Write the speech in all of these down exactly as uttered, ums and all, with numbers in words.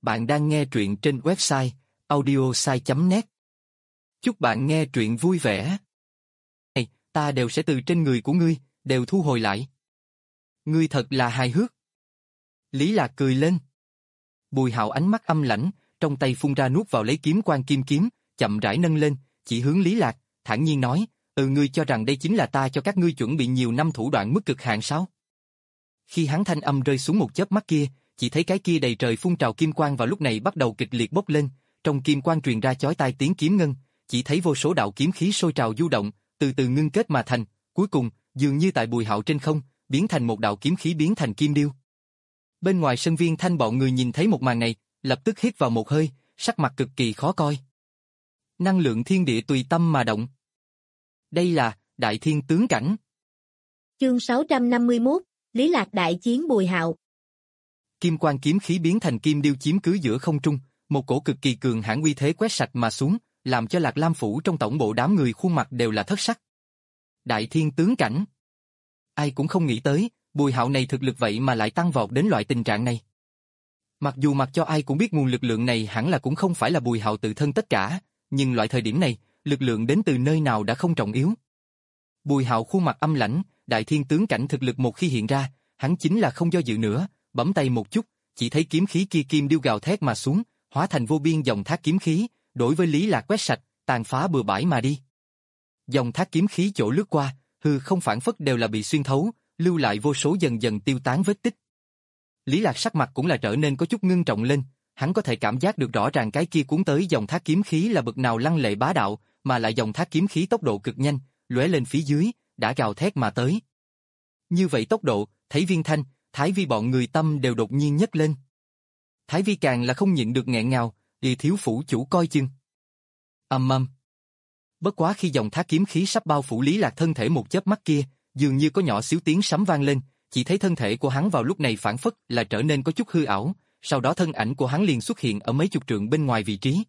Bạn đang nghe truyện trên website audiosai chấm net. Chúc bạn nghe truyện vui vẻ. Này, ta đều sẽ từ trên người của ngươi, đều thu hồi lại. Ngươi thật là hài hước. Lý Lạc cười lên. Bùi Hạo ánh mắt âm lãnh, trong tay phun ra nuốt vào lấy kiếm quan kim kiếm, chậm rãi nâng lên, chỉ hướng Lý Lạc, thản nhiên nói, ừ ngươi cho rằng đây chính là ta cho các ngươi chuẩn bị nhiều năm thủ đoạn mức cực hạn sao? Khi hắn thanh âm rơi xuống một chớp mắt kia, chỉ thấy cái kia đầy trời phun trào kim quang vào lúc này bắt đầu kịch liệt bốc lên, trong kim quang truyền ra chói tai tiếng kiếm ngân, chỉ thấy vô số đạo kiếm khí sôi trào du động, từ từ ngưng kết mà thành, cuối cùng, dường như tại Bùi Hạo trên không, biến thành một đạo kiếm khí biến thành kim điêu. Bên ngoài sân Viên Thanh bọn người nhìn thấy một màn này, lập tức hít vào một hơi, sắc mặt cực kỳ khó coi. Năng lượng thiên địa tùy tâm mà động. Đây là Đại Thiên tướng cảnh. Chương sáu trăm năm mươi mốt, Lý Lạc đại chiến Bùi Hạo. Kim quang kiếm khí biến thành kim điêu chiếm cứ giữa không trung, một cổ cực kỳ cường hãn uy thế quét sạch mà xuống, làm cho Lạc Lam phủ trong tổng bộ đám người khuôn mặt đều là thất sắc. Đại Thiên tướng cảnh. Ai cũng không nghĩ tới, Bùi Hạo này thực lực vậy mà lại tăng vọt đến loại tình trạng này. Mặc dù mặc cho ai cũng biết nguồn lực lượng này hẳn là cũng không phải là Bùi Hạo tự thân tất cả, nhưng loại thời điểm này, lực lượng đến từ nơi nào đã không trọng yếu. Bùi Hạo khuôn mặt âm lãnh, Đại Thiên tướng cảnh thực lực một khi hiện ra, hắn chính là không do dự nữa, bấm tay một chút, chỉ thấy kiếm khí kia kim điêu gào thét mà xuống, hóa thành vô biên dòng thác kiếm khí, đối với Lý Lạc quét sạch, tàn phá bừa bãi mà đi. Dòng thác kiếm khí chỗ lướt qua, hư không phản phất đều là bị xuyên thấu, lưu lại vô số dần dần tiêu tán vết tích. Lý Lạc sắc mặt cũng là trở nên có chút ngưng trọng lên, hắn có thể cảm giác được rõ ràng cái kia cuốn tới dòng thác kiếm khí là bậc nào lăng lệ bá đạo, mà lại dòng thác kiếm khí tốc độ cực nhanh, lóe lên phía dưới, đã gào thét mà tới. Như vậy tốc độ, thấy Viên Thanh, Thái Vi bọn người tâm đều đột nhiên nhấc lên. Thái Vi càng là không nhịn được nghẹn ngào, đi thiếu phủ chủ coi chừng. Ầm ầm. Bất quá khi dòng thác kiếm khí sắp bao phủ Lý Lạc thân thể một chớp mắt kia, dường như có nhỏ xíu tiếng sấm vang lên, chỉ thấy thân thể của hắn vào lúc này phản phất là trở nên có chút hư ảo, sau đó thân ảnh của hắn liền xuất hiện ở mấy chục trượng bên ngoài vị trí.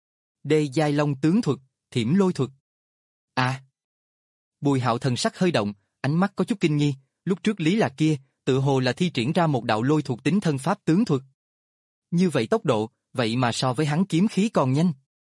Đê giai long tướng thuật, thiểm lôi thuật. À. Bùi Hạo thần sắc hơi động, ánh mắt có chút kinh nghi, lúc trước Lý Lạc kia, tự hồ là thi triển ra một đạo lôi thuộc tính thân pháp tướng thuật. Như vậy tốc độ, vậy mà so với hắn kiếm khí còn nhanh.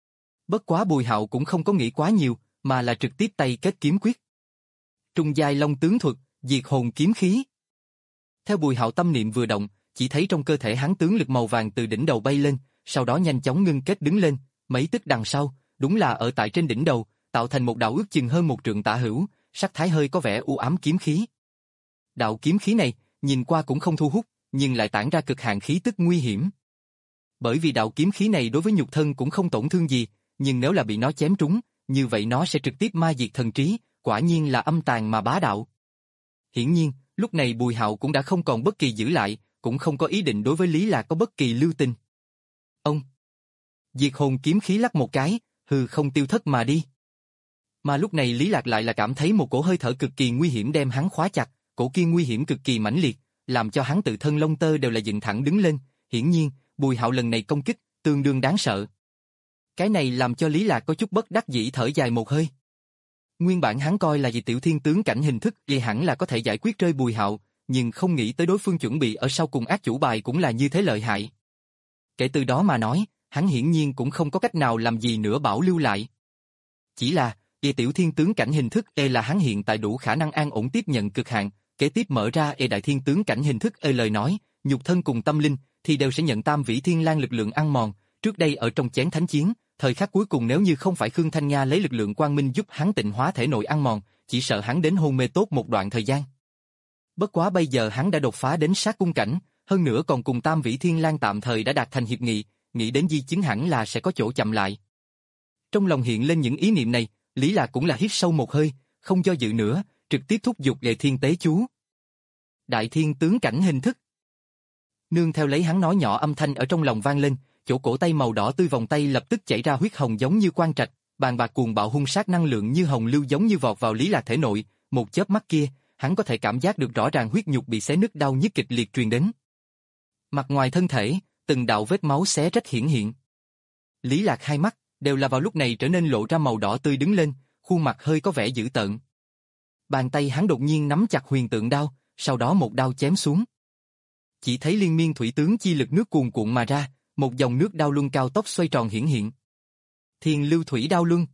Bất quá Bùi Hạo cũng không có nghĩ quá nhiều, mà là trực tiếp tay kết kiếm quyết. Trung giai long tướng thuật, diệt hồn kiếm khí. Theo Bùi Hạo tâm niệm vừa động, chỉ thấy trong cơ thể hắn tướng lực màu vàng từ đỉnh đầu bay lên, sau đó nhanh chóng ngưng kết đứng lên, mấy tức đằng sau, đúng là ở tại trên đỉnh đầu, tạo thành một đạo ước chừng hơn một trượng tả hữu, sắc thái hơi có vẻ u ám kiếm khí. Đạo kiếm khí này, nhìn qua cũng không thu hút, nhưng lại tản ra cực hạn khí tức nguy hiểm. Bởi vì đạo kiếm khí này đối với nhục thân cũng không tổn thương gì, nhưng nếu là bị nó chém trúng, như vậy nó sẽ trực tiếp ma diệt thần trí, quả nhiên là âm tàn mà bá đạo. Hiển nhiên, lúc này Bùi Hạo cũng đã không còn bất kỳ giữ lại, cũng không có ý định đối với Lý Lạc có bất kỳ lưu tình. Ông! Diệt hồn kiếm khí lắc một cái, hư không tiêu thất mà đi. Mà lúc này Lý Lạc lại là cảm thấy một cổ hơi thở cực kỳ nguy hiểm đem hắn khóa chặt, cổ kia nguy hiểm cực kỳ mãnh liệt, làm cho hắn tự thân lông tơ đều là dựng thẳng đứng lên, hiển nhiên, Bùi Hạo lần này công kích, tương đương đáng sợ. Cái này làm cho Lý Lạc có chút bất đắc dĩ thở dài một hơi. Nguyên bản hắn coi là vì tiểu thiên tướng cảnh hình thức thì hẳn là có thể giải quyết rơi Bùi Hạo, nhưng không nghĩ tới đối phương chuẩn bị ở sau cùng ác chủ bài cũng là như thế lợi hại. Kể từ đó mà nói, hắn hiển nhiên cũng không có cách nào làm gì nữa bảo lưu lại. Chỉ là, e tiểu thiên tướng cảnh hình thức e là hắn hiện tại đủ khả năng an ổn tiếp nhận cực hạn, kế tiếp mở ra e đại thiên tướng cảnh hình thức e lời nói, nhục thân cùng tâm linh thì đều sẽ nhận tam vĩ thiên lang lực lượng ăn mòn. Trước đây ở trong chén thánh chiến, thời khắc cuối cùng nếu như không phải Khương Thanh Nga lấy lực lượng quang minh giúp hắn tịnh hóa thể nội ăn mòn, chỉ sợ hắn đến hôn mê tốt một đoạn thời gian. Bất quá bây giờ hắn đã đột phá đến sát cung cảnh, hơn nữa còn cùng tam vĩ thiên lang tạm thời đã đạt thành hiệp nghị, nghĩ đến di chứng hẳn là sẽ có chỗ chậm lại. Trong lòng hiện lên những ý niệm này, Lý Lạc cũng là hít sâu một hơi, không do dự nữa, trực tiếp thúc giục Lệ Thiên Tế Chú. Đại thiên tướng cảnh hình thức. Nương theo lấy hắn nói nhỏ âm thanh ở trong lòng vang lên, chỗ cổ tay màu đỏ tươi vòng tay lập tức chảy ra huyết hồng giống như quang trạch, bàn bạc cuồng bạo hung sát năng lượng như hồng lưu giống như vọt vào Lý Lạc thể nội, một chớp mắt kia, hắn có thể cảm giác được rõ ràng huyết nhục bị xé nứt đau nhức kịch liệt truyền đến. Mặt ngoài thân thể, từng đạo vết máu xé rách hiển hiện. Lý Lạc hai mắt đều là vào lúc này trở nên lộ ra màu đỏ tươi đứng lên, khuôn mặt hơi có vẻ dữ tợn. Bàn tay hắn đột nhiên nắm chặt huyền tượng đao, sau đó một đao chém xuống. Chỉ thấy liên miên thủy tướng chi lực nước cuồn cuộn mà ra, một dòng nước đao luân cao tốc xoay tròn hiển hiện. Thiên lưu thủy đao luân.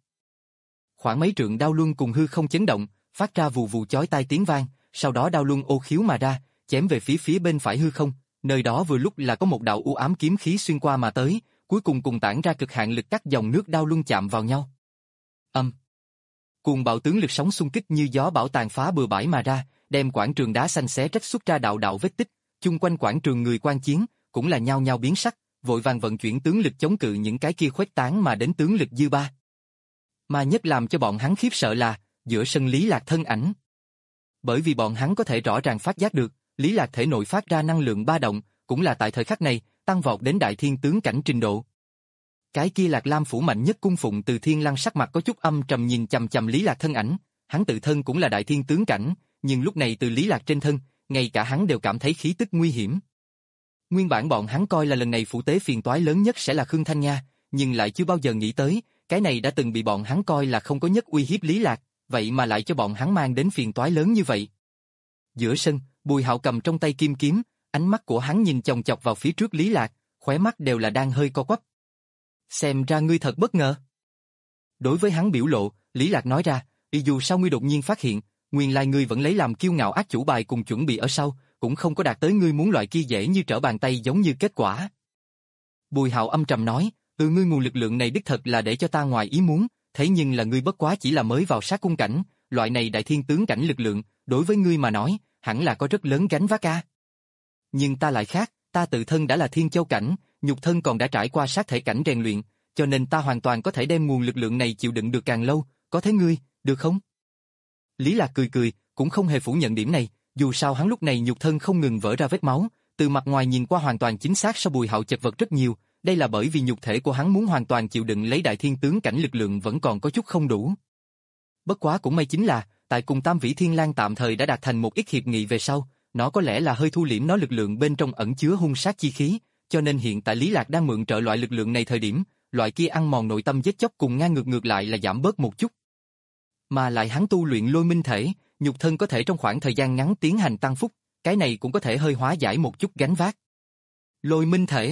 Khoảng mấy trượng đao luân cùng hư không chấn động, phát ra vù vù chói tai tiếng vang, sau đó đao luân ô khiếu mà ra, chém về phía phía bên phải hư không, nơi đó vừa lúc là có một đạo u ám kiếm khí xuyên qua mà tới, cuối cùng cùng tản ra cực hạn lực cắt dòng nước đao luân chạm vào nhau. Âm. Cuồng bạo tướng lực sóng xung kích như gió bão tàn phá bừa bãi mà ra, đem quảng trường đá xanh xé rách xuất ra đạo đạo vết tích, chung quanh quảng trường người quan chiến cũng là nhao nhao biến sắc, vội vàng vận chuyển tướng lực chống cự những cái kia khuếch tán mà đến tướng lực dư ba. Mà nhất làm cho bọn hắn khiếp sợ là giữa sân Lý Lạc thân ảnh. Bởi vì bọn hắn có thể rõ ràng phát giác được, Lý Lạc thể nội phát ra năng lượng ba động, cũng là tại thời khắc này, tăng vọt đến đại thiên tướng cảnh trình độ. Cái kia Lạc Lam phủ mạnh nhất cung phụng Từ Thiên Lăng sắc mặt có chút âm trầm nhìn chằm chằm Lý Lạc thân ảnh, hắn tự thân cũng là đại thiên tướng cảnh, nhưng lúc này từ Lý Lạc trên thân, ngay cả hắn đều cảm thấy khí tức nguy hiểm. Nguyên bản bọn hắn coi là lần này phủ tế phiền toái lớn nhất sẽ là Khương Thanh Nha, nhưng lại chưa bao giờ nghĩ tới, cái này đã từng bị bọn hắn coi là không có nhất uy hiếp Lý Lạc, vậy mà lại cho bọn hắn mang đến phiền toái lớn như vậy. Giữa sân, Bùi Hạo cầm trong tay kim kiếm, ánh mắt của hắn nhìn chòng chọc vào phía trước Lý Lạc, khóe mắt đều là đang hơi co quắp. Xem ra ngươi thật bất ngờ. Đối với hắn biểu lộ, Lý Lạc nói ra, "Y dù sao ngươi đột nhiên phát hiện, nguyên lai ngươi vẫn lấy làm kiêu ngạo ác chủ bài cùng chuẩn bị ở sau, cũng không có đạt tới ngươi muốn loại kia dễ như trở bàn tay giống như kết quả." Bùi Hạo âm trầm nói, "Ừ, ngươi nguồn lực lượng này đích thật là để cho ta ngoài ý muốn, thế nhưng là ngươi bất quá chỉ là mới vào sát cung cảnh, loại này đại thiên tướng cảnh lực lượng, đối với ngươi mà nói, hẳn là có rất lớn gánh vác a. Nhưng ta lại khác, ta tự thân đã là thiên châu cảnh, nhục thân còn đã trải qua sát thể cảnh rèn luyện, cho nên ta hoàn toàn có thể đem nguồn lực lượng này chịu đựng được càng lâu, có thế ngươi, được không?" Lý Lạc cười cười, cũng không hề phủ nhận điểm này, dù sao hắn lúc này nhục thân không ngừng vỡ ra vết máu, từ mặt ngoài nhìn qua hoàn toàn chính xác so Bùi Hạo chật vật rất nhiều, đây là bởi vì nhục thể của hắn muốn hoàn toàn chịu đựng lấy đại thiên tướng cảnh lực lượng vẫn còn có chút không đủ. Bất quá cũng may chính là, tại cùng Tam Vĩ Thiên Lang tạm thời đã đạt thành một ít hiệp nghị về sau, nó có lẽ là hơi thu liễm nó lực lượng bên trong ẩn chứa hung sát chi khí, cho nên hiện tại Lý Lạc đang mượn trợ loại lực lượng này thời điểm, loại kia ăn mòn nội tâm giết chóc cùng ngang ngược ngược lại là giảm bớt một chút. Mà lại hắn tu luyện lôi minh thể, nhục thân có thể trong khoảng thời gian ngắn tiến hành tăng phúc, cái này cũng có thể hơi hóa giải một chút gánh vác. Lôi minh thể.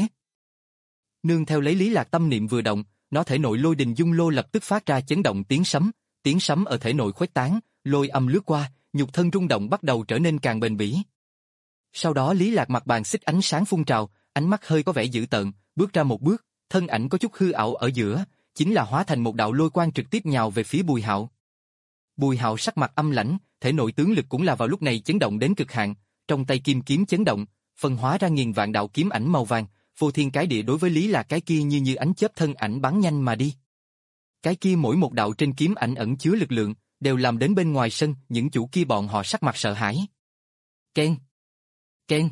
Nương theo lấy Lý Lạc tâm niệm vừa động, nó thể nội lôi đình dung lô lập tức phát ra chấn động tiếng sấm, tiếng sấm ở thể nội khuếch tán, lôi âm lướt qua, nhục thân rung động bắt đầu trở nên càng bền bỉ. Sau đó Lý Lạc mặt bàn xích ánh sáng phun trào, ánh mắt hơi có vẻ dữ tợn, bước ra một bước, thân ảnh có chút hư ảo ở giữa, chính là hóa thành một đạo lôi quang trực tiếp nhào về phía Bùi Hạo. Bùi Hạo sắc mặt âm lãnh, thể nội tướng lực cũng là vào lúc này chấn động đến cực hạn, trong tay kim kiếm chấn động, phân hóa ra nghìn vạn đạo kiếm ảnh màu vàng, phô thiên cái địa đối với Lý Lạc cái kia như như ánh chớp thân ảnh bắn nhanh mà đi. Cái kia mỗi một đạo trên kiếm ảnh ẩn chứa lực lượng, đều làm đến bên ngoài sân, những chủ kia bọn họ sắc mặt sợ hãi. Ken, ken.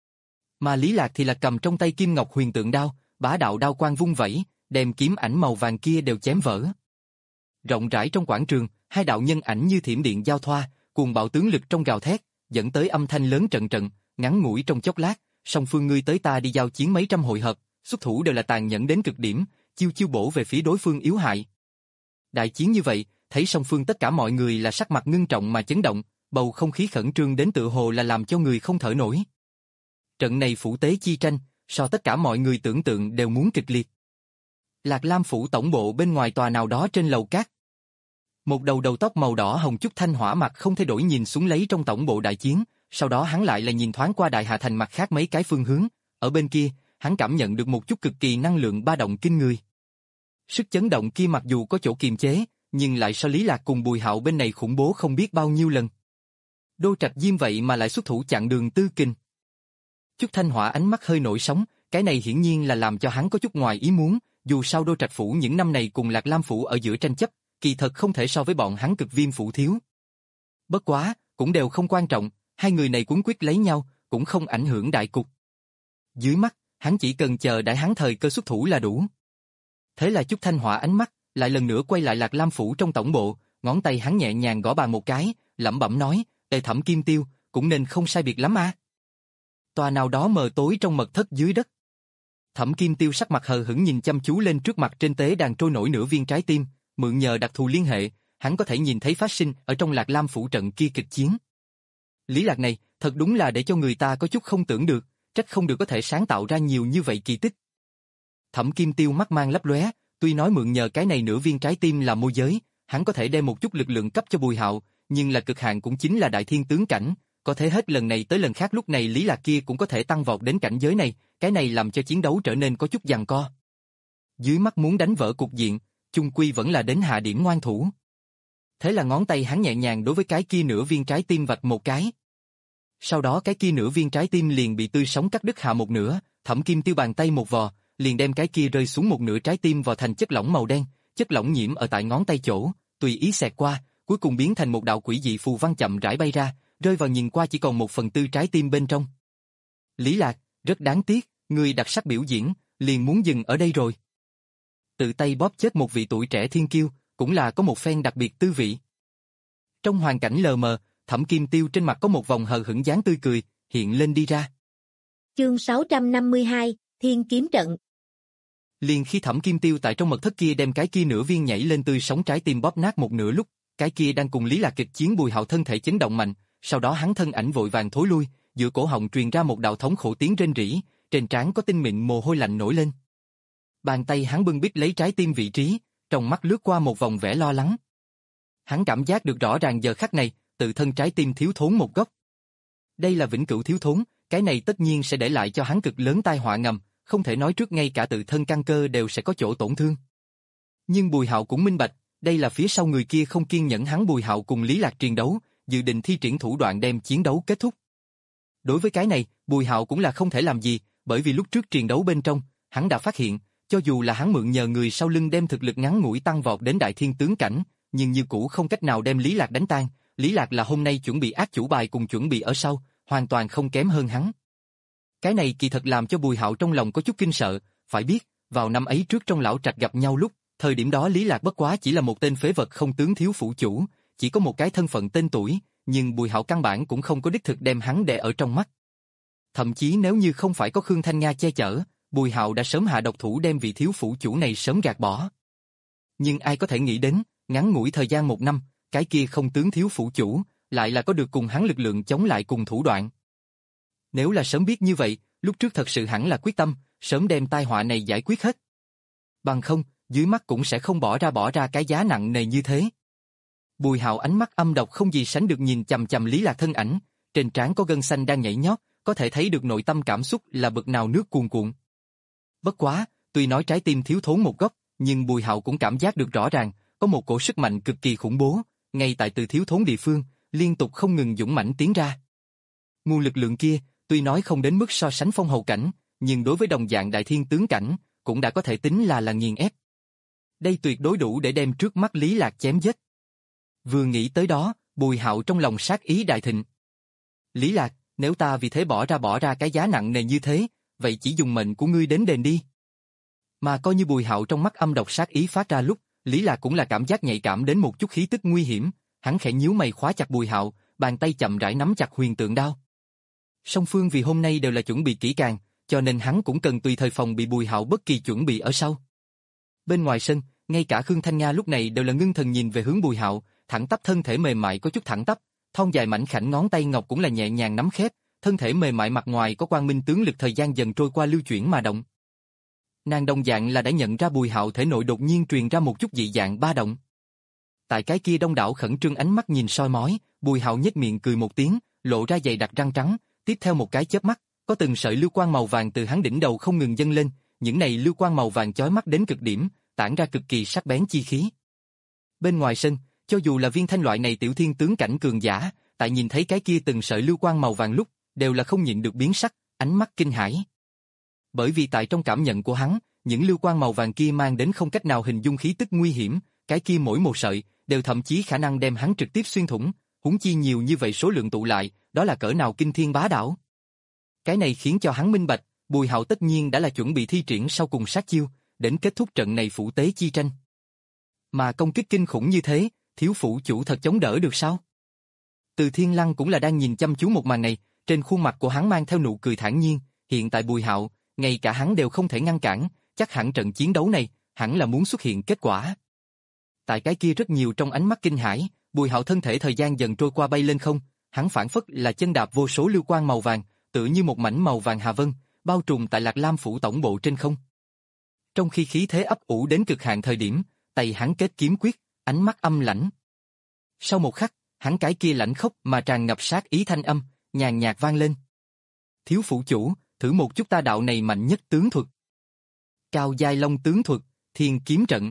Mà Lý Lạc thì là cầm trong tay kim ngọc huyền tượng đao, bá đạo đao quang vung vẩy, đem kiếm ảnh màu vàng kia đều chém vỡ. Rộng rãi trong quảng trường, hai đạo nhân ảnh như thiểm điện giao thoa, cuồng bạo tướng lực trong gào thét, dẫn tới âm thanh lớn trận trận, ngắn ngủi trong chốc lát, song phương ngươi tới ta đi giao chiến mấy trăm hồi hợp, xuất thủ đều là tàn nhẫn đến cực điểm, chiêu chiêu bổ về phía đối phương yếu hại. Đại chiến như vậy, thấy song phương tất cả mọi người là sắc mặt ngưng trọng mà chấn động, bầu không khí khẩn trương đến tựa hồ là làm cho người không thở nổi. Trận này phủ tế chi tranh, so tất cả mọi người tưởng tượng đều muốn kịch liệt. Lạc Lam phủ tổng bộ bên ngoài tòa nào đó trên lầu cát. Một đầu đầu tóc màu đỏ hồng chút thanh hỏa mặt không thay đổi nhìn xuống lấy trong tổng bộ đại chiến, sau đó hắn lại là nhìn thoáng qua Đại Hà Thành mặt khác mấy cái phương hướng, ở bên kia, hắn cảm nhận được một chút cực kỳ năng lượng ba động kinh người. Sức chấn động kia mặc dù có chỗ kiềm chế, nhưng lại so Lý Lạc cùng Bùi Hạo bên này khủng bố không biết bao nhiêu lần. Đô Trạch Diêm vậy mà lại xuất thủ chặn đường Tư Kình. Chút thanh hỏa ánh mắt hơi nổi sóng, cái này hiển nhiên là làm cho hắn có chút ngoài ý muốn, dù sao Đô Trạch phủ những năm này cùng Lạc Lam phủ ở giữa tranh chấp, kỳ thật không thể so với bọn hắn Cực Viêm phủ thiếu. Bất quá, cũng đều không quan trọng, hai người này cuốn quyết lấy nhau, cũng không ảnh hưởng đại cục. Dưới mắt, hắn chỉ cần chờ đãi hắn thời cơ xuất thủ là đủ. Thế là chút thanh hỏa ánh mắt, lại lần nữa quay lại Lạc Lam phủ trong tổng bộ, ngón tay hắn nhẹ nhàng gõ bàn một cái, lẩm bẩm nói, "Tề Thẩm Kim Tiêu, cũng nên không sai biệt lắm a." Tòa nào đó mờ tối trong mật thất dưới đất. Thẩm Kim Tiêu sắc mặt hờ hững nhìn chăm chú lên trước mặt trên tế đàn trôi nổi nửa viên trái tim, mượn nhờ đặc thù liên hệ, hắn có thể nhìn thấy phát sinh ở trong Lạc Lam phủ trận kia kịch chiến. Lý Lạc này, thật đúng là để cho người ta có chút không tưởng được, trách không được có thể sáng tạo ra nhiều như vậy kỳ tích. Thẩm Kim Tiêu mắt mang lấp lóe, tuy nói mượn nhờ cái này nửa viên trái tim là môi giới, hắn có thể đem một chút lực lượng cấp cho Bùi Hạo, nhưng là cực hạn cũng chính là đại thiên tướng cảnh, có thể hết lần này tới lần khác lúc này Lý Lạc kia cũng có thể tăng vọt đến cảnh giới này, cái này làm cho chiến đấu trở nên có chút giằng co. Dưới mắt muốn đánh vỡ cục diện, chung quy vẫn là đến hạ điểm ngoan thủ. Thế là ngón tay hắn nhẹ nhàng đối với cái kia nửa viên trái tim vạch một cái. Sau đó cái kia nửa viên trái tim liền bị tươi sống cắt đứt hạ một nửa, Thẩm Kim Tiêu bàn tay một vò, liền đem cái kia rơi xuống một nửa trái tim vào thành chất lỏng màu đen, chất lỏng nhiễm ở tại ngón tay chỗ, tùy ý xẹt qua, cuối cùng biến thành một đạo quỷ dị phù văn chậm rãi bay ra, rơi vào nhìn qua chỉ còn một phần tư trái tim bên trong. Lý Lạc, rất đáng tiếc, người đặc sắc biểu diễn, liền muốn dừng ở đây rồi. Tự tay bóp chết một vị tuổi trẻ thiên kiêu, cũng là có một phen đặc biệt tư vị. Trong hoàn cảnh lờ mờ, Thẩm Kim Tiêu trên mặt có một vòng hờ hững dáng tươi cười, hiện lên đi ra. Chương sáu trăm năm mươi hai, Thiên Kiếm Trận. Liền khi Thẩm Kim Tiêu tại trong mật thất kia đem cái kia nửa viên nhảy lên tươi sống trái tim bóp nát một nửa lúc, cái kia đang cùng Lý Lạc kịch chiến Bùi Hạo thân thể chấn động mạnh, sau đó hắn thân ảnh vội vàng thối lui, giữa cổ họng truyền ra một đạo thống khổ tiếng rên rỉ, trên trán có tinh mịn mồ hôi lạnh nổi lên. Bàn tay hắn bưng bít lấy trái tim vị trí, trong mắt lướt qua một vòng vẻ lo lắng. Hắn cảm giác được rõ ràng giờ khắc này, tự thân trái tim thiếu thốn một góc. Đây là vĩnh cửu thiếu thốn, cái này tất nhiên sẽ để lại cho hắn cực lớn tai họa ngầm, không thể nói trước ngay cả tự thân căn cơ đều sẽ có chỗ tổn thương. Nhưng Bùi Hạo cũng minh bạch, đây là phía sau người kia không kiên nhẫn hắn Bùi Hạo cùng Lý Lạc chiến đấu, dự định thi triển thủ đoạn đem chiến đấu kết thúc. Đối với cái này, Bùi Hạo cũng là không thể làm gì, bởi vì lúc trước chiến đấu bên trong, hắn đã phát hiện, cho dù là hắn mượn nhờ người sau lưng đem thực lực ngắn ngủi tăng vọt đến đại thiên tướng cảnh, nhưng như cũ không cách nào đem Lý Lạc đánh tan. Lý Lạc là hôm nay chuẩn bị ác chủ bài cùng chuẩn bị ở sau, hoàn toàn không kém hơn hắn. Cái này kỳ thật làm cho Bùi Hạo trong lòng có chút kinh sợ, phải biết, vào năm ấy trước trong lão trạch gặp nhau lúc, thời điểm đó Lý Lạc bất quá chỉ là một tên phế vật không tướng thiếu phủ chủ, chỉ có một cái thân phận tên tuổi, nhưng Bùi Hạo căn bản cũng không có đích thực đem hắn để ở trong mắt. Thậm chí nếu như không phải có Khương Thanh Nga che chở, Bùi Hạo đã sớm hạ độc thủ đem vị thiếu phủ chủ này sớm gạt bỏ. Nhưng ai có thể nghĩ đến, ngắn ngủi thời gian một năm, cái kia không tướng thiếu phủ chủ, lại là có được cùng hắn lực lượng chống lại cùng thủ đoạn. Nếu là sớm biết như vậy, lúc trước thật sự hẳn là quyết tâm, sớm đem tai họa này giải quyết hết. Bằng không, dưới mắt cũng sẽ không bỏ ra bỏ ra cái giá nặng nề như thế. Bùi Hạo ánh mắt âm độc không gì sánh được nhìn chằm chằm Lý Lạc thân ảnh, trên trán có gân xanh đang nhảy nhót, có thể thấy được nội tâm cảm xúc là bực nào nước cuồn cuộn. Bất quá, tuy nói trái tim thiếu thốn một góc, nhưng Bùi Hạo cũng cảm giác được rõ ràng, có một cổ sức mạnh cực kỳ khủng bố, ngay tại từ thiếu thốn địa phương, liên tục không ngừng dũng mãnh tiến ra. Nguồn lực lượng kia, tuy nói không đến mức so sánh phong hầu cảnh, nhưng đối với đồng dạng đại thiên tướng cảnh, cũng đã có thể tính là là nghiền ép. Đây tuyệt đối đủ để đem trước mắt Lý Lạc chém giết. Vừa nghĩ tới đó, Bùi Hạo trong lòng sát ý đại thịnh. Lý Lạc, nếu ta vì thế bỏ ra bỏ ra cái giá nặng nề như thế, vậy chỉ dùng mệnh của ngươi đến đền đi. Mà coi như Bùi Hạo trong mắt âm độc sát ý phát ra lúc, Lý Lạc cũng là cảm giác nhạy cảm đến một chút khí tức nguy hiểm, hắn khẽ nhíu mày khóa chặt Bùi Hạo, bàn tay chậm rãi nắm chặt huyền tượng đao. Song phương vì hôm nay đều là chuẩn bị kỹ càng, cho nên hắn cũng cần tùy thời phòng bị Bùi Hạo bất kỳ chuẩn bị ở sau. Bên ngoài sân, ngay cả Khương Thanh Nga lúc này đều là ngưng thần nhìn về hướng Bùi Hạo, thẳng tắp thân thể mềm mại có chút thẳng tắp, thon dài mảnh khảnh ngón tay ngọc cũng là nhẹ nhàng nắm khép, thân thể mềm mại mặt ngoài có quang minh tướng lực thời gian dần trôi qua lưu chuyển mà động. Nàng đồng dạng là đã nhận ra Bùi Hạo thể nội đột nhiên truyền ra một chút dị dạng ba động. Tại cái kia đông đảo khẩn trương ánh mắt nhìn soi mói, Bùi Hạo nhếch miệng cười một tiếng, lộ ra dày đặc răng trắng, tiếp theo một cái chớp mắt, có từng sợi lưu quang màu vàng từ hắn đỉnh đầu không ngừng dâng lên, những này lưu quang màu vàng chói mắt đến cực điểm, tản ra cực kỳ sắc bén chi khí. Bên ngoài sân, cho dù là Viên Thanh loại này tiểu thiên tướng cảnh cường giả, tại nhìn thấy cái kia từng sợi lưu quang màu vàng lúc, đều là không nhịn được biến sắc, ánh mắt kinh hãi. Bởi vì tại trong cảm nhận của hắn, những lưu quang màu vàng kia mang đến không cách nào hình dung khí tức nguy hiểm, cái kia mỗi một sợi đều thậm chí khả năng đem hắn trực tiếp xuyên thủng, huống chi nhiều như vậy số lượng tụ lại, đó là cỡ nào kinh thiên bá đảo. Cái này khiến cho hắn minh bạch, Bùi Hạo tất nhiên đã là chuẩn bị thi triển sau cùng sát chiêu, đến kết thúc trận này phủ tế chi tranh. Mà công kích kinh khủng như thế, thiếu phủ chủ thật chống đỡ được sao? Từ Thiên Lăng cũng là đang nhìn chăm chú một màn này, trên khuôn mặt của hắn mang theo nụ cười thản nhiên, hiện tại Bùi Hạo, ngay cả hắn đều không thể ngăn cản, chắc hẳn trận chiến đấu này, hẳn là muốn xuất hiện kết quả. Tại cái kia rất nhiều trong ánh mắt kinh hãi, Bùi Hạo thân thể thời gian dần trôi qua bay lên không, hắn phản phất là chân đạp vô số lưu quang màu vàng, tựa như một mảnh màu vàng hà vân, bao trùm tại Lạc Lam phủ tổng bộ trên không. Trong khi khí thế ấp ủ đến cực hạn thời điểm, tay hắn kết kiếm quyết, ánh mắt âm lãnh. Sau một khắc, hắn cái kia lãnh khốc mà tràn ngập sát ý thanh âm, nhàn nhạt vang lên. Thiếu phủ chủ, thử một chút ta đạo này mạnh nhất tướng thuật. Cao giai long tướng thuật, thiên kiếm trận.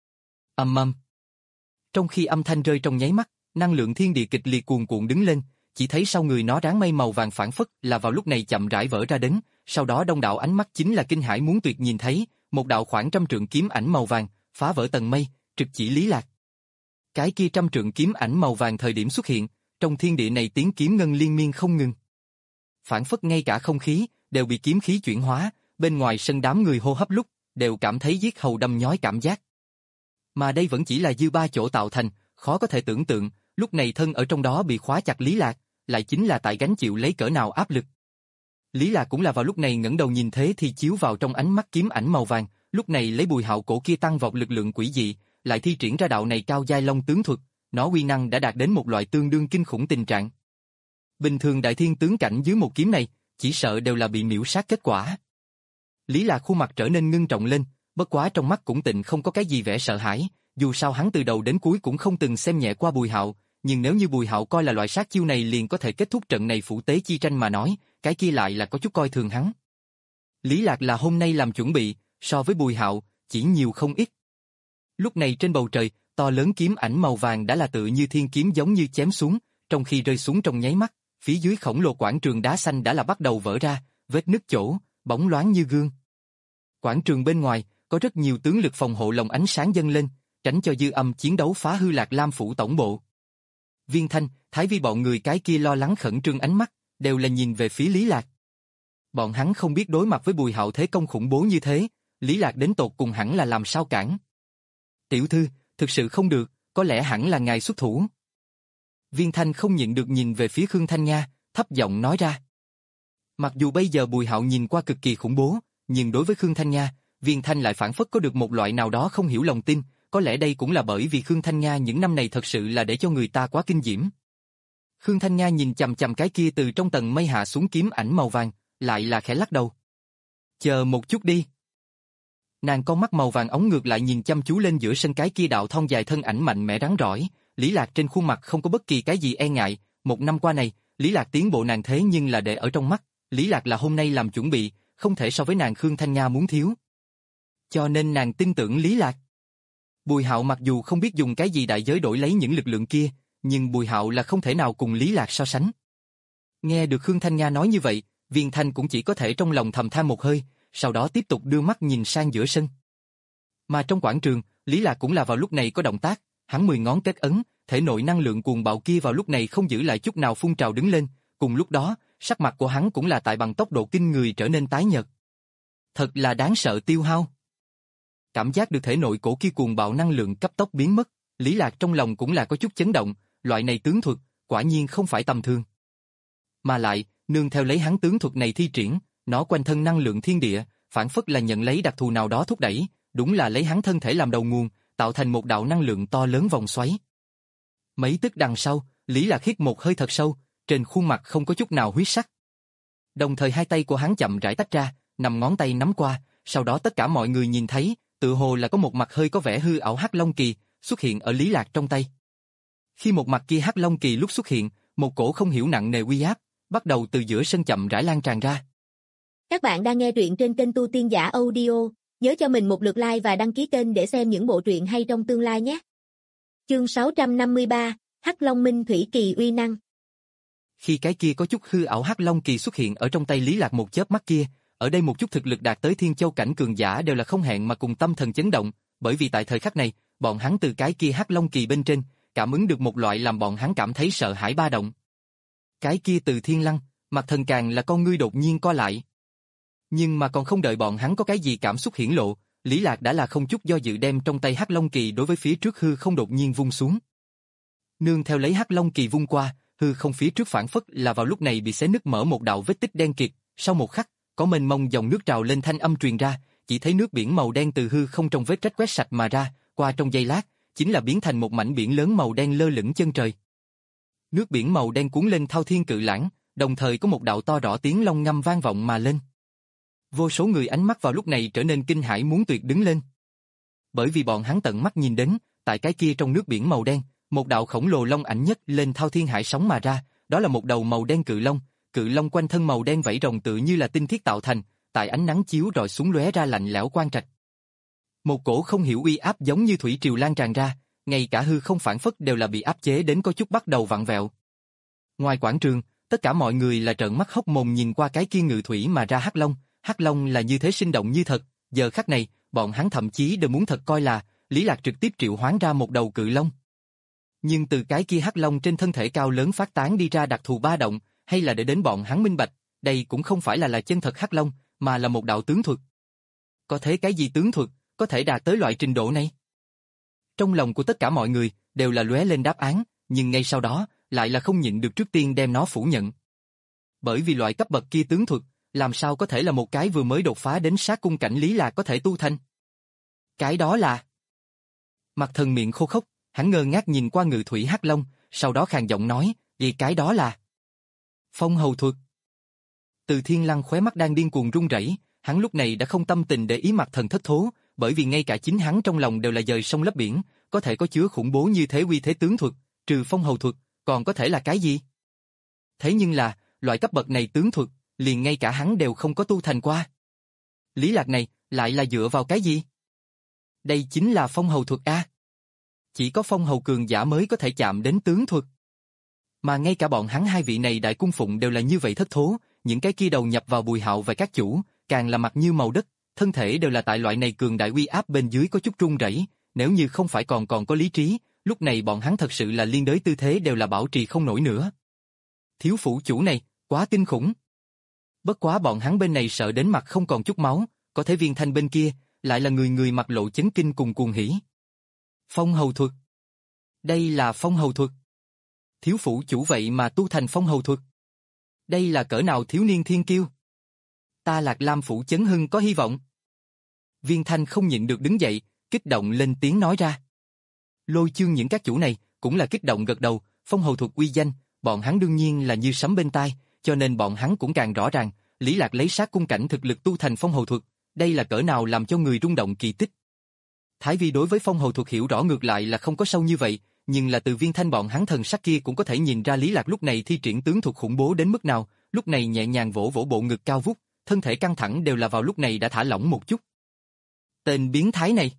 Ầm ầm. Trong khi âm thanh rơi trong nháy mắt, năng lượng thiên địa kịch liệt cuồn cuộn đứng lên, chỉ thấy sau người nó đám mây màu vàng phản phất là vào lúc này chậm rãi vỡ ra đến, sau đó đông đảo ánh mắt chính là kinh hãi muốn tuyệt nhìn thấy, một đạo khoảng trăm trượng kiếm ảnh màu vàng, phá vỡ tầng mây, trực chỉ Lý Lạc. Cái kia trăm trượng kiếm ảnh màu vàng thời điểm xuất hiện, trong thiên địa này tiếng kiếm ngân liên miên không ngừng. Phản phất ngay cả không khí đều bị kiếm khí chuyển hóa, bên ngoài sân đám người hô hấp lúc đều cảm thấy giết hầu đâm nhói cảm giác. Mà đây vẫn chỉ là dư ba chỗ tạo thành, khó có thể tưởng tượng, lúc này thân ở trong đó bị khóa chặt Lý Lạc, lại chính là tại gánh chịu lấy cỡ nào áp lực. Lý Lạc cũng là vào lúc này ngẩng đầu nhìn thế thì chiếu vào trong ánh mắt kiếm ảnh màu vàng, lúc này lấy Bùi Hạo cổ kia tăng vọt lực lượng quỷ dị, lại thi triển ra đạo này cao giai long tướng thuật, nó uy năng đã đạt đến một loại tương đương kinh khủng tình trạng. Bình thường đại thiên tướng cảnh dưới một kiếm này, chỉ sợ đều là bị miểu sát kết quả. Lý Lạc khuôn mặt trở nên ngưng trọng lên, bất quá trong mắt cũng tịnh không có cái gì vẻ sợ hãi, dù sao hắn từ đầu đến cuối cũng không từng xem nhẹ qua Bùi Hạo, nhưng nếu như Bùi Hạo coi là loại sát chiêu này liền có thể kết thúc trận này phủ tế chi tranh mà nói, cái kia lại là có chút coi thường hắn. Lý Lạc là hôm nay làm chuẩn bị, so với Bùi Hạo, chỉ nhiều không ít. Lúc này trên bầu trời, to lớn kiếm ảnh màu vàng đã là tự như thiên kiếm giống như chém xuống, trong khi rơi xuống trong nháy mắt, phía dưới khổng lồ quảng trường đá xanh đã là bắt đầu vỡ ra, vết nứt chỗ, bóng loáng như gương. Quảng trường bên ngoài, có rất nhiều tướng lực phòng hộ lồng ánh sáng dâng lên, tránh cho dư âm chiến đấu phá hư Lạc Lam phủ tổng bộ. Viên Thanh, Thái Vi bọn người cái kia lo lắng khẩn trương ánh mắt, đều là nhìn về phía Lý Lạc. Bọn hắn không biết đối mặt với Bùi Hạo thế công khủng bố như thế, Lý Lạc đến tột cùng hẳn là làm sao cản. Tiểu thư, thực sự không được, có lẽ hẳn là ngài xuất thủ. Viên Thanh không nhịn được nhìn về phía Khương Thanh Nga, thấp giọng nói ra. Mặc dù bây giờ Bùi Hạo nhìn qua cực kỳ khủng bố, nhưng đối với Khương Thanh Nga, Viên Thanh lại phản phất có được một loại nào đó không hiểu lòng tin, có lẽ đây cũng là bởi vì Khương Thanh Nga những năm này thật sự là để cho người ta quá kinh diễm. Khương Thanh Nga nhìn chằm chằm cái kia từ trong tầng mây hạ xuống kiếm ảnh màu vàng, lại là khẽ lắc đầu. Chờ một chút đi. Nàng con mắt màu vàng ống ngược lại nhìn chăm chú lên giữa sân cái kia đạo thon dài thân ảnh mạnh mẽ rắn rỏi, Lý Lạc trên khuôn mặt không có bất kỳ cái gì e ngại, một năm qua này, Lý Lạc tiến bộ nàng thế nhưng là để ở trong mắt, Lý Lạc là hôm nay làm chuẩn bị, không thể so với nàng Khương Thanh Nga muốn thiếu. Cho nên nàng tin tưởng Lý Lạc. Bùi Hạo mặc dù không biết dùng cái gì đại giới đổi lấy những lực lượng kia, nhưng Bùi Hạo là không thể nào cùng Lý Lạc so sánh. Nghe được Khương Thanh Nga nói như vậy, Viên Thanh cũng chỉ có thể trong lòng thầm than một hơi, sau đó tiếp tục đưa mắt nhìn sang giữa sân. Mà trong quảng trường, Lý Lạc cũng là vào lúc này có động tác, hắn mười ngón kết ấn, thể nội năng lượng cuồng bạo kia vào lúc này không giữ lại chút nào phun trào đứng lên, cùng lúc đó, sắc mặt của hắn cũng là tại bằng tốc độ kinh người trở nên tái nhợt. Thật là đáng sợ tiêu hao. Cảm giác được thể nội cổ kia cuồng bạo năng lượng cấp tốc biến mất, Lý Lạc trong lòng cũng là có chút chấn động, loại này tướng thuật, quả nhiên không phải tầm thường. Mà lại, nương theo lấy hắn tướng thuật này thi triển, nó quanh thân năng lượng thiên địa, phản phất là nhận lấy đặc thù nào đó thúc đẩy, đúng là lấy hắn thân thể làm đầu nguồn, tạo thành một đạo năng lượng to lớn vòng xoáy. Mấy tức đằng sau, Lý Lạc hít một hơi thật sâu, trên khuôn mặt không có chút nào huyết sắc. Đồng thời hai tay của hắn chậm rãi tách ra, nằm ngón tay nắm qua, sau đó tất cả mọi người nhìn thấy, tự hồ là có một mặt hơi có vẻ hư ảo hắc long kỳ xuất hiện ở Lý Lạc trong tay. Khi một mặt kia hắc long kỳ lúc xuất hiện, một cổ không hiểu nặng nề uy áp bắt đầu từ giữa sân chậm rãi lan tràn ra. Các bạn đang nghe truyện trên kênh Tu Tiên Giả Audio, nhớ cho mình một lượt like và đăng ký kênh để xem những bộ truyện hay trong tương lai nhé. Chương sáu trăm năm mươi ba, Hắc Long Minh Thủy Kỳ uy năng. Khi cái kia có chút hư ảo hắc long kỳ xuất hiện ở trong tay Lý Lạc một chớp mắt kia, ở đây một chút thực lực đạt tới thiên châu cảnh cường giả đều là không hẹn mà cùng tâm thần chấn động, bởi vì tại thời khắc này, bọn hắn từ cái kia hắc long kỳ bên trên, cảm ứng được một loại làm bọn hắn cảm thấy sợ hãi ba động. Cái kia từ thiên lăng, mặt thần càng là con ngươi đột nhiên co lại. Nhưng mà còn không đợi bọn hắn có cái gì cảm xúc hiển lộ, Lý Lạc đã là không chút do dự đem trong tay hắc long kỳ đối với phía trước hư không đột nhiên vung xuống. Nương theo lấy hắc long kỳ vung qua, hư không phía trước phản phất là vào lúc này bị xé nứt mở một đạo vết tích đen kịt, sau một khắc, có mênh mông dòng nước trào lên thanh âm truyền ra, chỉ thấy nước biển màu đen từ hư không trong vết rách quét sạch mà ra, qua trong giây lát, chính là biến thành một mảnh biển lớn màu đen lơ lửng chân trời. Nước biển màu đen cuốn lên thao thiên cự lãng, đồng thời có một đạo to rõ tiếng long ngâm vang vọng mà lên. Vô số người ánh mắt vào lúc này trở nên kinh hãi muốn tuyệt đứng lên. Bởi vì bọn hắn tận mắt nhìn đến, tại cái kia trong nước biển màu đen, một đạo khổng lồ long ảnh nhất lên thao thiên hải sóng mà ra, đó là một đầu màu đen cự long, cự long quanh thân màu đen vảy rồng tự như là tinh thiết tạo thành, tại ánh nắng chiếu rọi xuống lóe ra lạnh lẽo quang trạch. Một cổ không hiểu uy áp giống như thủy triều lan tràn ra, ngay cả hư không phản phất đều là bị áp chế đến có chút bắt đầu vặn vẹo. Ngoài quảng trường, tất cả mọi người là trợn mắt hốc mồm nhìn qua cái kia ngự thủy mà ra hắc long, hắc long là như thế sinh động như thật, giờ khắc này, bọn hắn thậm chí đều muốn thật coi là Lý Lạc trực tiếp triệu hoán ra một đầu cự long. Nhưng từ cái kia hắc long trên thân thể cao lớn phát tán đi ra đặc thù ba động, hay là để đến bọn hắn minh bạch, đây cũng không phải là là chân thật hắc long, mà là một đạo tướng thuật. Có thế cái gì tướng thuật, có thể đạt tới loại trình độ này? Trong lòng của tất cả mọi người, đều là lóe lên đáp án, nhưng ngay sau đó, lại là không nhịn được trước tiên đem nó phủ nhận. Bởi vì loại cấp bậc kia tướng thuật, làm sao có thể là một cái vừa mới đột phá đến sát cung cảnh Lý Lạc có thể tu thành? Cái đó là... Mặt Thần miệng khô khốc, hắn ngơ ngác nhìn qua ngự thủy hắc long, sau đó khàn giọng nói, vì cái đó là... Phong hầu thuật. Từ Thiên Lăng khóe mắt đang điên cuồng run rẩy, hắn lúc này đã không tâm tình để ý Mặt Thần thất thố, bởi vì ngay cả chính hắn trong lòng đều là dời sông lấp biển, có thể có chứa khủng bố như thế uy thế tướng thuật, trừ phong hầu thuật, còn có thể là cái gì? Thế nhưng là, loại cấp bậc này tướng thuật, liền ngay cả hắn đều không có tu thành qua. Lý Lạc này, lại là dựa vào cái gì? Đây chính là phong hầu thuật A. Chỉ có phong hầu cường giả mới có thể chạm đến tướng thuật. Mà ngay cả bọn hắn hai vị này đại cung phụng đều là như vậy thất thố, những cái kia đầu nhập vào Bùi Hạo và các chủ, càng là mặt như màu đất, thân thể đều là tại loại này cường đại uy áp bên dưới có chút run rẩy, nếu như không phải còn còn có lý trí, lúc này bọn hắn thật sự là liên đới tư thế đều là bảo trì không nổi nữa. Thiếu phủ chủ này, quá kinh khủng. Bất quá bọn hắn bên này sợ đến mặt không còn chút máu, có thể Viên Thanh bên kia, lại là người người mặt lộ chấn kinh cùng cuồng hỉ. Phong hầu thuật. Đây là phong hầu thuật. Thiếu phủ chủ vậy mà tu thành phong hầu thuật. Đây là cỡ nào thiếu niên thiên kiêu. Ta Lạc Lam phủ chấn hưng có hy vọng. Viên Thanh không nhịn được đứng dậy, kích động lên tiếng nói ra. Lôi Chương những các chủ này, cũng là kích động gật đầu, phong hầu thuật uy danh, bọn hắn đương nhiên là như sấm bên tai, cho nên bọn hắn cũng càng rõ ràng, Lý Lạc lấy sát cung cảnh thực lực tu thành phong hầu thuật, đây là cỡ nào làm cho người rung động kỳ tích. Thái Vi đối với phong hầu thuật hiểu rõ ngược lại là không có sâu như vậy, nhưng là từ Viên Thanh bọn hắn thần sắc kia cũng có thể nhìn ra Lý Lạc lúc này thi triển tướng thuật khủng bố đến mức nào, lúc này nhẹ nhàng vỗ vỗ bộ ngực cao vút, thân thể căng thẳng đều là vào lúc này đã thả lỏng một chút. Tên biến thái này.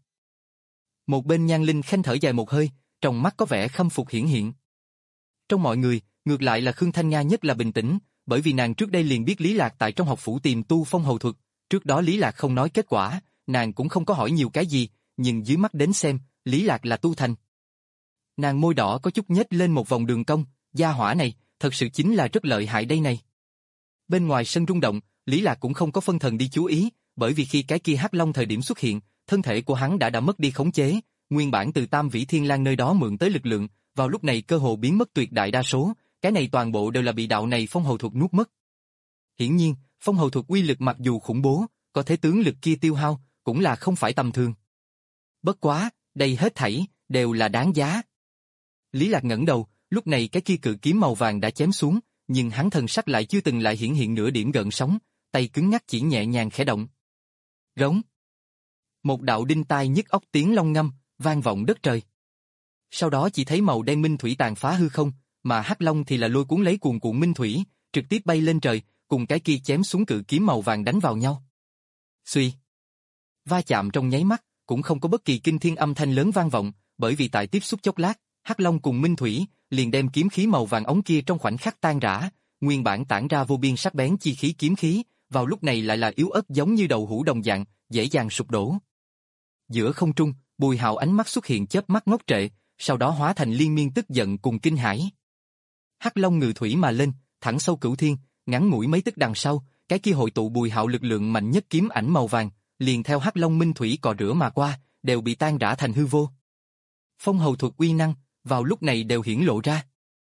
Một bên Nhan Linh Khanh thở dài một hơi, trong mắt có vẻ khâm phục hiển hiện. Trong mọi người, ngược lại là Khương Thanh Nga nhất là bình tĩnh, bởi vì nàng trước đây liền biết Lý Lạc tại trong học phủ tìm tu phong hầu thuật, trước đó Lý Lạc không nói kết quả, nàng cũng không có hỏi nhiều cái gì, nhưng dưới mắt đến xem, Lý Lạc là tu thành. Nàng môi đỏ có chút nhếch lên một vòng đường cong, gia hỏa này, thật sự chính là rất lợi hại đây này. Bên ngoài sân rung động, Lý Lạc cũng không có phân thần đi chú ý, bởi vì khi cái kia hắc long thời điểm xuất hiện, thân thể của hắn đã đã mất đi khống chế, nguyên bản từ Tam Vĩ Thiên Lang nơi đó mượn tới lực lượng, vào lúc này cơ hồ biến mất tuyệt đại đa số, cái này toàn bộ đều là bị đạo này phong hầu thuật nuốt mất. Hiển nhiên, phong hầu thuật uy lực mặc dù khủng bố, có thể tướng lực kia tiêu hao, cũng là không phải tầm thường. Bất quá, đây hết thảy, đều là đáng giá. Lý Lạc ngẩng đầu, lúc này cái kia cự kiếm màu vàng đã chém xuống, nhưng hắn thần sắc lại chưa từng lại hiển hiện nửa điểm gợn sóng, tay cứng ngắc chỉ nhẹ nhàng khẽ động. Rống. Một đạo đinh tai nhức óc tiếng long ngâm, vang vọng đất trời. Sau đó chỉ thấy màu đen minh thủy tàn phá hư không, mà hắc long thì là lôi cuốn lấy cuồn cuộn minh thủy, trực tiếp bay lên trời, cùng cái kia chém xuống cự kiếm màu vàng đánh vào nhau. Xuy. Va chạm trong nháy mắt, cũng không có bất kỳ kinh thiên âm thanh lớn vang vọng, bởi vì tại tiếp xúc chốc lát, hắc long cùng minh thủy liền đem kiếm khí màu vàng ống kia trong khoảnh khắc tan rã, nguyên bản tản ra vô biên sắc bén chi khí kiếm khí, vào lúc này lại là yếu ớt giống như đầu hũ đồng dạng, dễ dàng sụp đổ. Giữa không trung, Bùi Hạo ánh mắt xuất hiện chớp mắt ngốc trệ, sau đó hóa thành liên miên tức giận cùng kinh hãi. Hắc long ngự thủy mà lên, thẳng sâu cửu thiên, ngắn ngủi mấy tức đằng sau, cái kia hội tụ Bùi Hạo lực lượng mạnh nhất kiếm ảnh màu vàng, liền theo hắc long minh thủy cò rửa mà qua, đều bị tan rã thành hư vô. Phong hầu thuật uy năng, vào lúc này đều hiển lộ ra.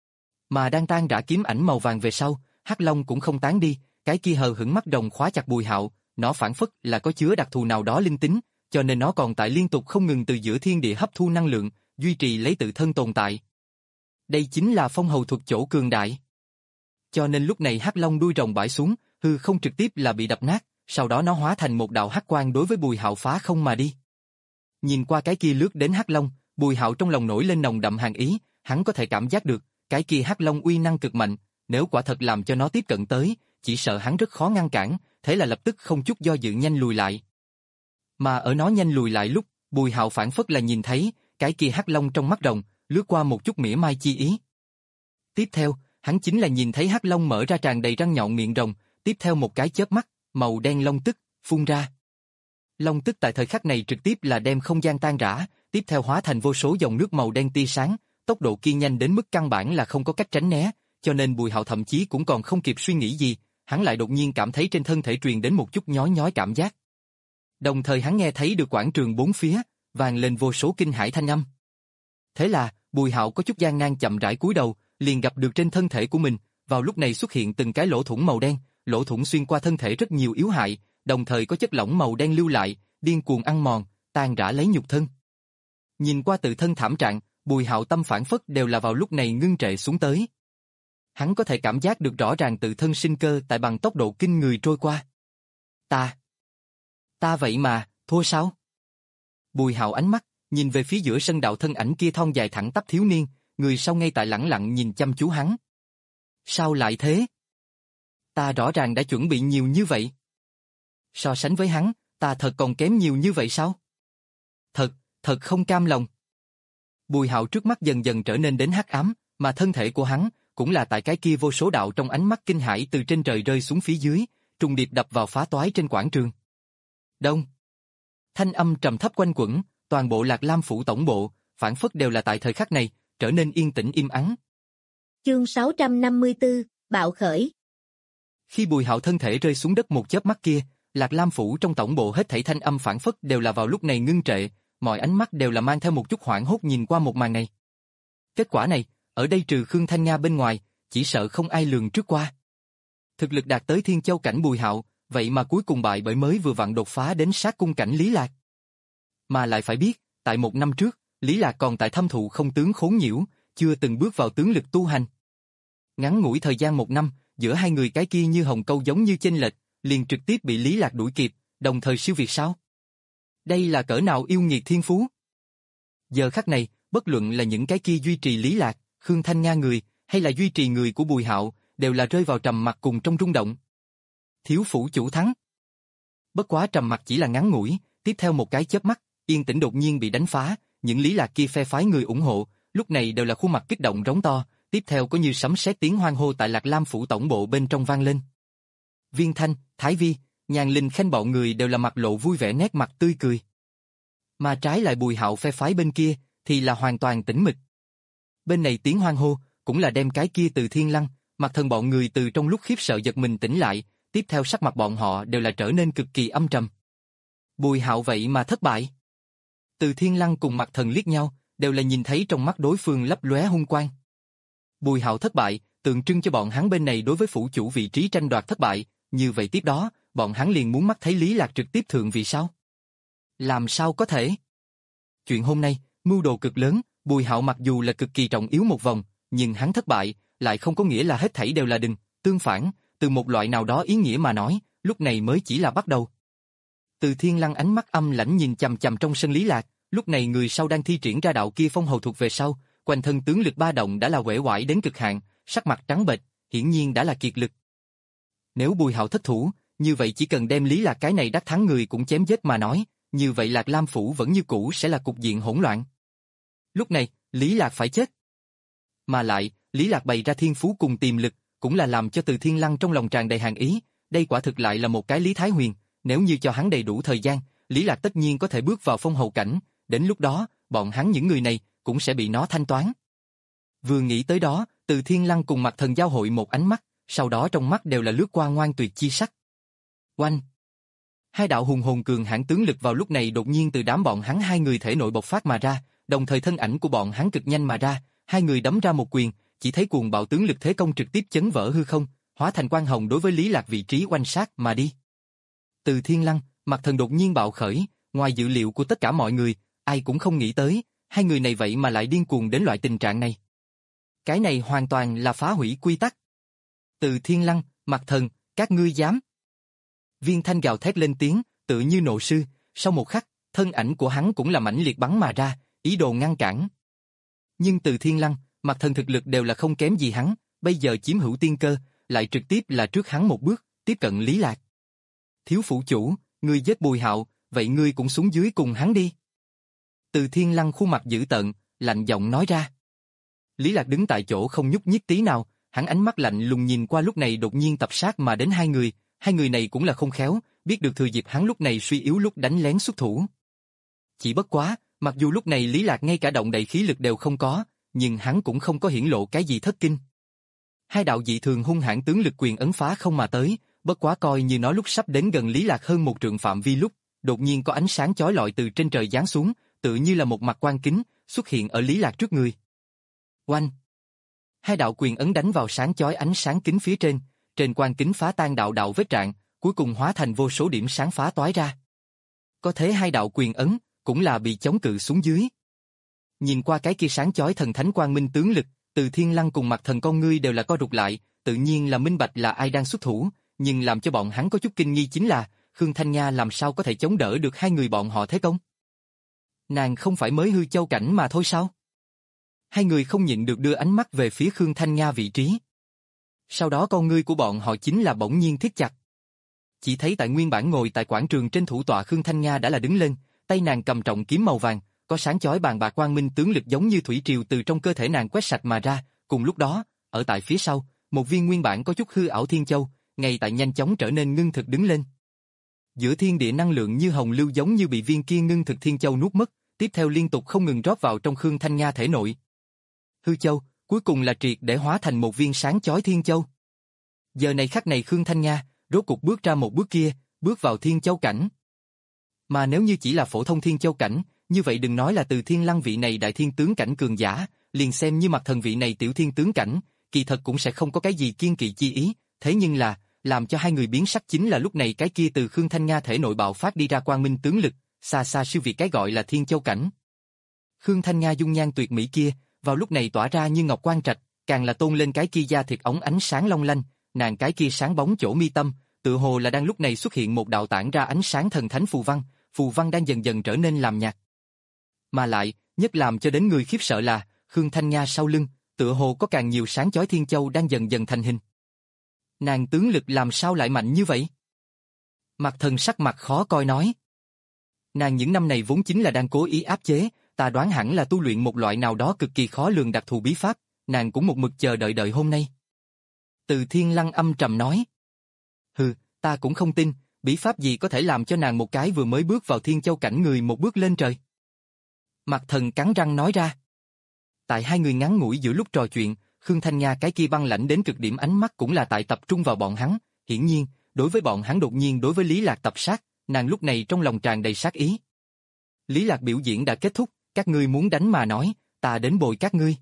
Mà đang tan rã kiếm ảnh màu vàng về sau, hắc long cũng không tán đi, cái kia hờ hững mắt rồng khóa chặt Bùi Hạo, nó phản phất là có chứa đặc thù nào đó linh tính, cho nên nó còn tại liên tục không ngừng từ giữa thiên địa hấp thu năng lượng, duy trì lấy tự thân tồn tại. Đây chính là phong hầu thuật chỗ cường đại. Cho nên lúc này hắc long đuôi rồng bãi xuống, hư không trực tiếp là bị đập nát, sau đó nó hóa thành một đạo hắc quang đối với Bùi Hạo phá không mà đi. Nhìn qua cái kia lướt đến hắc long, Bùi Hạo trong lòng nổi lên nồng đậm hàn ý, hắn có thể cảm giác được, cái kia hắc long uy năng cực mạnh, nếu quả thật làm cho nó tiếp cận tới, chỉ sợ hắn rất khó ngăn cản, thế là lập tức không chút do dự nhanh lùi lại. Mà ở nó nhanh lùi lại lúc, Bùi Hạo phản phất là nhìn thấy, cái kia hắc long trong mắt rồng, lướt qua một chút mỉa mai chi ý. Tiếp theo, hắn chính là nhìn thấy hắc long mở ra tràn đầy răng nhọn miệng rồng, tiếp theo một cái chớp mắt, màu đen long tức phun ra. Long tức tại thời khắc này trực tiếp là đem không gian tan rã, tiếp theo hóa thành vô số dòng nước màu đen tia sáng, tốc độ kia nhanh đến mức căn bản là không có cách tránh né, cho nên Bùi Hạo thậm chí cũng còn không kịp suy nghĩ gì, hắn lại đột nhiên cảm thấy trên thân thể truyền đến một chút nhói nhói cảm giác. Đồng thời hắn nghe thấy được quảng trường bốn phía vang lên vô số kinh hãi thanh âm. Thế là, Bùi Hạo có chút gian nan chậm rãi cúi đầu, liền gặp được trên thân thể của mình, vào lúc này xuất hiện từng cái lỗ thủng màu đen, lỗ thủng xuyên qua thân thể rất nhiều yếu hại, đồng thời có chất lỏng màu đen lưu lại, điên cuồng ăn mòn, tan rã lấy nhục thân. Nhìn qua tự thân thảm trạng, Bùi Hạo tâm phản phất đều là vào lúc này ngưng trệ xuống tới. Hắn có thể cảm giác được rõ ràng tự thân sinh cơ tại bằng tốc độ kinh người trôi qua. Ta, ta vậy mà, thua sao? Bùi Hạo ánh mắt, nhìn về phía giữa sân đạo thân ảnh kia thon dài thẳng tắp thiếu niên, người sau ngay tại lẳng lặng nhìn chăm chú hắn. Sao lại thế? Ta rõ ràng đã chuẩn bị nhiều như vậy. So sánh với hắn, ta thật còn kém nhiều như vậy sao? Thật, thật không cam lòng. Bùi Hạo trước mắt dần dần trở nên đến hắc ám, mà thân thể của hắn cũng là tại cái kia vô số đạo trong ánh mắt kinh hãi từ trên trời rơi xuống phía dưới, trùng điệp đập vào phá toái trên quảng trường. Đông. Thanh âm trầm thấp quanh quẩn, toàn bộ Lạc Lam phủ tổng bộ, phản phất đều là tại thời khắc này, trở nên yên tĩnh im ắng. Chương sáu trăm năm mươi tư, bạo khởi. Khi Bùi Hạo thân thể rơi xuống đất một chớp mắt kia, Lạc Lam phủ trong tổng bộ hết thảy thanh âm phản phất đều là vào lúc này ngưng trệ, mọi ánh mắt đều là mang theo một chút hoảng hốt nhìn qua một màn này. Kết quả này, ở đây trừ Khương Thanh Nga bên ngoài, chỉ sợ không ai lường trước qua. Thực lực đạt tới Thiên Châu cảnh Bùi Hạo, vậy mà cuối cùng bại bởi mới vừa vặn đột phá đến sát cung cảnh Lý Lạc. Mà lại phải biết, tại một năm trước, Lý Lạc còn tại thâm thụ không tướng khốn nhiễu, chưa từng bước vào tướng lực tu hành. Ngắn ngủi thời gian một năm, giữa hai người cái kia như hồng câu giống như chênh lệch, liền trực tiếp bị Lý Lạc đuổi kịp, đồng thời siêu việt sao? Đây là cỡ nào yêu nghiệt thiên phú? Giờ khắc này, bất luận là những cái kia duy trì Lý Lạc, Khương Thanh Nga người, hay là duy trì người của Bùi Hạo, đều là rơi vào trầm mặc cùng trong rung động. Thiếu phủ chủ thắng. Bất quá trầm mặc chỉ là ngắn ngủi, tiếp theo một cái chớp mắt, yên tĩnh đột nhiên bị đánh phá, những Lý Lạc kia phe phái người ủng hộ, lúc này đều là khuôn mặt kích động rống to, tiếp theo có như sấm sét tiếng hoan hô tại Lạc Lam phủ tổng bộ bên trong vang lên. Viên Thanh, Thái Vi, Nhàn Linh Khanh bọn người đều là mặt lộ vui vẻ nét mặt tươi cười. Mà trái lại Bùi Hạo phe phái bên kia, thì là hoàn toàn tĩnh mịch. Bên này tiếng hoan hô, cũng là đem cái kia Từ Thiên Lăng, Mặt Thần bọn người từ trong lúc khiếp sợ giật mình tỉnh lại, tiếp theo sắc mặt bọn họ đều là trở nên cực kỳ âm trầm. Bùi Hạo vậy mà thất bại. Từ Thiên Lăng cùng Mặt Thần liếc nhau, đều là nhìn thấy trong mắt đối phương lấp lóe hung quang. Bùi Hạo thất bại, tượng trưng cho bọn hắn bên này đối với phủ chủ vị trí tranh đoạt thất bại, như vậy tiếp đó, bọn hắn liền muốn mắt thấy Lý Lạc trực tiếp thượng vị sao? Làm sao có thể? Chuyện hôm nay, mưu đồ cực lớn, Bùi Hạo mặc dù là cực kỳ trọng yếu một vòng, nhưng hắn thất bại, lại không có nghĩa là hết thảy đều là đừng, tương phản, từ một loại nào đó ý nghĩa mà nói, lúc này mới chỉ là bắt đầu. Từ Thiên Lăng ánh mắt âm lãnh nhìn chằm chằm trong sân Lý Lạc, lúc này người sau đang thi triển ra đạo kia phong hầu thuộc về sau, quanh thân tướng lực ba động đã là uể oải đến cực hạn, sắc mặt trắng bệch, hiển nhiên đã là kiệt lực. Nếu Bùi Hạo thất thủ, như vậy chỉ cần đem Lý Lạc cái này đắc thắng người cũng chém giết mà nói, như vậy Lạc Lam phủ vẫn như cũ sẽ là cục diện hỗn loạn. Lúc này, Lý Lạc phải chết. Mà lại, Lý Lạc bày ra thiên phú cùng tiềm lực, cũng là làm cho Từ Thiên Lăng trong lòng tràn đầy hàn ý, đây quả thực lại là một cái Lý Thái Huyền, nếu như cho hắn đầy đủ thời gian, Lý Lạc tất nhiên có thể bước vào phong hầu cảnh, đến lúc đó, bọn hắn những người này cũng sẽ bị nó thanh toán. Vừa nghĩ tới đó, Từ Thiên Lăng cùng Mặt Thần giao hội một ánh mắt, sau đó trong mắt đều là lướt qua ngoan tuyệt chi sắc. Oanh! Hai đạo hùng hồn cường hãn tướng lực vào lúc này đột nhiên từ đám bọn hắn hai người thể nội bộc phát mà ra, đồng thời thân ảnh của bọn hắn cực nhanh mà ra, hai người đấm ra một quyền, chỉ thấy cuồng bạo tướng lực thế công trực tiếp chấn vỡ hư không, hóa thành quang hồng đối với Lý Lạc vị trí oanh sát mà đi. Từ Thiên Lăng, Mặt Thần đột nhiên bạo khởi, ngoài dự liệu của tất cả mọi người, ai cũng không nghĩ tới, hai người này vậy mà lại điên cuồng đến loại tình trạng này. Cái này hoàn toàn là phá hủy quy tắc. Từ Thiên Lăng, Mặt Thần, các ngươi dám. Viên Thanh gào thét lên tiếng, tự như nộ sư, sau một khắc, thân ảnh của hắn cũng là mãnh liệt bắn mà ra, ý đồ ngăn cản. Nhưng Từ Thiên Lăng, Mạc Thần thực lực đều là không kém gì hắn, bây giờ chiếm hữu tiên cơ, lại trực tiếp là trước hắn một bước, tiếp cận Lý Lạc. Thiếu phủ chủ, ngươi giết Bùi Hạo, vậy ngươi cũng xuống dưới cùng hắn đi. Từ Thiên Lăng khuôn mặt dữ tợn, lạnh giọng nói ra. Lý Lạc đứng tại chỗ không nhúc nhích tí nào, hắn ánh mắt lạnh lùng nhìn qua lúc này đột nhiên tập sát mà đến hai người, hai người này cũng là không khéo, biết được thừa dịp hắn lúc này suy yếu lúc đánh lén xuất thủ. Chỉ bất quá, mặc dù lúc này Lý Lạc ngay cả động đậy khí lực đều không có, nhưng hắn cũng không có hiển lộ cái gì thất kinh. Hai đạo dị thường hung hãn tướng lực quyền ấn phá không mà tới, bất quá coi như nó lúc sắp đến gần Lý Lạc hơn một trượng phạm vi lúc, đột nhiên có ánh sáng chói lọi từ trên trời giáng xuống, tự như là một mặt quan kính, xuất hiện ở Lý Lạc trước người. Oanh! Hai đạo quyền ấn đánh vào sáng chói ánh sáng kính phía trên, trên quan kính phá tan đạo đạo vết rạn, cuối cùng hóa thành vô số điểm sáng phá toái ra. Có thế hai đạo quyền ấn, cũng là bị chống cự xuống dưới. Nhìn qua cái kia sáng chói thần thánh quang minh tướng lực, Từ Thiên Lăng cùng Mạc Thần con ngươi đều là co rụt lại, tự nhiên là minh bạch là ai đang xuất thủ, nhưng làm cho bọn hắn có chút kinh nghi chính là, Khương Thanh Nha làm sao có thể chống đỡ được hai người bọn họ thế công? Nàng không phải mới hư châu cảnh mà thôi sao? Hai người không nhịn được đưa ánh mắt về phía Khương Thanh Nha vị trí. Sau đó con ngươi của bọn họ chính là bỗng nhiên thiết chặt. Chỉ thấy tại nguyên bản ngồi tại quảng trường trên thủ tọa Khương Thanh Nha đã là đứng lên, tay nàng cầm trọng kiếm màu vàng, có sáng chói bàn bạc quang minh tướng lực giống như thủy triều từ trong cơ thể nàng quét sạch mà ra, cùng lúc đó, ở tại phía sau, một viên nguyên bản có chút hư ảo thiên châu, ngay tại nhanh chóng trở nên ngưng thực đứng lên. Giữa thiên địa năng lượng như hồng lưu giống như bị viên kia ngưng thực thiên châu nuốt mất, tiếp theo liên tục không ngừng rót vào trong Khương Thanh Nha thể nội. Hư châu, cuối cùng là triệt để hóa thành một viên sáng chói thiên châu. Giờ này khắc này Khương Thanh Nha, rốt cục bước ra một bước kia, bước vào thiên châu cảnh. Mà nếu như chỉ là phổ thông thiên châu cảnh, như vậy đừng nói là Từ Thiên Lăng vị này đại thiên tướng cảnh cường giả, liền xem như Mạc Thần vị này tiểu thiên tướng cảnh, kỳ thật cũng sẽ không có cái gì kiên kỵ chi ý, thế nhưng là, làm cho hai người biến sắc chính là lúc này cái kia từ Khương Thanh Nha thể nội bạo phát đi ra quang minh tướng lực, xa xa siêu việt cái gọi là thiên châu cảnh. Khương Thanh Nha dung nhan tuyệt mỹ kia, vào lúc này tỏa ra như ngọc quan trạch, càng là tôn lên cái kia da thịt óng ánh sáng long lanh, nàng cái kia sáng bóng chỗ mi tâm, tự hồ là đang lúc này xuất hiện một đạo tản ra ánh sáng thần thánh phù văn, phù văn đang dần dần trở nên làm nhạt. Mà lại, nhất làm cho đến người khiếp sợ là, Khương Thanh Nha sau lưng, tựa hồ có càng nhiều sáng chói thiên châu đang dần dần thành hình. Nàng tướng lực làm sao lại mạnh như vậy? Mạc Thần sắc mặt khó coi nói. Nàng những năm này vốn chính là đang cố ý áp chế, ta đoán hẳn là tu luyện một loại nào đó cực kỳ khó lường đặc thù bí pháp, nàng cũng một mực chờ đợi đợi hôm nay. Từ Thiên Lăng âm trầm nói. Hừ, ta cũng không tin, bí pháp gì có thể làm cho nàng một cái vừa mới bước vào thiên châu cảnh người một bước lên trời. Mạc Thần cắn răng nói ra. Tại hai người ngắn ngủi giữa lúc trò chuyện, Khương Thanh Nha cái kia băng lãnh đến cực điểm ánh mắt cũng là tại tập trung vào bọn hắn, hiển nhiên, đối với bọn hắn đột nhiên đối với Lý Lạc tập sát, nàng lúc này trong lòng tràn đầy sát ý. Lý Lạc biểu diễn đã kết thúc, các ngươi muốn đánh mà nói, ta đến bồi các ngươi.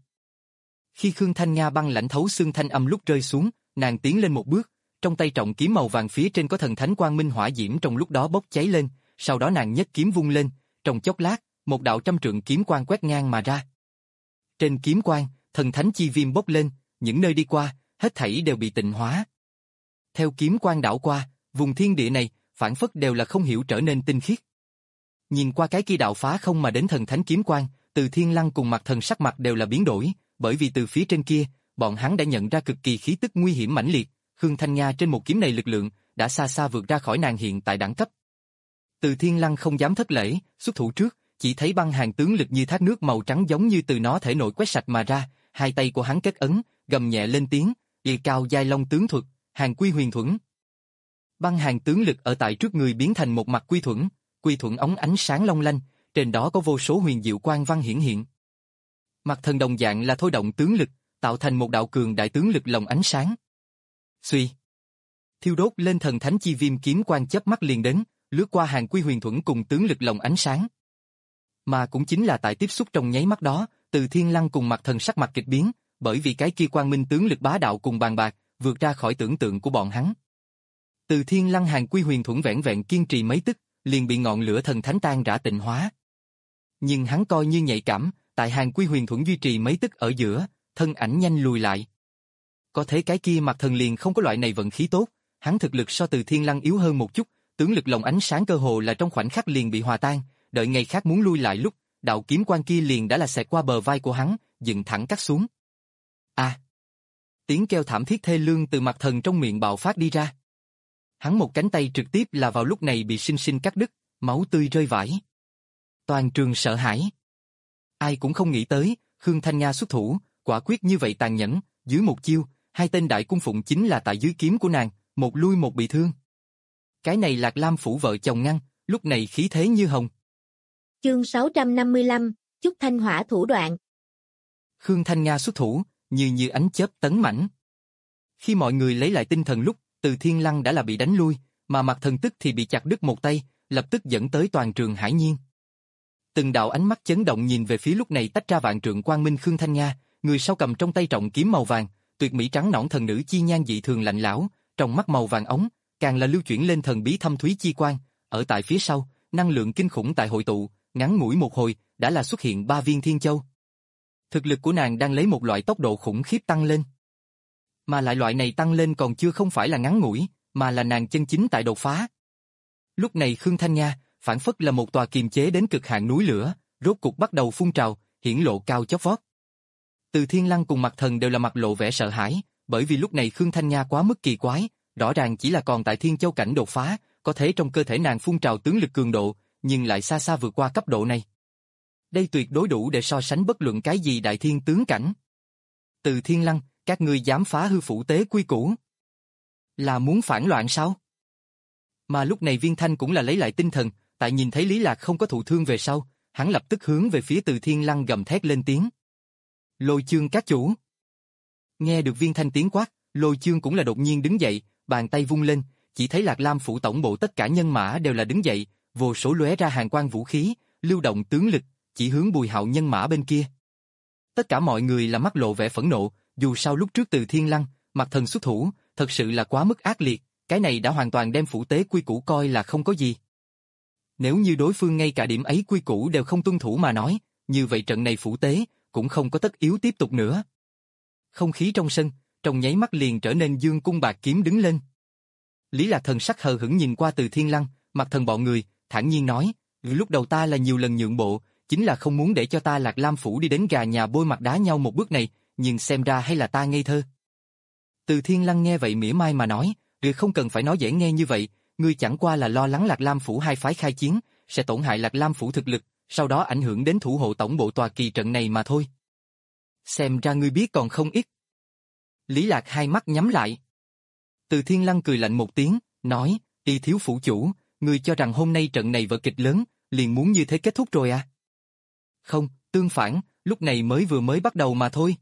Khi Khương Thanh Nha băng lãnh thấu xương thanh âm lúc rơi xuống, nàng tiến lên một bước, trong tay trọng kiếm màu vàng phía trên có thần thánh quang minh hỏa diễm trong lúc đó bốc cháy lên, sau đó nàng nhấc kiếm vung lên, trong chốc lát, một đạo trăm trượng kiếm quang quét ngang mà ra. Trên kiếm quang, thần thánh chi viêm bốc lên, những nơi đi qua, hết thảy đều bị tịnh hóa. Theo kiếm quang đảo qua, vùng thiên địa này, phản phất đều là không hiểu trở nên tinh khiết. Nhìn qua cái kia đạo phá không mà đến thần thánh kiếm quang, Từ Thiên Lăng cùng Mạc Thần sắc mặt đều là biến đổi, bởi vì từ phía trên kia, bọn hắn đã nhận ra cực kỳ khí tức nguy hiểm mãnh liệt, Khương Thanh Nha trên một kiếm này lực lượng, đã xa xa vượt ra khỏi nàng hiện tại đẳng cấp. Từ Thiên Lăng không dám thất lễ, xuất thủ trước, chỉ thấy băng hàn tướng lực như thác nước màu trắng giống như từ nó thể nội quét sạch mà ra, hai tay của hắn kết ấn, gầm nhẹ lên tiếng, "Ỷ cao giai long tướng thuật, Hàn Quy Huyền Thuẫn." Băng hàn tướng lực ở tại trước người biến thành một mặt quy thuẫn, quy thuẫn óng ánh sáng long lanh, trên đó có vô số huyền diệu quang văn hiển hiện. Mạc Thần đồng dạng là thôi động tướng lực, tạo thành một đạo cường đại tướng lực lồng ánh sáng. Xuy, thiêu đốt lên thần thánh chi viêm kiếm quang chớp mắt liền đến, lướt qua Hàn Quy Huyền Thuẫn cùng tướng lực lồng ánh sáng. Mà cũng chính là tại tiếp xúc trong nháy mắt đó, Từ Thiên Lăng cùng Mạc Thần sắc mặt kịch biến, bởi vì cái kia quang minh tướng lực bá đạo cùng bàn bạc, vượt ra khỏi tưởng tượng của bọn hắn. Từ Thiên Lăng Hàn Quy Huyền Thuẫn vẻn vẹn kiên trì mấy tức, liền bị ngọn lửa thần thánh tan rã tịnh hóa. Nhưng hắn coi như nhạy cảm, tại Hàn Quy Huyền Thuẫn duy trì mấy tức ở giữa, thân ảnh nhanh lùi lại. Có thế cái kia Mạc Thần liền không có loại này vận khí tốt, hắn thực lực so Từ Thiên Lăng yếu hơn một chút, tướng lực lồng ánh sáng cơ hồ là trong khoảnh khắc liền bị hòa tan, đợi ngày khác muốn lui lại lúc, đạo kiếm quang kia liền đã là xẹt qua bờ vai của hắn, dựng thẳng cắt xuống. A! À, tiếng kêu thảm thiết thê lương từ mặt thần trong miệng bạo phát đi ra. Hắn một cánh tay trực tiếp là vào lúc này bị sinh sinh cắt đứt, máu tươi rơi vãi. Toàn trường sợ hãi. Ai cũng không nghĩ tới, Khương Thanh Nga xuất thủ, quả quyết như vậy tàn nhẫn, dưới một chiêu, hai tên đại cung phụng chính là tại dưới kiếm của nàng, một lui một bị thương. Cái này Lạc Lam phủ vợ chồng ngăn, lúc này khí thế như hồng. Chương sáu trăm năm mươi lăm, Chúc Thanh Hỏa thủ đoạn. Khương Thanh Nga xuất thủ, như như ánh chớp tấn mãnh. Khi mọi người lấy lại tinh thần lúc, Từ Thiên Lăng đã là bị đánh lui, mà mặt thần tức thì bị chặt đứt một tay, lập tức dẫn tới toàn trường hải nhiên. Từng đạo ánh mắt chấn động nhìn về phía lúc này tách ra vạn trượng quang minh Khương Thanh Nga, người sau cầm trong tay trọng kiếm màu vàng, tuyệt mỹ trắng nõn thần nữ chi nhan dị thường lạnh lẽo, trong mắt màu vàng ống, càng là lưu chuyển lên thần bí thâm thúy chi quang, ở tại phía sau, năng lượng kinh khủng tại hội tụ, ngắn ngủi một hồi, đã là xuất hiện ba viên thiên châu. Thực lực của nàng đang lấy một loại tốc độ khủng khiếp tăng lên. Mà lại loại này tăng lên còn chưa không phải là ngắn ngủi, mà là nàng chân chính tại đột phá. Lúc này Khương Thanh Nga, phản phất là một tòa kiềm chế đến cực hạn núi lửa, rốt cục bắt đầu phun trào, hiển lộ cao chót vót. Từ Thiên Lăng cùng mặt thần đều là mặt lộ vẻ sợ hãi, bởi vì lúc này Khương Thanh Nga quá mức kỳ quái, rõ ràng chỉ là còn tại Thiên Châu cảnh đột phá, có thể trong cơ thể nàng phun trào tướng lực cường độ, nhưng lại xa xa vượt qua cấp độ này. Đây tuyệt đối đủ để so sánh bất luận cái gì đại thiên tướng cảnh. Từ Thiên Lăng, các ngươi dám phá hư phủ tế quy củ, là muốn phản loạn sao? Mà lúc này Viên Thanh cũng là lấy lại tinh thần, tại nhìn thấy Lý Lạc không có thụ thương về sau, hắn lập tức hướng về phía Từ Thiên Lăng gầm thét lên tiếng. Lôi Chương các chủ. Nghe được Viên Thanh tiếng quát, Lôi Chương cũng là đột nhiên đứng dậy, bàn tay vung lên, chỉ thấy Lạc Lam phủ tổng bộ tất cả nhân mã đều là đứng dậy, vô số lóe ra hàng quang vũ khí, lưu động tướng lực, chỉ hướng Bùi Hạo nhân mã bên kia. Tất cả mọi người là mắt lộ vẻ phẫn nộ, dù sao lúc trước Từ Thiên Lăng, mặt thần xuất thủ, thật sự là quá mức ác liệt, cái này đã hoàn toàn đem phủ tế quy củ coi là không có gì. Nếu như đối phương ngay cả điểm ấy quy củ đều không tuân thủ mà nói, như vậy trận này phủ tế cũng không có tất yếu tiếp tục nữa. Không khí trong sân, trong nháy mắt liền trở nên dương cung bạc kiếm đứng lên. Lý Lạc thần sắc hờ hững nhìn qua Từ Thiên Lăng, mặt thần bọn người, thản nhiên nói, lúc đầu ta là nhiều lần nhượng bộ, chính là không muốn để cho ta Lạc Lam phủ đi đến gà nhà bôi mặt đá nhau một bước này, nhưng xem ra hay là ta ngây thơ. Từ Thiên Lăng nghe vậy mỉa mai mà nói, ngươi không cần phải nói dễ nghe như vậy, ngươi chẳng qua là lo lắng Lạc Lam phủ hai phái khai chiến, sẽ tổn hại Lạc Lam phủ thực lực, sau đó ảnh hưởng đến thủ hộ tổng bộ tòa kỳ trận này mà thôi. Xem ra ngươi biết còn không ít. Lý Lạc hai mắt nhắm lại. Từ Thiên Lăng cười lạnh một tiếng, nói, Y thiếu phủ chủ, ngươi cho rằng hôm nay trận này vở kịch lớn, liền muốn như thế kết thúc rồi à? Không, tương phản, lúc này mới vừa mới bắt đầu mà thôi.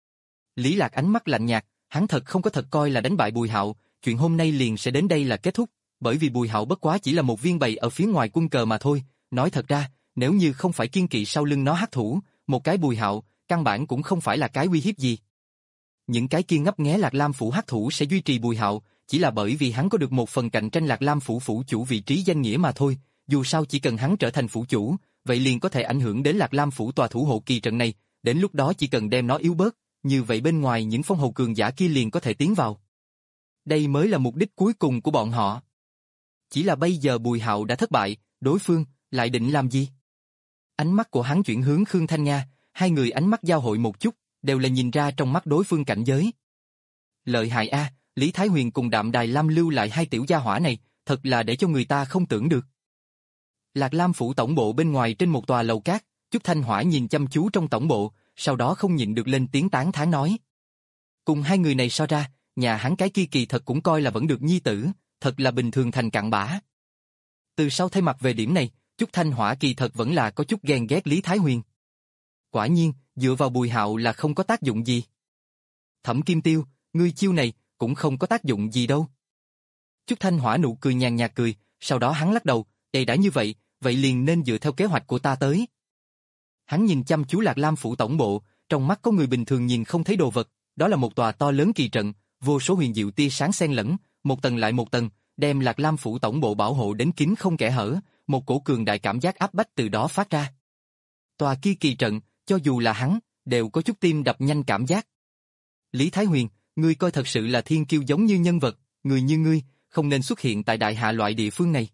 Lý Lạc ánh mắt lạnh nhạt, hắn thật không có thật coi là đánh bại Bùi Hạo, chuyện hôm nay liền sẽ đến đây là kết thúc, bởi vì Bùi Hạo bất quá chỉ là một viên bầy ở phía ngoài quân cờ mà thôi, nói thật ra, nếu như không phải kiên kỵ sau lưng nó hắc thủ, một cái Bùi Hạo, căn bản cũng không phải là cái uy hiếp gì. Những cái kia ngấp nghé Lạc Lam phủ hắc thủ sẽ duy trì Bùi Hạo, chỉ là bởi vì hắn có được một phần cạnh tranh Lạc Lam phủ phủ chủ vị trí danh nghĩa mà thôi, dù sao chỉ cần hắn trở thành phủ chủ, vậy liền có thể ảnh hưởng đến Lạc Lam phủ tòa thủ hộ kỳ trận này, đến lúc đó chỉ cần đem nó yếu bớt, như vậy bên ngoài những phong hầu cường giả kia liền có thể tiến vào. Đây mới là mục đích cuối cùng của bọn họ. Chỉ là bây giờ Bùi Hạo đã thất bại, đối phương lại định làm gì? Ánh mắt của hắn chuyển hướng Khương Thanh Nga, hai người ánh mắt giao hội một chút, đều là nhìn ra trong mắt đối phương cảnh giới. Lợi hại a, Lý Thái Huyền cùng Đạm Đài Lam lưu lại hai tiểu gia hỏa này, thật là để cho người ta không tưởng được. Lạc Lam phủ tổng bộ bên ngoài trên một tòa lầu cát, Chúc Thanh Hỏa nhìn chăm chú trong tổng bộ, sau đó không nhịn được lên tiếng tán thán nói. Cùng hai người này so ra, nhà hắn cái kia kỳ thật cũng coi là vẫn được nhi tử, thật là bình thường thành cặn bã. Từ sau thay mặt về điểm này, Chúc Thanh Hỏa kỳ thật vẫn là có chút ghen ghét Lý Thái Huyền. Quả nhiên, dựa vào Bùi Hạo là không có tác dụng gì. Thẩm Kim Tiêu, ngươi chiêu này cũng không có tác dụng gì đâu. Chúc Thanh Hỏa nụ cười nhàn nhạt cười, sau đó hắn lắc đầu, "Ê đã như vậy, vậy liền nên dựa theo kế hoạch của ta tới." Hắn nhìn chăm chú Lạc Lam phủ tổng bộ, trong mắt có người bình thường nhìn không thấy đồ vật, đó là một tòa to lớn kỳ trận, vô số huyền diệu tia sáng xen lẫn, một tầng lại một tầng, đem Lạc Lam phủ tổng bộ bảo hộ đến kín không kẽ hở, một cổ cường đại cảm giác áp bách từ đó phát ra. Tòa kia kỳ trận, cho dù là hắn, đều có chút tim đập nhanh cảm giác. Lý Thái Huyền, ngươi coi thật sự là thiên kiêu giống như nhân vật, người như ngươi, không nên xuất hiện tại đại hạ loại địa phương này.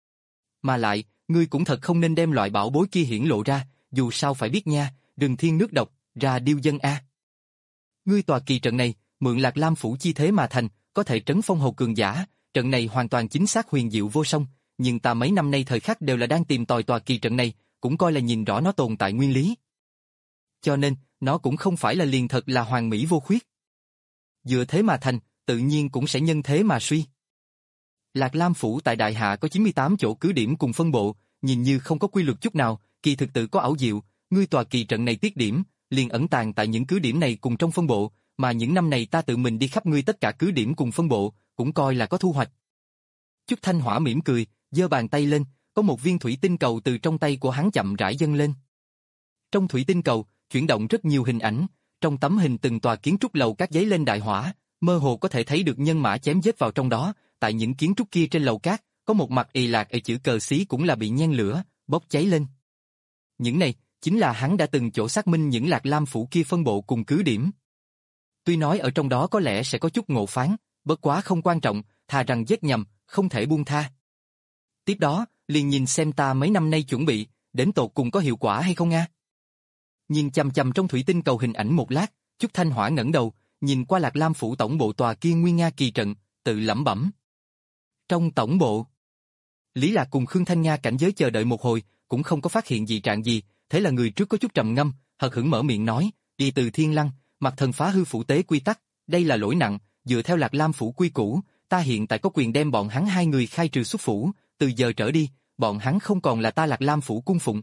Mà lại, ngươi cũng thật không nên đem loại bảo bối kia hiển lộ ra, dù sao phải biết nha, đừng thiên nước độc, ra điêu dân a. Ngươi tòa kỳ trận này, mượn Lạc Lam phủ chi thế mà thành, có thể trấn phong hầu cường giả, trận này hoàn toàn chính xác huyền diệu vô song, nhưng ta mấy năm nay thời khắc đều là đang tìm tòi tòa kỳ trận này, cũng coi là nhìn rõ nó tồn tại nguyên lý. Cho nên, nó cũng không phải là liền thật là hoàn mỹ vô khuyết. Dựa thế mà thành, tự nhiên cũng sẽ nhân thế mà suy. Lạc Lam phủ tại Đại Hạ có chín mươi tám chỗ cứ điểm cùng phân bộ, nhìn như không có quy luật chút nào, kỳ thực tự có ảo diệu, ngươi tòa kỳ trận này tiết điểm, liền ẩn tàng tại những cứ điểm này cùng trong phân bộ, mà những năm này ta tự mình đi khắp ngươi tất cả cứ điểm cùng phân bộ, cũng coi là có thu hoạch. Chúc Thanh Hỏa mỉm cười, giơ bàn tay lên, có một viên thủy tinh cầu từ trong tay của hắn chậm rãi dâng lên. Trong thủy tinh cầu, chuyển động rất nhiều hình ảnh, trong tấm hình từng tòa kiến trúc lầu các giấy lên đại hỏa, mơ hồ có thể thấy được nhân mã chém giết vào trong đó, tại những kiến trúc kia trên lầu cát, có một mặt ì lạc ở chữ cờ xí cũng là bị nhen lửa, bốc cháy lên. Những này, chính là hắn đã từng chỗ xác minh những Lạc Lam phủ kia phân bộ cùng cứ điểm. Tuy nói ở trong đó có lẽ sẽ có chút ngộ phán, bất quá không quan trọng, thà rằng giết nhầm, không thể buông tha. Tiếp đó, liền nhìn xem ta mấy năm nay chuẩn bị, đến tột cùng có hiệu quả hay không nga. Nhìn chằm chằm trong thủy tinh cầu hình ảnh một lát, Chúc Thanh Hỏa ngẩng đầu, nhìn qua Lạc Lam phủ tổng bộ tòa kia nguy nga kỳ trận, tự lẩm bẩm. Trong tổng bộ, Lý Lạc cùng Khương Thanh Nga cảnh giới chờ đợi một hồi, cũng không có phát hiện dị trạng gì, thế là người trước có chút trầm ngâm, hờ hững mở miệng nói, đi từ Thiên Lăng, mặt thần phá hư phủ tế quy tắc, đây là lỗi nặng, dựa theo Lạc Lam phủ quy củ, ta hiện tại có quyền đem bọn hắn hai người khai trừ xuất phủ, từ giờ trở đi, bọn hắn không còn là ta Lạc Lam phủ cung phụng.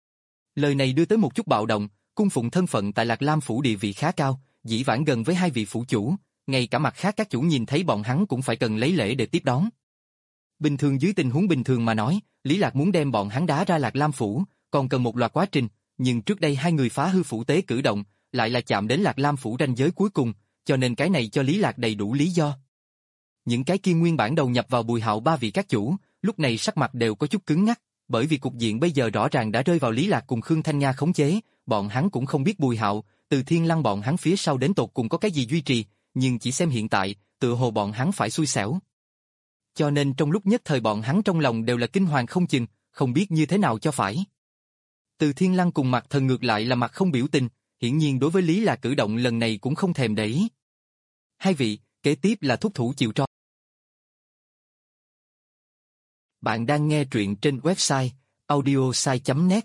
Lời này đưa tới một chút bạo động, cung phụng thân phận tại Lạc Lam phủ địa vị khá cao, dĩ vãng gần với hai vị phủ chủ, ngay cả mặt khác các chủ nhìn thấy bọn hắn cũng phải cần lấy lễ để tiếp đón. Bình thường dưới tình huống bình thường mà nói, Lý Lạc muốn đem bọn hắn đá ra Lạc Lam phủ, còn cần một loạt quá trình, nhưng trước đây hai người phá hư phủ tế cử động, lại là chạm đến Lạc Lam phủ ranh giới cuối cùng, cho nên cái này cho Lý Lạc đầy đủ lý do. Những cái kia nguyên bản đầu nhập vào Bùi Hạo ba vị các chủ, lúc này sắc mặt đều có chút cứng ngắc, bởi vì cục diện bây giờ rõ ràng đã rơi vào Lý Lạc cùng Khương Thanh Nga khống chế, bọn hắn cũng không biết Bùi Hạo, từ Thiên Lăng bọn hắn phía sau đến tột cùng có cái gì duy trì, nhưng chỉ xem hiện tại, tựa hồ bọn hắn phải xui xẻo. Cho nên trong lúc nhất thời bọn hắn trong lòng đều là kinh hoàng không chừng, không biết như thế nào cho phải. Từ Thiên Lăng cùng mặt thần ngược lại là mặt không biểu tình, hiển nhiên đối với Lý Lạc cử động lần này cũng không thèm để ý. Hai vị, kế tiếp là thúc thủ chịu tro. Bạn đang nghe truyện trên website audiosai chấm net.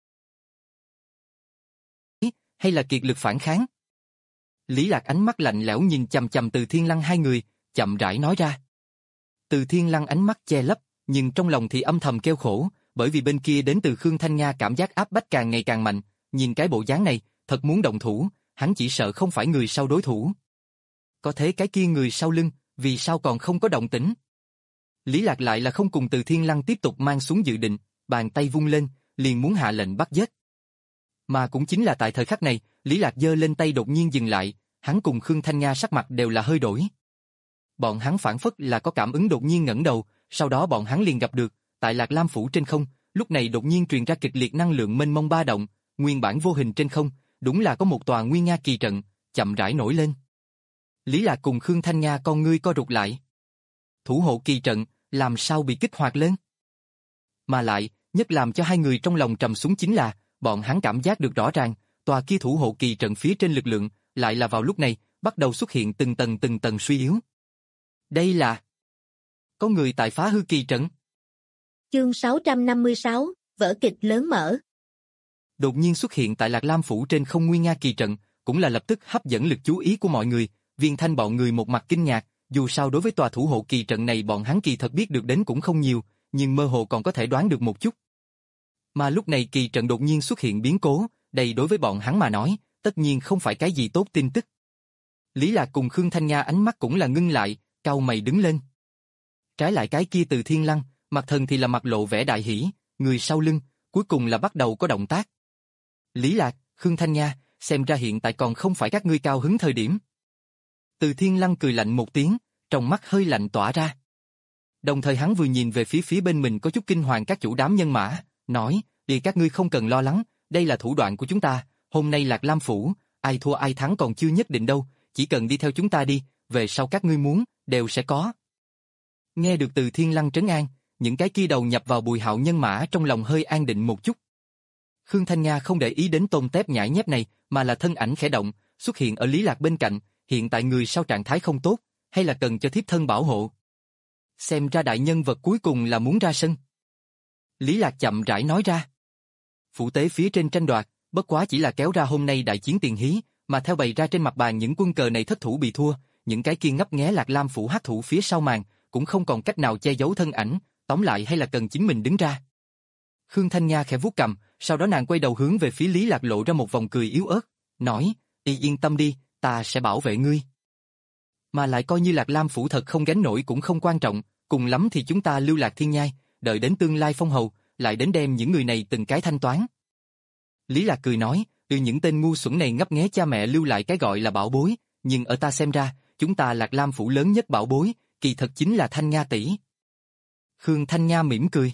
Hay là kiệt lực phản kháng? Lý Lạc ánh mắt lạnh lẽo nhìn chằm chằm Từ Thiên Lăng hai người, chậm rãi nói ra. Từ Thiên Lăng ánh mắt che lấp, nhưng trong lòng thì âm thầm kêu khổ, bởi vì bên kia đến từ Khương Thanh Nga cảm giác áp bách càng ngày càng mạnh, nhìn cái bộ dáng này, thật muốn động thủ, hắn chỉ sợ không phải người sau đối thủ. Có thế cái kia người sau lưng, vì sao còn không có động tĩnh? Lý Lạc lại là không cùng Từ Thiên Lăng tiếp tục mang xuống dự định, bàn tay vung lên, liền muốn hạ lệnh bắt giết. Mà cũng chính là tại thời khắc này, Lý Lạc giơ lên tay đột nhiên dừng lại, hắn cùng Khương Thanh Nga sắc mặt đều là hơi đổi. Bọn hắn phản phất là có cảm ứng đột nhiên ngẩng đầu, sau đó bọn hắn liền gặp được, tại Lạc Lam phủ trên không, lúc này đột nhiên truyền ra kịch liệt năng lượng mênh mông ba động, nguyên bản vô hình trên không, đúng là có một tòa nguy nga kỳ trận, chậm rãi nổi lên. Lý Lạc cùng Khương Thanh Nga con ngươi co rụt lại. Thủ hộ kỳ trận, làm sao bị kích hoạt lên? Mà lại, nhất làm cho hai người trong lòng trầm xuống chính là, bọn hắn cảm giác được rõ ràng, tòa kia thủ hộ kỳ trận phía trên lực lượng, lại là vào lúc này, bắt đầu xuất hiện từng tầng từng tầng suy yếu. Đây là... Có người tại phá hư kỳ trận. Chương sáu trăm năm mươi sáu, vở kịch lớn mở. Đột nhiên xuất hiện tại Lạc Lam phủ trên không nguy nga kỳ trận, cũng là lập tức hấp dẫn lực chú ý của mọi người, Viên Thanh bọn người một mặt kinh ngạc, dù sao đối với tòa thủ hộ kỳ trận này bọn hắn kỳ thật biết được đến cũng không nhiều, nhưng mơ hồ còn có thể đoán được một chút. Mà lúc này kỳ trận đột nhiên xuất hiện biến cố, đây đối với bọn hắn mà nói, tất nhiên không phải cái gì tốt tin tức. Lý Lạc cùng Khương Thanh Nga ánh mắt cũng là ngưng lại, cau mày đứng lên. Trái lại cái kia Từ Thiên Lăng, mặt thần thì là mặt lộ vẻ đại hỉ, người sau lưng, cuối cùng là bắt đầu có động tác. Lý Lạc, Khương Thanh Nga, xem ra hiện tại còn không phải các ngươi cao hứng thời điểm. Từ Thiên Lăng cười lạnh một tiếng, trong mắt hơi lạnh tỏa ra. Đồng thời hắn vừa nhìn về phía phía bên mình có chút kinh hoàng các chủ đám nhân mã, nói, đi các ngươi không cần lo lắng, đây là thủ đoạn của chúng ta, hôm nay Lạc Lam phủ, ai thua ai thắng còn chưa nhất định đâu, chỉ cần đi theo chúng ta đi, về sau các ngươi muốn, đều sẽ có. Nghe được từ Thiên Lăng trấn an, những cái kia đầu nhập vào Bùi Hạo nhân mã trong lòng hơi an định một chút. Khương Thanh Nga không để ý đến tôm tép nhãi nhép này, mà là thân ảnh khẽ động, xuất hiện ở Lý Lạc bên cạnh, hiện tại người sao trạng thái không tốt, hay là cần cho thiếp thân bảo hộ. Xem ra đại nhân vật cuối cùng là muốn ra sân. Lý Lạc chậm rãi nói ra. Phủ tế phía trên tranh đoạt, bất quá chỉ là kéo ra hôm nay đại chiến tiền hí, mà theo bày ra trên mặt bàn những quân cờ này thất thủ bị thua, những cái kia ngấp nghé Lạc Lam phủ hắc thủ phía sau màn, cũng không còn cách nào che giấu thân ảnh, tóm lại hay là cần chính mình đứng ra. Khương Thanh Nga khẽ vuốt cằm, sau đó nàng quay đầu hướng về phía Lý Lạc lộ ra một vòng cười yếu ớt, nói, y yên tâm đi, ta sẽ bảo vệ ngươi. Mà lại coi như Lạc Lam phủ thật không gánh nổi cũng không quan trọng, cùng lắm thì chúng ta lưu lạc thiên nhai, đợi đến tương lai phong hầu, lại đến đem những người này từng cái thanh toán. Lý Lạc cười nói, từ những tên ngu xuẩn này ngấp nghé cha mẹ lưu lại cái gọi là bảo bối, nhưng ở ta xem ra, chúng ta Lạc Lam phủ lớn nhất bảo bối, kỳ thật chính là Thanh Nga tỷ. Khương Thanh Nga mỉm cười.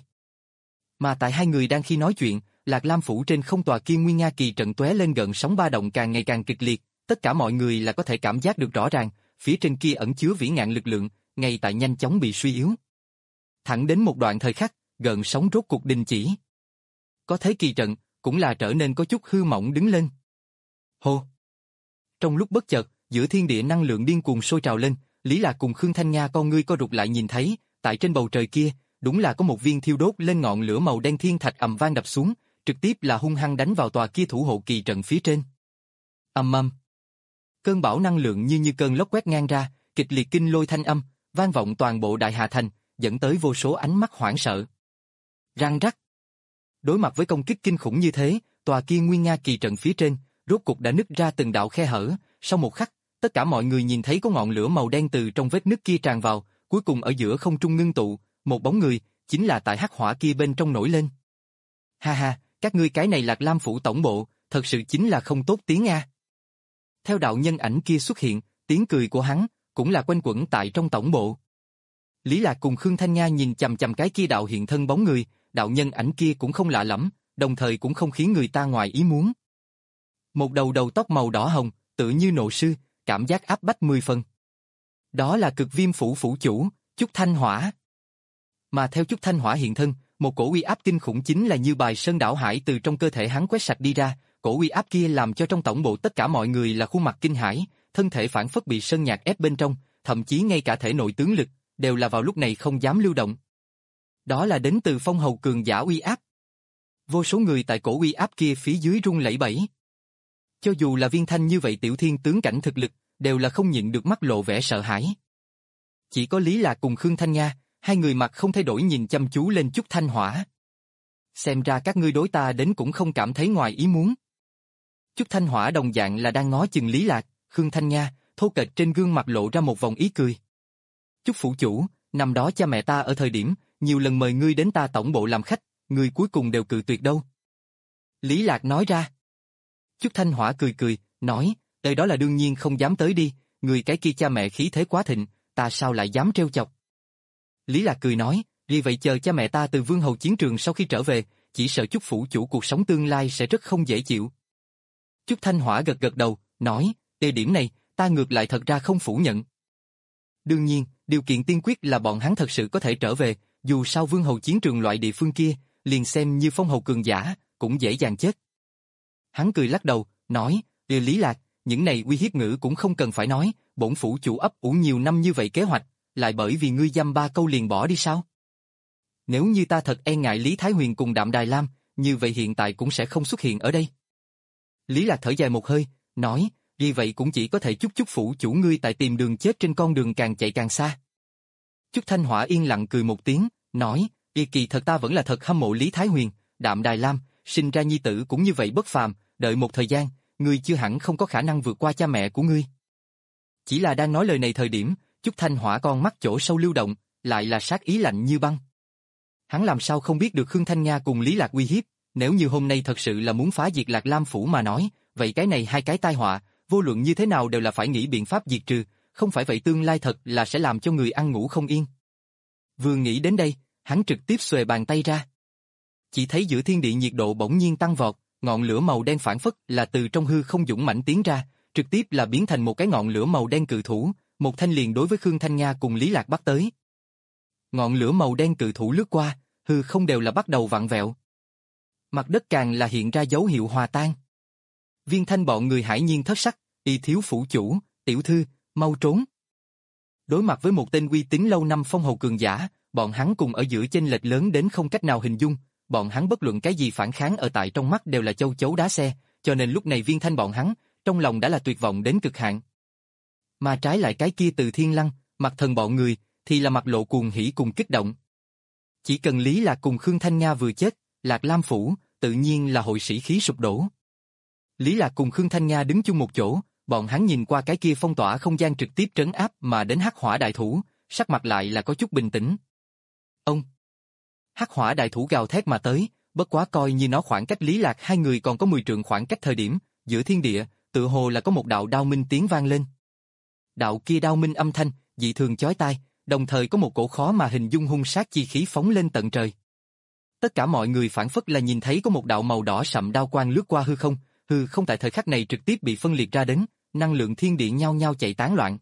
Mà tại hai người đang khi nói chuyện, Lạc Lam phủ trên không tòa Kiên Nguyên Nga kỳ trận tóe lên gợn sóng ba động càng ngày càng kịch liệt, tất cả mọi người là có thể cảm giác được rõ ràng, phía trên kia ẩn chứa vĩ ngạn lực lượng, ngay tại nhanh chóng bị suy yếu. Thẳng đến một đoạn thời khắc, gợn sóng rốt cuộc đình chỉ. Có thế kỳ trận, cũng là trở nên có chút hư mỏng đứng lên. Hô! Trong lúc bất chợt, giữa thiên địa năng lượng điên cuồng sôi trào lên, Lý Lạc cùng Khương Thanh Nga con ngươi co rụt lại nhìn thấy, tại trên bầu trời kia, đúng là có một viên thiêu đốt lên ngọn lửa màu đen thiên thạch ầm vang đập xuống, trực tiếp là hung hăng đánh vào tòa kia thủ hộ kỳ trận phía trên. Ầm ầm. Cơn bão năng lượng như như cơn lốc quét ngang ra, kịch liệt kinh lôi thanh âm, vang vọng toàn bộ Đại Hà Thành, dẫn tới vô số ánh mắt hoảng sợ. Răng rắc. Đối mặt với công kích kinh khủng như thế, tòa kia Nguyên Nga kỳ trận phía trên, rốt cục đã nứt ra từng đạo khe hở, sau một khắc, tất cả mọi người nhìn thấy có ngọn lửa màu đen từ trong vết nứt kia tràn vào, cuối cùng ở giữa không trung ngưng tụ, một bóng người, chính là tại hắc hỏa kia bên trong nổi lên. Ha ha, các ngươi cái này Lạc Lam phủ tổng bộ, thật sự chính là không tốt tiếng a. Theo đạo nhân ảnh kia xuất hiện, tiếng cười của hắn cũng là quanh quẩn tại trong tổng bộ. Lý Lạc cùng Khương Thanh Nga nhìn chằm chằm cái kia đạo hiện thân bóng người, đạo nhân ảnh kia cũng không lạ lẫm, đồng thời cũng không khiến người ta ngoài ý muốn. Một đầu đầu tóc màu đỏ hồng, tựa như nộ sư, cảm giác áp bách mười phần. Đó là Cực Viêm phủ phủ chủ, Chúc Thanh Hỏa. Mà theo Chúc Thanh Hỏa hiện thân, một cổ uy áp kinh khủng chính là như bài sơn đảo hải từ trong cơ thể hắn quét sạch đi ra, cổ uy áp kia làm cho trong tổng bộ tất cả mọi người là khuôn mặt kinh hãi, thân thể phản phất bị sơn nhạc ép bên trong, thậm chí ngay cả thể nội tướng lực, đều là vào lúc này không dám lưu động. Đó là đến từ phong hầu cường giả uy áp. Vô số người tại cổ uy áp kia phía dưới run lẩy bẩy. Cho dù là Viên Thanh như vậy tiểu thiên tướng cảnh thực lực, đều là không nhịn được mắt lộ vẻ sợ hãi. Chỉ có Lý Lạc cùng Khương Thanh Nga, hai người mặt không thay đổi nhìn chăm chú lên Chúc Thanh Hỏa. Xem ra các ngươi đối ta đến cũng không cảm thấy ngoài ý muốn. Chúc Thanh Hỏa đồng dạng là đang ngó chừng Lý Lạc, Khương Thanh Nga, thô kệch trên gương mặt lộ ra một vòng ý cười. Chúc phủ chủ, năm đó cha mẹ ta ở thời điểm, nhiều lần mời ngươi đến ta tổng bộ làm khách, ngươi cuối cùng đều cự tuyệt đâu. Lý Lạc nói ra. Chúc Thanh Hỏa cười cười, nói, đời đó là đương nhiên không dám tới đi, người cái kia cha mẹ khí thế quá thịnh, ta sao lại dám trêu chọc. Lý Lạc cười nói, vì vậy chờ cha mẹ ta từ vương hầu chiến trường sau khi trở về, chỉ sợ Chúc phủ chủ cuộc sống tương lai sẽ rất không dễ chịu. Chúc Thanh Hỏa gật gật đầu, nói, địa điểm này, ta ngược lại thật ra không phủ nhận. Đương nhiên, điều kiện tiên quyết là bọn hắn thật sự có thể trở về, dù sao vương hầu chiến trường loại địa phương kia, liền xem như phong hầu cường giả, cũng dễ dàng chết. Hắn cười lắc đầu, nói, Lý Lý Lạc, những này uy hiếp ngữ cũng không cần phải nói, bổn phủ chủ ấp ủ nhiều năm như vậy kế hoạch, lại bởi vì ngươi dăm ba câu liền bỏ đi sao? Nếu như ta thật e ngại Lý Thái Huyền cùng Đạm Đài Lam, như vậy hiện tại cũng sẽ không xuất hiện ở đây. Lý Lạc thở dài một hơi, nói, vì vậy cũng chỉ có thể chúc chúc phủ chủ ngươi tại tìm đường chết trên con đường càng chạy càng xa. Chúc Thanh Hỏa yên lặng cười một tiếng, nói, y kỳ thật ta vẫn là thật hâm mộ Lý Thái Huyền, Đạm Đài Lam, sinh ra nhi tử cũng như vậy bất phàm, đợi một thời gian, ngươi chưa hẳn không có khả năng vượt qua cha mẹ của ngươi. Chỉ là đang nói lời này thời điểm, Chúc Thanh Hỏa con mắt chỗ sâu lưu động, lại là sát ý lạnh như băng. Hắn làm sao không biết được Khương Thanh Nga cùng Lý Lạc uy hiếp, nếu như hôm nay thật sự là muốn phá diệt Lạc Lam phủ mà nói, vậy cái này hai cái tai họa, vô luận như thế nào đều là phải nghĩ biện pháp diệt trừ, không phải vậy tương lai thật là sẽ làm cho người ăn ngủ không yên. Vừa nghĩ đến đây, hắn trực tiếp xuề bàn tay ra. Chỉ thấy giữa thiên địa nhiệt độ bỗng nhiên tăng vọt, ngọn lửa màu đen phản phất là từ trong hư không dũng mãnh tiến ra, trực tiếp là biến thành một cái ngọn lửa màu đen cự thủ, một thanh liền đối với Khương Thanh Nga cùng Lý Lạc bắt tới. Ngọn lửa màu đen cự thủ lướt qua, hư không đều là bắt đầu vặn vẹo. Mặt đất càng là hiện ra dấu hiệu hòa tan. Viên Thanh bọn người hải nhiên thất sắc, y thiếu phủ chủ, tiểu thư, mau trốn. Đối mặt với một tên uy tín lâu năm phong hầu cường giả, bọn hắn cùng ở giữa chênh lệch lớn đến không cách nào hình dung, bọn hắn bất luận cái gì phản kháng ở tại trong mắt đều là châu chấu đá xe, cho nên lúc này Viên Thanh bọn hắn, trong lòng đã là tuyệt vọng đến cực hạn. Mà trái lại cái kia Từ Thiên Lăng, Mặt Thần bọn người, thì là mặt lộ cuồng hỉ cùng kích động. Chỉ cần Lý Lạc cùng Khương Thanh Nga vừa chết, Lạc Lam Phủ, tự nhiên là hội sĩ khí sụp đổ. Lý Lạc cùng Khương Thanh Nga đứng chung một chỗ, bọn hắn nhìn qua cái kia phong tỏa không gian trực tiếp trấn áp mà đến Hắc Hỏa đại thủ, sắc mặt lại là có chút bình tĩnh. Ông! Hắc Hỏa đại thủ gào thét mà tới, bất quá coi như nó khoảng cách Lý Lạc hai người còn có mười trượng khoảng cách thời điểm, giữa thiên địa, tự hồ là có một đạo đao minh tiếng vang lên. Đạo kia đao minh âm thanh, dị thường chói tai, đồng thời có một cổ khó mà hình dung hung sát chi khí phóng lên tận trời. Tất cả mọi người phản phất là nhìn thấy có một đạo màu đỏ sậm đao quang lướt qua hư không, hư không tại thời khắc này trực tiếp bị phân liệt ra đến, năng lượng thiên địa nhao nhao chạy tán loạn.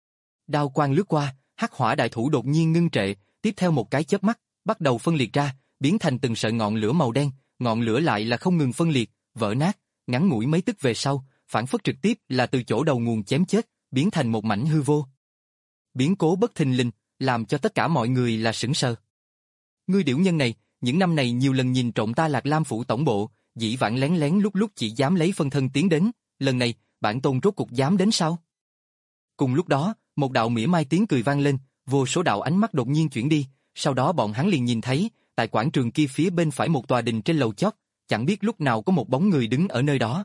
Đao quang lướt qua, Hắc Hỏa đại thủ đột nhiên ngưng trệ, tiếp theo một cái chớp mắt, bắt đầu phân liệt ra, biến thành từng sợi ngọn lửa màu đen, ngọn lửa lại là không ngừng phân liệt, vỡ nát, ngắn ngủi mấy tức về sau, phản phất trực tiếp là từ chỗ đầu nguồn chém chết, biến thành một mảnh hư vô. Biến cố bất thình lình, làm cho tất cả mọi người là sửng sờ. Ngươi điểu nhân này, những năm này nhiều lần nhìn trộm ta Lạc Lam Phủ tổng bộ, dĩ vãng lén lén lúc lúc chỉ dám lấy phân thân tiến đến, lần này, bản tôn rốt cục dám đến sao? Cùng lúc đó, một đạo mỉa mai tiếng cười vang lên, vô số đạo ánh mắt đột nhiên chuyển đi, sau đó bọn hắn liền nhìn thấy, tại quảng trường kia phía bên phải một tòa đình trên lầu chót, chẳng biết lúc nào có một bóng người đứng ở nơi đó.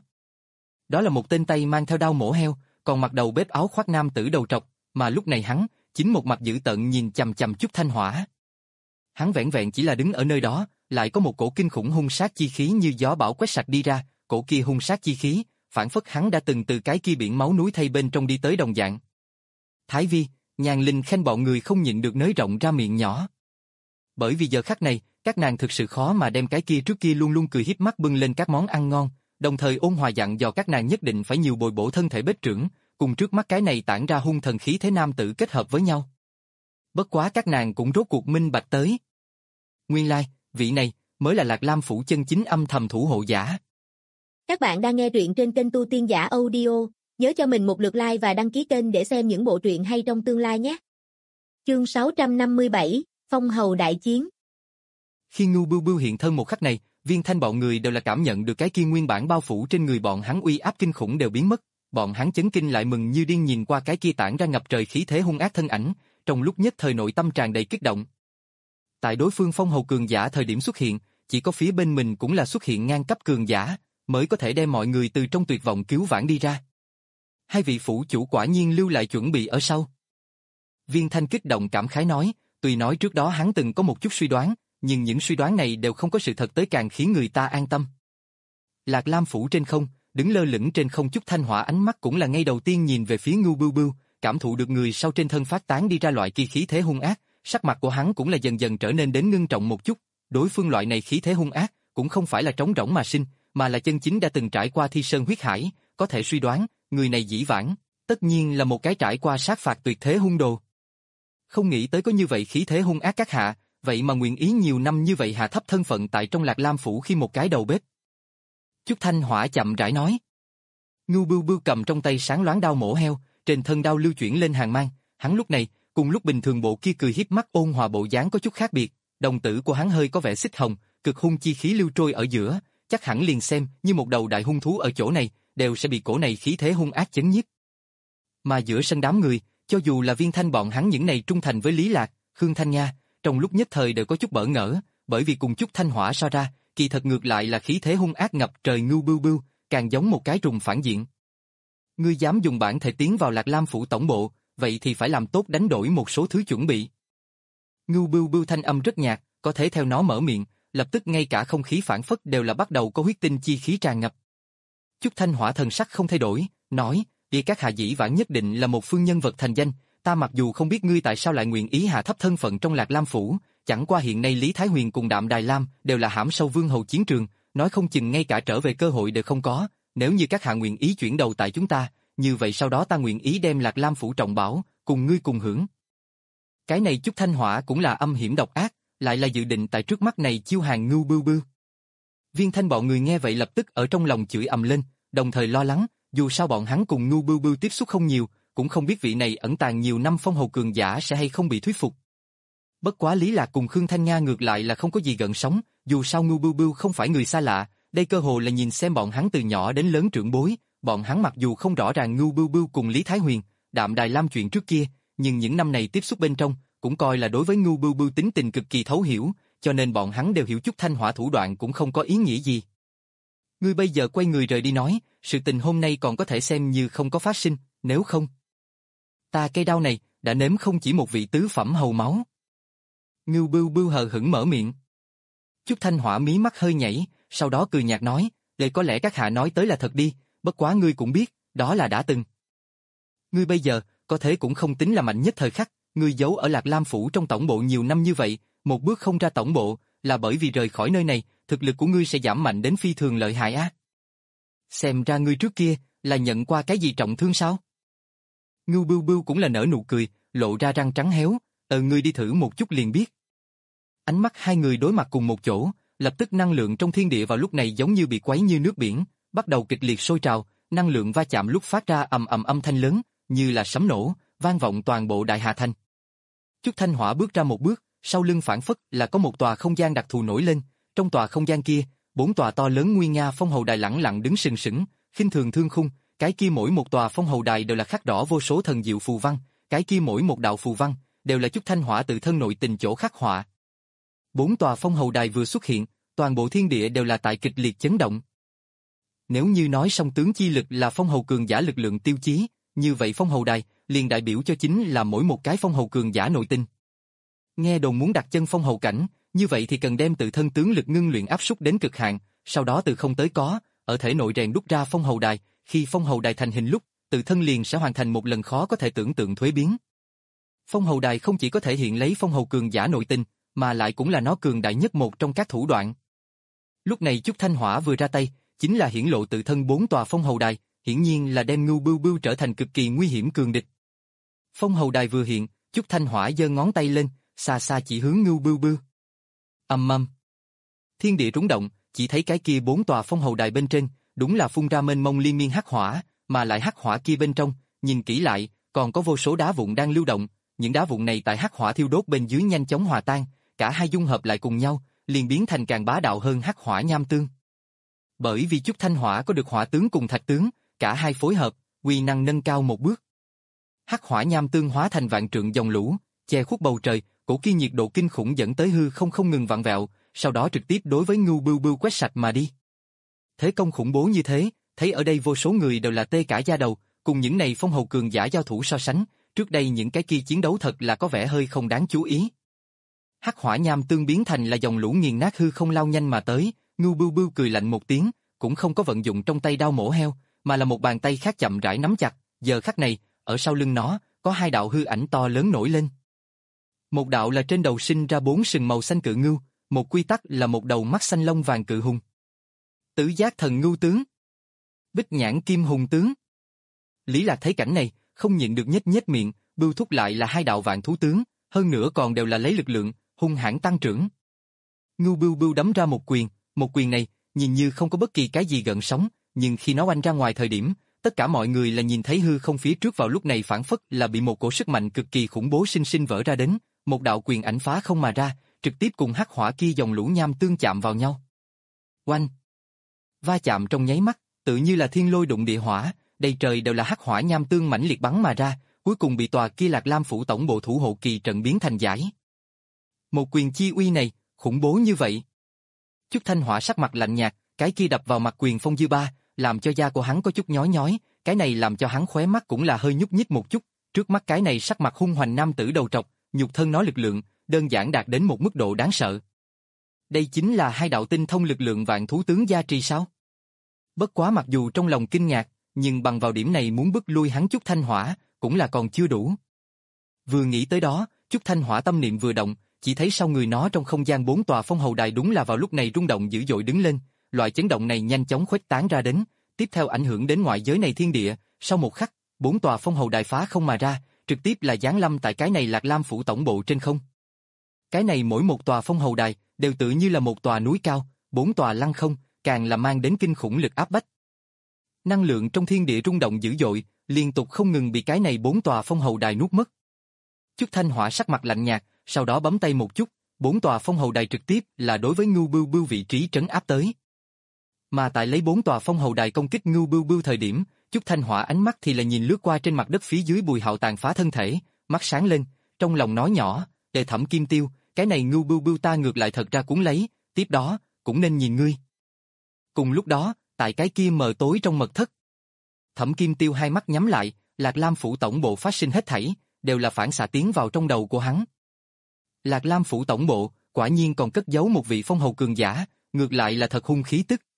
Đó là một tên tay mang theo đao mổ heo, còn mặc đầu bếp áo khoác nam tử đầu trọc, mà lúc này hắn, chính một mặt dữ tợn nhìn chằm chằm Chúc Thanh Hỏa. Hắn vẹn vẹn chỉ là đứng ở nơi đó, lại có một cổ kinh khủng hung sát chi khí như gió bão quét sạch đi ra, cổ kia hung sát chi khí, phản phất hắn đã từng từ cái kia biển máu núi thay bên trong đi tới đồng dạng. Thái Vi, Nhàn Linh Khanh bọn người không nhịn được nới rộng ra miệng nhỏ. Bởi vì giờ khắc này, các nàng thực sự khó mà đem cái kia trước kia luôn luôn cười hiếp mắt bưng lên các món ăn ngon, đồng thời ôn hòa dặn dò các nàng nhất định phải nhiều bồi bổ thân thể bếp trưởng, cùng trước mắt cái này tản ra hung thần khí thế nam tử kết hợp với nhau. Bất quá các nàng cũng rốt cuộc minh bạch tới. Nguyên lai, vị này mới là Lạc Lam Phủ chân chính âm thầm thủ hộ giả. Các bạn đang nghe truyện trên kênh Tu Tiên Giả Audio, nhớ cho mình một lượt like và đăng ký kênh để xem những bộ truyện hay trong tương lai nhé. Chương sáu trăm năm mươi bảy, Phong Hầu Đại Chiến. Khi Ngưu Bưu Bưu hiện thân một khắc này, Viên Thanh bọn người đều là cảm nhận được cái kia nguyên bản bao phủ trên người bọn hắn uy áp kinh khủng đều biến mất, bọn hắn chấn kinh lại mừng như điên nhìn qua cái kia tản ra ngập trời khí thế hung ác thân ảnh, trong lúc nhất thời nội tâm tràn đầy kích động. Tại đối phương phong hầu cường giả thời điểm xuất hiện, chỉ có phía bên mình cũng là xuất hiện ngang cấp cường giả, mới có thể đem mọi người từ trong tuyệt vọng cứu vãn đi ra. Hai vị phủ chủ quả nhiên lưu lại chuẩn bị ở sau. Viên Thanh kích động cảm khái nói, tuy nói trước đó hắn từng có một chút suy đoán, nhưng những suy đoán này đều không có sự thật tới càng khiến người ta an tâm. Lạc Lam Phủ trên không, đứng lơ lửng trên không Chúc Thanh Hỏa ánh mắt cũng là ngay đầu tiên nhìn về phía Ngưu Bưu Bưu, cảm thụ được người sau trên thân phát tán đi ra loại kia khí thế hung ác, sắc mặt của hắn cũng là dần dần trở nên đến ngưng trọng một chút, đối phương loại này khí thế hung ác, cũng không phải là trống rỗng mà sinh, mà là chân chính đã từng trải qua thi sơn huyết hải, có thể suy đoán, người này dĩ vãng, tất nhiên là một cái trải qua sát phạt tuyệt thế hung đồ. Không nghĩ tới có như vậy khí thế hung ác các hạ, vậy mà nguyện ý nhiều năm như vậy hạ thấp thân phận tại trong Lạc Lam Phủ khi một cái đầu bếp. Chúc Thanh Hỏa chậm rãi nói. Ngưu Bưu Bưu cầm trong tay sáng loáng đao mổ heo, trên thân đao lưu chuyển lên hàng mang, hắn lúc này, cùng lúc bình thường bộ kia cười hiếp mắt ôn hòa bộ dáng có chút khác biệt, đồng tử của hắn hơi có vẻ xích hồng, cực hung chi khí lưu trôi ở giữa, chắc hẳn liền xem như một đầu đại hung thú ở chỗ này, đều sẽ bị cổ này khí thế hung ác chấn nhiếp. Mà giữa sân đám người, cho dù là Viên Thanh bọn hắn những này trung thành với Lý Lạc, Khương Thanh Nga, trong lúc nhất thời đều có chút bỡ ngỡ, bởi vì cùng Chúc Thanh Hỏa so ra, kỳ thật ngược lại là khí thế hung ác ngập trời Ngưu Bưu Bưu, càng giống một cái trùng phản diện. Ngươi dám dùng bản thể tiến vào Lạc Lam Phủ tổng bộ, vậy thì phải làm tốt đánh đổi một số thứ chuẩn bị. Ngưu Bưu Bưu thanh âm rất nhạt, có thể theo nó mở miệng, lập tức ngay cả không khí phản phất đều là bắt đầu có huyết tinh chi khí tràn ngập. Chúc Thanh Hỏa thần sắc không thay đổi, nói, đi các hạ dĩ vãng nhất định là một phương nhân vật thành danh, ta mặc dù không biết ngươi tại sao lại nguyện ý hạ thấp thân phận trong Lạc Lam Phủ, chẳng qua hiện nay Lý Thái Huyền cùng Đạm Đài Lam đều là hãm sâu vương hầu chiến trường, nói không chừng ngay cả trở về cơ hội đều không có, nếu như các hạ nguyện ý chuyển đầu tại chúng ta, như vậy sau đó ta nguyện ý đem Lạc Lam phủ trọng bảo, cùng ngươi cùng hưởng. Cái này Chúc Thanh Hỏa cũng là âm hiểm độc ác, lại là dự định tại trước mắt này chiêu hàng Ngưu Bưu Bưu. Viên Thanh bọn người nghe vậy lập tức ở trong lòng chửi ầm lên, đồng thời lo lắng, dù sao bọn hắn cùng Ngưu Bưu Bưu tiếp xúc không nhiều, cũng không biết vị này ẩn tàng nhiều năm phong hầu cường giả sẽ hay không bị thuyết phục. Bất quá Lý Lạc cùng Khương Thanh Nga ngược lại là không có gì gợn sóng, dù sao Ngưu Bưu Bưu không phải người xa lạ, đây cơ hồ là nhìn xem bọn hắn từ nhỏ đến lớn trưởng bối, bọn hắn mặc dù không rõ ràng Ngưu Bưu Bưu cùng Lý Thái Huyền, Đạm Đài Lam chuyện trước kia, nhưng những năm này tiếp xúc bên trong, cũng coi là đối với Ngưu Bưu Bưu tính tình cực kỳ thấu hiểu, cho nên bọn hắn đều hiểu Chúc Thanh Hỏa thủ đoạn cũng không có ý nghĩa gì. Ngươi bây giờ quay người rời đi nói, sự tình hôm nay còn có thể xem như không có phát sinh, nếu không. Ta cây đao này, đã nếm không chỉ một vị tứ phẩm hầu máu. Ngưu Bưu Bưu hờ hững mở miệng. Chúc Thanh Hỏa mí mắt hơi nhảy, sau đó cười nhạt nói, để có lẽ các hạ nói tới là thật đi, bất quá ngươi cũng biết, đó là đã từng. Ngươi bây giờ, có thể cũng không tính là mạnh nhất thời khắc, ngươi giấu ở Lạc Lam phủ trong tổng bộ nhiều năm như vậy, một bước không ra tổng bộ, là bởi vì rời khỏi nơi này, thực lực của ngươi sẽ giảm mạnh đến phi thường lợi hại á. Xem ra ngươi trước kia, là nhận qua cái gì trọng thương sao? Ngưu Bưu Bưu cũng là nở nụ cười, lộ ra răng trắng héo, ờ ngươi đi thử một chút liền biết. Ánh mắt hai người đối mặt cùng một chỗ, lập tức năng lượng trong thiên địa vào lúc này giống như bị quấy như nước biển, bắt đầu kịch liệt sôi trào, năng lượng va chạm lúc phát ra ầm ầm âm thanh lớn, như là sấm nổ, vang vọng toàn bộ Đại Hà Thành. Chúc Thanh Hỏa bước ra một bước, sau lưng phản phất là có một tòa không gian đặc thù nổi lên, trong tòa không gian kia, bốn tòa to lớn nguy nga phong hầu đài lẳng lặng đứng sừng sững, khinh thường thương khung, cái kia mỗi một tòa phong hầu đài đều là khắc đỏ vô số thần diệu phù văn, cái kia mỗi một đạo phù văn đều là Chúc Thanh Hỏa tự thân nội tình chỗ khắc họa. Bốn tòa phong hầu đài vừa xuất hiện, toàn bộ thiên địa đều là tại kịch liệt chấn động. Nếu như nói song tướng chi lực là phong hầu cường giả lực lượng tiêu chí, như vậy phong hầu đài liền đại biểu cho chính là mỗi một cái phong hầu cường giả nội tình. Nghe đồn muốn đặt chân phong hầu cảnh, như vậy thì cần đem tự thân tướng lực ngưng luyện áp xúc đến cực hạn, sau đó từ không tới có, ở thể nội rèn đúc ra phong hầu đài, khi phong hầu đài thành hình lúc, tự thân liền sẽ hoàn thành một lần khó có thể tưởng tượng thuế biến. Phong hầu đài không chỉ có thể hiện lấy phong hầu cường giả nội tình, mà lại cũng là nó cường đại nhất một trong các thủ đoạn. Lúc này Chúc Thanh Hỏa vừa ra tay, chính là hiển lộ tự thân bốn tòa phong hầu đài, hiển nhiên là đem Ngưu Bưu Bưu trở thành cực kỳ nguy hiểm cường địch. Phong hầu đài vừa hiện, Chúc Thanh Hỏa giơ ngón tay lên, xa xa chỉ hướng Ngưu Bưu Bưu. Ầm ầm. Thiên địa rung động, chỉ thấy cái kia bốn tòa phong hầu đài bên trên, đúng là phun ra mênh mông liên miên hắc hỏa, mà lại hắc hỏa kia bên trong, nhìn kỹ lại, còn có vô số đá vụn đang lưu động, những đá vụn này tại hắc hỏa thiêu đốt bên dưới nhanh chóng hòa tan, cả hai dung hợp lại cùng nhau, liền biến thành càng bá đạo hơn hắc hỏa nham tương. Bởi vì Chúc Thanh Hỏa có được hỏa tướng cùng thạch tướng, cả hai phối hợp, uy năng nâng cao một bước. Hắc hỏa nham tương hóa thành vạn trượng dòng lũ, che khuất bầu trời, cổ kia nhiệt độ kinh khủng dẫn tới hư không không ngừng vặn vẹo, sau đó trực tiếp đối với Ngưu Bưu Bưu quét sạch mà đi. Thế công khủng bố như thế, thấy ở đây vô số người đều là tê cả da đầu, cùng những này phong hầu cường giả giao thủ so sánh, trước đây những cái kia chiến đấu thật là có vẻ hơi không đáng chú ý. Hắc hỏa nham tương biến thành là dòng lũ nghiền nát hư không lao nhanh mà tới, Ngưu Bưu Bưu cười lạnh một tiếng, cũng không có vận dụng trong tay đao mổ heo, mà là một bàn tay khác chậm rãi nắm chặt, giờ khắc này, ở sau lưng nó, có hai đạo hư ảnh to lớn nổi lên. Một đạo là trên đầu sinh ra bốn sừng màu xanh cự ngưu, một quy tắc là một đầu mắt xanh lông vàng cự hùng. Tứ giác thần ngưu tướng. Bích nhãn kim hùng tướng. Lý Lạc thấy cảnh này, không nhịn được nhếch nhếch miệng, Bưu thúc lại là hai đạo vạn thú tướng, hơn nữa còn đều là lấy lực lượng, hung hãn tăng trưởng. Ngưu Bưu Bưu đấm ra một quyền, một quyền này, nhìn như không có bất kỳ cái gì gợn sóng, nhưng khi nó oanh ra ngoài thời điểm, tất cả mọi người là nhìn thấy hư không phía trước vào lúc này phản phất là bị một cổ sức mạnh cực kỳ khủng bố sinh sinh vỡ ra đến, một đạo quyền ảnh phá không mà ra, trực tiếp cùng hắc hỏa kia dòng lũ nham tương chạm vào nhau. Oanh! Va chạm trong nháy mắt, tự như là thiên lôi đụng địa hỏa, đầy trời đều là hắc hỏa nham tương mãnh liệt bắn mà ra, cuối cùng bị tòa kia Lạc Lam phủ tổng bộ thủ hộ kỳ trận biến thành giải. Một quyền chi uy này, khủng bố như vậy. Chúc Thanh Hỏa sắc mặt lạnh nhạt, cái kia đập vào mặt quyền phong dư ba, làm cho da của hắn có chút nhói nhói, cái này làm cho hắn khóe mắt cũng là hơi nhúc nhích một chút, trước mắt cái này sắc mặt hung hoành nam tử đầu trọc, nhục thân nó lực lượng, đơn giản đạt đến một mức độ đáng sợ. Đây chính là hai đạo tinh thông lực lượng vạn thú tướng gia trì sao? Bất quá mặc dù trong lòng kinh ngạc, nhưng bằng vào điểm này muốn bức lui hắn Chúc Thanh Hỏa, cũng là còn chưa đủ. Vừa nghĩ tới đó, Chúc Thanh Hỏa tâm niệm vừa động, chỉ thấy sau người nó trong không gian bốn tòa phong hầu đài đúng là vào lúc này rung động dữ dội đứng lên, loại chấn động này nhanh chóng khuếch tán ra đến, tiếp theo ảnh hưởng đến ngoại giới này thiên địa, sau một khắc, bốn tòa phong hầu đài phá không mà ra, trực tiếp là giáng lâm tại cái này Lạc Lam phủ tổng bộ trên không. Cái này mỗi một tòa phong hầu đài đều tự như là một tòa núi cao, bốn tòa lăng không, càng là mang đến kinh khủng lực áp bách. Năng lượng trong thiên địa rung động dữ dội, liên tục không ngừng bị cái này bốn tòa phong hầu đài nuốt mất. Chúc Thanh Hỏa sắc mặt lạnh nhạt, sau đó bấm tay một chút, bốn tòa phong hầu đài trực tiếp là đối với Ngưu Bưu Bưu vị trí trấn áp tới. Mà tại lấy bốn tòa phong hầu đài công kích Ngưu Bưu Bưu thời điểm, Chúc Thanh Hỏa ánh mắt thì là nhìn lướt qua trên mặt đất phía dưới Bùi Hạo tàn phá thân thể, mắt sáng lên, trong lòng nói nhỏ, "Đệ Thẩm Kim Tiêu, cái này Ngưu Bưu Bưu ta ngược lại thật ra cuốn lấy, tiếp đó cũng nên nhìn ngươi." Cùng lúc đó, tại cái kia mờ tối trong mật thất, Thẩm Kim Tiêu hai mắt nhắm lại, Lạc Lam phủ tổng bộ phát sinh hết thảy, đều là phản xạ tiến vào trong đầu của hắn. Lạc Lam phủ tổng bộ, quả nhiên còn cất giấu một vị phong hầu cường giả, ngược lại là thật hung khí tức.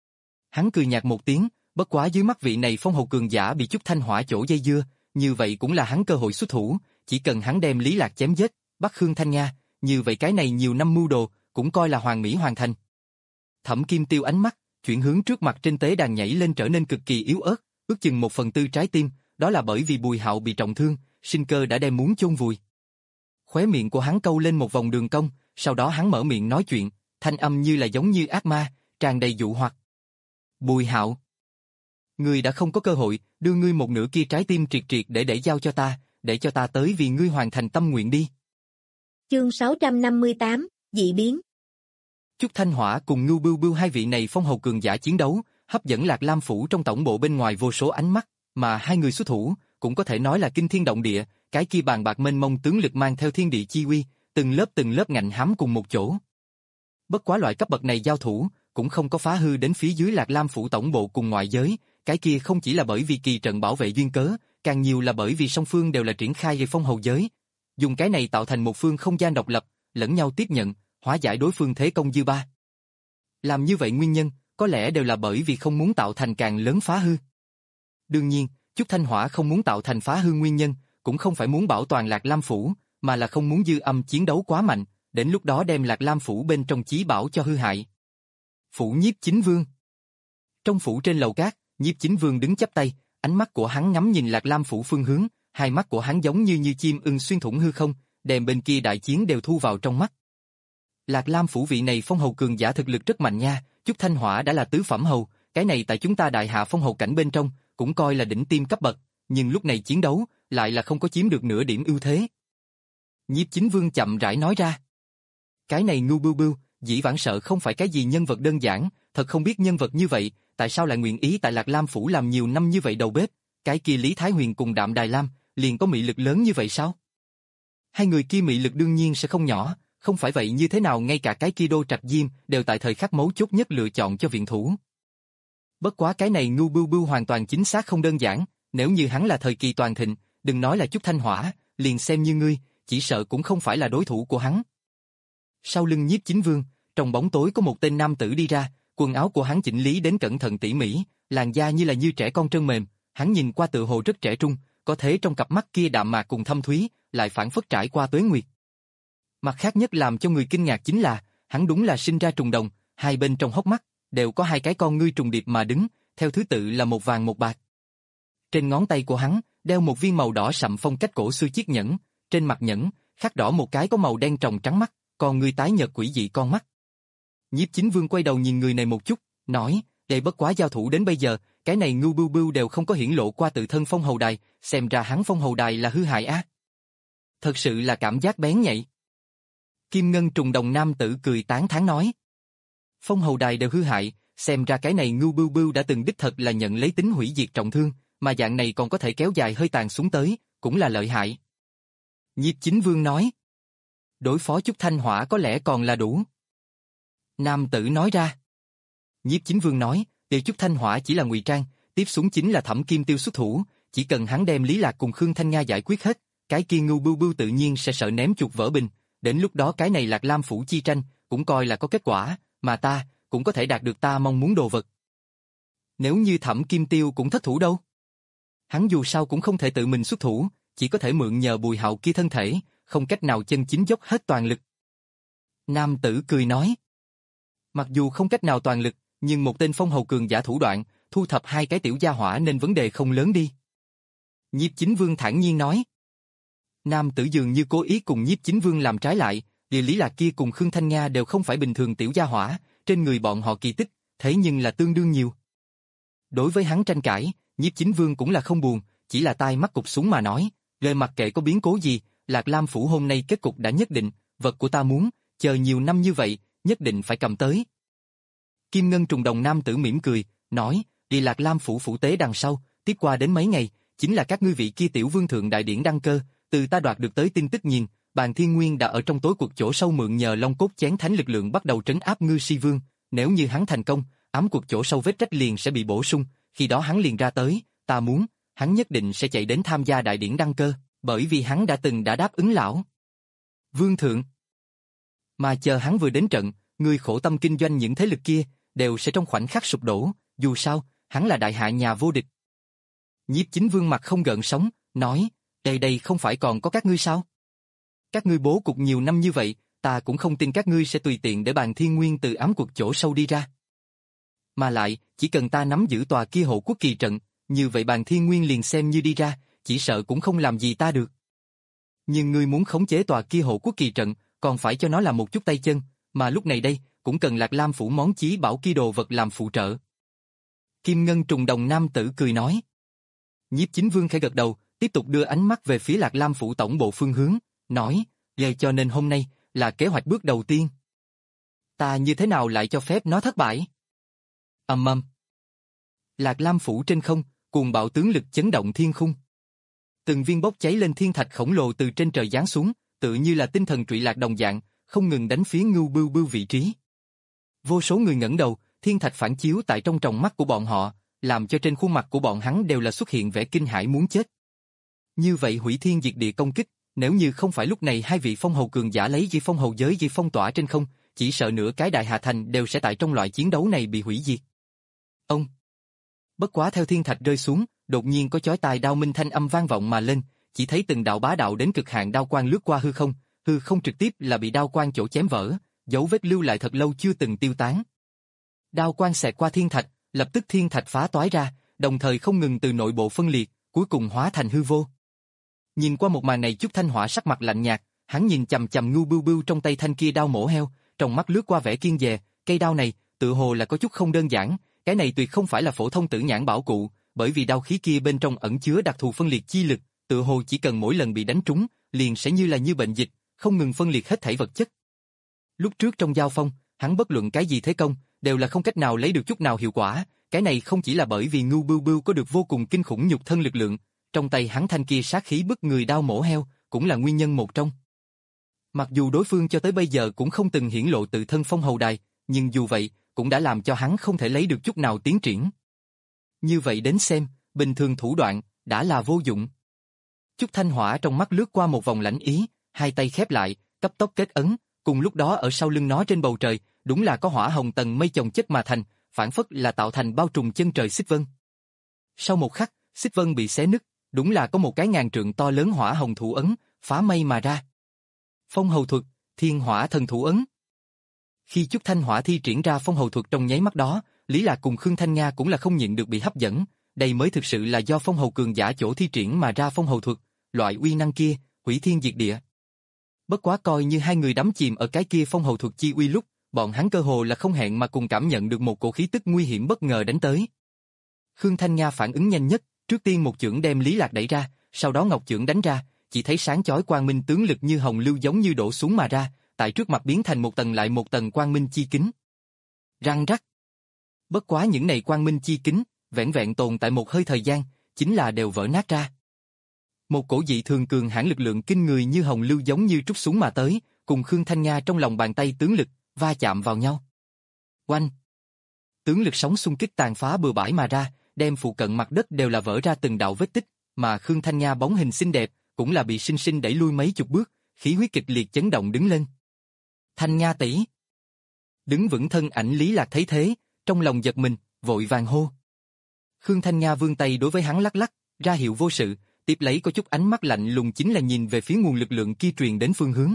Hắn cười nhạt một tiếng, bất quá dưới mắt vị này phong hầu cường giả bị Chúc Thanh Hỏa chỗ dây dưa, như vậy cũng là hắn cơ hội xuất thủ, chỉ cần hắn đem Lý Lạc chém giết, bắt Khương Thanh Nga, như vậy cái này nhiều năm mưu đồ, cũng coi là hoàn mỹ hoàn thành. Thẩm Kim Tiêu ánh mắt, chuyển hướng trước mặt trên tế đàn nhảy lên trở nên cực kỳ yếu ớt, ước chừng một phần tư trái tim, đó là bởi vì Bùi Hạo bị trọng thương, sinh cơ đã đem muốn chôn vùi. Khóe miệng của hắn câu lên một vòng đường cong, sau đó hắn mở miệng nói chuyện, thanh âm như là giống như ác ma, tràn đầy dụ hoặc. "Bùi Hạo, ngươi đã không có cơ hội, đưa ngươi một nửa kia trái tim triệt triệt để để giao cho ta, để cho ta tới vì ngươi hoàn thành tâm nguyện đi." Chương sáu trăm năm mươi tám, dị biến. Chúc Thanh Hỏa cùng Ngưu Bưu Bưu hai vị này phong hầu cường giả chiến đấu, hấp dẫn Lạc Lam phủ trong tổng bộ bên ngoài vô số ánh mắt, mà hai người xuất thủ, cũng có thể nói là kinh thiên động địa, cái kia bàn bạc mênh mông tướng lực mang theo thiên địa chi uy, từng lớp từng lớp ngạnh hám cùng một chỗ. Bất quá loại cấp bậc này giao thủ, cũng không có phá hư đến phía dưới Lạc Lam phủ tổng bộ cùng ngoại giới, cái kia không chỉ là bởi vì kỳ trận bảo vệ duyên cớ, càng nhiều là bởi vì song phương đều là triển khai về phong hầu giới, dùng cái này tạo thành một phương không gian độc lập, lẫn nhau tiếp nhận, hóa giải đối phương thế công dư ba. Làm như vậy nguyên nhân, có lẽ đều là bởi vì không muốn tạo thành càng lớn phá hư. Đương nhiên, Chúc Thanh Hỏa không muốn tạo thành phá hư nguyên nhân, cũng không phải muốn bảo toàn Lạc Lam phủ, mà là không muốn dư âm chiến đấu quá mạnh, đến lúc đó đem Lạc Lam phủ bên trong chí bảo cho hư hại. Phủ Nhiếp Chính Vương. Trong phủ trên lầu cát, Nhiếp Chính Vương đứng chắp tay, ánh mắt của hắn ngắm nhìn Lạc Lam phủ phương hướng, hai mắt của hắn giống như như chim ưng xuyên thủng hư không, đem bên kia đại chiến đều thu vào trong mắt. Lạc Lam phủ vị này phong hầu cường giả thực lực rất mạnh nha, Chúc Thanh Hỏa đã là tứ phẩm hầu, cái này tại chúng ta đại hạ phong hầu cảnh bên trong, cũng coi là đỉnh tiêm cấp bậc, nhưng lúc này chiến đấu, lại là không có chiếm được nửa điểm ưu thế. Nhiếp Chính Vương chậm rãi nói ra. Cái này Ngưu Bưu Bưu, dĩ vãng sợ không phải cái gì nhân vật đơn giản, thật không biết nhân vật như vậy, tại sao lại nguyện ý tại Lạc Lam phủ làm nhiều năm như vậy đầu bếp, cái kia Lý Thái Huyền cùng Đạm Đài Lam, liền có mị lực lớn như vậy sao? Hai người kia mị lực đương nhiên sẽ không nhỏ, không phải vậy như thế nào ngay cả cái kia Đô Trạch Diêm đều tại thời khắc mấu chốt nhất lựa chọn cho viện thủ. Bất quá cái này Ngưu Bưu Bưu hoàn toàn chính xác không đơn giản, nếu như hắn là thời kỳ toàn thịnh, đừng nói là Chúc Thanh Hỏa, liền xem như ngươi, chỉ sợ cũng không phải là đối thủ của hắn. Sau lưng Nhiếp Chính Vương, trong bóng tối có một tên nam tử đi ra, quần áo của hắn chỉnh lý đến cẩn thận tỉ mỉ, làn da như là như trẻ con trơn mềm, hắn nhìn qua tự hồ rất trẻ trung, có thế trong cặp mắt kia đạm mạc cùng thâm thúy, lại phảng phất trải qua tuế nguyệt. Mặt khác nhất làm cho người kinh ngạc chính là, hắn đúng là sinh ra trùng đồng, hai bên trong hốc mắt đều có hai cái con ngươi trùng điệp mà đứng, theo thứ tự là một vàng một bạc. Trên ngón tay của hắn đeo một viên màu đỏ sậm phong cách cổ xưa chiếc nhẫn, trên mặt nhẫn khắc đỏ một cái có màu đen tròng trắng mắt, còn người tái nhợt quỷ dị con mắt. Nhiếp Chính Vương quay đầu nhìn người này một chút, nói, đây bất quá giao thủ đến bây giờ, cái này Ngưu Bưu Bưu đều không có hiển lộ qua tự thân phong hầu đài, xem ra hắn phong hầu đài là hư hại á. Thật sự là cảm giác bén nhạy. Kim Ngân trùng đồng nam tử cười tán thán nói. Phong hầu đài đều hư hại, xem ra cái này Ngưu Bưu Bưu đã từng đích thật là nhận lấy tính hủy diệt trọng thương, mà dạng này còn có thể kéo dài hơi tàn xuống tới, cũng là lợi hại. Nhiếp Chính Vương nói. Đối phó Chúc Thanh Hỏa có lẽ còn là đủ. Nam tử nói ra. Nhiếp Chính Vương nói, Tiêu Chúc Thanh Hỏa chỉ là ngụy trang, tiếp xuống chính là Thẩm Kim Tiêu xuất thủ, chỉ cần hắn đem Lý Lạc cùng Khương Thanh Nga giải quyết hết, cái kia Ngưu Bưu Bưu tự nhiên sẽ sợ ném chuột vỡ bình, đến lúc đó cái này Lạc Lam phủ chi tranh, cũng coi là có kết quả, mà ta, cũng có thể đạt được ta mong muốn đồ vật. Nếu như Thẩm Kim Tiêu cũng thất thủ đâu? Hắn dù sao cũng không thể tự mình xuất thủ, chỉ có thể mượn nhờ Bùi Hạo kia thân thể, không cách nào chân chính dốc hết toàn lực. Nam tử cười nói. Mặc dù không cách nào toàn lực, nhưng một tên phong hầu cường giả thủ đoạn, thu thập hai cái tiểu gia hỏa nên vấn đề không lớn đi. Nhiếp Chính Vương thản nhiên nói. Nam tử dường như cố ý cùng Nhiếp Chính Vương làm trái lại, địa lý Lạc kia cùng Khương Thanh Nga đều không phải bình thường tiểu gia hỏa, trên người bọn họ kỳ tích, thế nhưng là tương đương nhiều. Đối với hắn tranh cãi, Nhiếp Chính Vương cũng là không buồn, chỉ là tai mắt cụp xuống mà nói, lời mặc kệ có biến cố gì, Lạc Lam phủ hôm nay kết cục đã nhất định, vật của ta muốn, chờ nhiều năm như vậy, nhất định phải cầm tới. Kim Ngân Trùng Đồng nam tử mỉm cười, nói, đi Lạc Lam phủ phủ tế đằng sau, tiếp qua đến mấy ngày, chính là các ngươi vị kia tiểu vương thượng đại điển đăng cơ, từ ta đoạt được tới tin tức nhìn, Bàn Thiên Nguyên đã ở trong tối cuộc chỗ sâu mượn nhờ Long Cốt Chén Thánh lực lượng bắt đầu trấn áp Ngư Si Vương, nếu như hắn thành công, ám cuộc chỗ sâu vết rách liền sẽ bị bổ sung, khi đó hắn liền ra tới, ta muốn, hắn nhất định sẽ chạy đến tham gia đại điển đăng cơ, bởi vì hắn đã từng đã đáp ứng lão Vương thượng. Mà chờ hắn vừa đến trận, người khổ tâm kinh doanh những thế lực kia, đều sẽ trong khoảnh khắc sụp đổ, dù sao, hắn là đại hạ nhà vô địch. Nhiếp Chính Vương mặt không gợn sóng, nói, đây đây không phải còn có các ngươi sao? Các ngươi bố cục nhiều năm như vậy, ta cũng không tin các ngươi sẽ tùy tiện để Bàn Thiên Nguyên từ ám cuộc chỗ sâu đi ra. Mà lại, chỉ cần ta nắm giữ tòa kia hộ quốc kỳ trận, như vậy Bàn Thiên Nguyên liền xem như đi ra, chỉ sợ cũng không làm gì ta được. Nhưng ngươi muốn khống chế tòa kia hộ quốc kỳ trận, còn phải cho nó làm một chút tay chân, mà lúc này đây, cũng cần Lạc Lam phủ món chí bảo kia đồ vật làm phụ trợ. Kim Ngân Trùng Đồng nam tử cười nói. Nhiếp Chính Vương khẽ gật đầu, tiếp tục đưa ánh mắt về phía Lạc Lam phủ tổng bộ phương hướng, nói, vậy cho nên hôm nay, là kế hoạch bước đầu tiên. Ta như thế nào lại cho phép nó thất bại? Ầm ầm. Lạc Lam phủ trên không, cuồng bạo tướng lực chấn động thiên khung. Từng viên bốc cháy lên thiên thạch khổng lồ từ trên trời giáng xuống, tự như là tinh thần trụy lạc đồng dạng, không ngừng đánh phía Ngưu Bưu Bưu vị trí. Vô số người ngẩng đầu, thiên thạch phản chiếu tại trong tròng mắt của bọn họ, làm cho trên khuôn mặt của bọn hắn đều là xuất hiện vẻ kinh hãi muốn chết. Như vậy hủy thiên diệt địa công kích, nếu như không phải lúc này hai vị phong hầu cường giả lấy di phong hầu giới di phong tỏa trên không, chỉ sợ nửa cái Đại Hà Thành đều sẽ tại trong loại chiến đấu này bị hủy diệt. Ông. Bất quá theo thiên thạch rơi xuống, đột nhiên có chói tai đao minh thanh âm vang vọng mà lên, chỉ thấy từng đạo bá đạo đến cực hạn đao quang lướt qua hư không, hư không trực tiếp là bị đao quang chỗ chém vỡ, dấu vết lưu lại thật lâu chưa từng tiêu tán. Đao quang xẹt qua thiên thạch, lập tức thiên thạch phá toái ra, đồng thời không ngừng từ nội bộ phân liệt, cuối cùng hóa thành hư vô. Nhìn qua một màn này Chúc Thanh Hỏa sắc mặt lạnh nhạt, hắn nhìn chằm chằm Ngưu Bưu Bưu trong tay thanh kia đao mổ heo, trong mắt lướt qua vẻ kiên dè, cây đao này, tự hồ là có chút không đơn giản, cái này tuyệt không phải là phổ thông tử nhãn bảo cụ, bởi vì đao khí kia bên trong ẩn chứa đặc thù phân liệt chi lực, tự hồ chỉ cần mỗi lần bị đánh trúng, liền sẽ như là như bệnh dịch, không ngừng phân liệt hết thảy vật chất. Lúc trước trong giao phong, hắn bất luận cái gì thế công, đều là không cách nào lấy được chút nào hiệu quả, cái này không chỉ là bởi vì Ngưu Bưu Bưu có được vô cùng kinh khủng nhục thân lực lượng, trong tay hắn thanh kia sát khí bức người đao mổ heo, cũng là nguyên nhân một trong. Mặc dù đối phương cho tới bây giờ cũng không từng hiển lộ tự thân phong hầu đài, nhưng dù vậy, cũng đã làm cho hắn không thể lấy được chút nào tiến triển. Như vậy đến xem, bình thường thủ đoạn, đã là vô dụng. Chúc Thanh Hỏa trong mắt lướt qua một vòng lãnh ý, hai tay khép lại, cấp tốc kết ấn, cùng lúc đó ở sau lưng nó trên bầu trời, đúng là có hỏa hồng tầng mây chồng chất mà thành, phản phất là tạo thành bao trùm chân trời xích vân. Sau một khắc, xích vân bị xé nứt, đúng là có một cái ngàn trượng to lớn hỏa hồng thủ ấn, phá mây mà ra. Phong hầu thuật, thiên hỏa thần thủ ấn. Khi Chúc Thanh Hỏa thi triển ra phong hầu thuật trong nháy mắt đó, Lý Lạc cùng Khương Thanh Nga cũng là không nhịn được bị hấp dẫn, đây mới thực sự là do phong hầu cường giả chỗ thi triển mà ra phong hầu thuật, loại uy năng kia, hủy thiên diệt địa. Bất quá coi như hai người đắm chìm ở cái kia phong hầu thuật chi uy lúc, bọn hắn cơ hồ là không hẹn mà cùng cảm nhận được một cổ khí tức nguy hiểm bất ngờ đánh tới. Khương Thanh Nga phản ứng nhanh nhất, trước tiên một chưởng đem Lý Lạc đẩy ra, sau đó ngọc chưởng đánh ra, chỉ thấy sáng chói quang minh tướng lực như hồng lưu giống như đổ xuống mà ra, tại trước mặt biến thành một tầng lại một tầng quang minh chi kính. Răng rắc. Bất quá những này quang minh chi kính, vẹn vẹn tồn tại một hơi thời gian, chính là đều vỡ nát ra. Một cổ dị thường cường hãn lực lượng kinh người như hồng lưu giống như trút xuống mà tới, cùng Khương Thanh Nga trong lòng bàn tay tướng lực, va chạm vào nhau. Oanh! Tướng lực sóng xung kích tàn phá bừa bãi mà ra, đem phụ cận mặt đất đều là vỡ ra từng đạo vết tích, mà Khương Thanh Nga bóng hình xinh đẹp, cũng là bị sinh sinh đẩy lui mấy chục bước, khí huyết kịch liệt chấn động đứng lên. Thanh Nga tỷ! Đứng vững thân ảnh Lý Lạc thấy thế, trong lòng giật mình, vội vàng hô. Khương Thanh Nga vươn tay đối với hắn lắc lắc, ra hiệu vô sự, tiếp lấy có chút ánh mắt lạnh lùng chính là nhìn về phía nguồn lực lượng kia truyền đến phương hướng.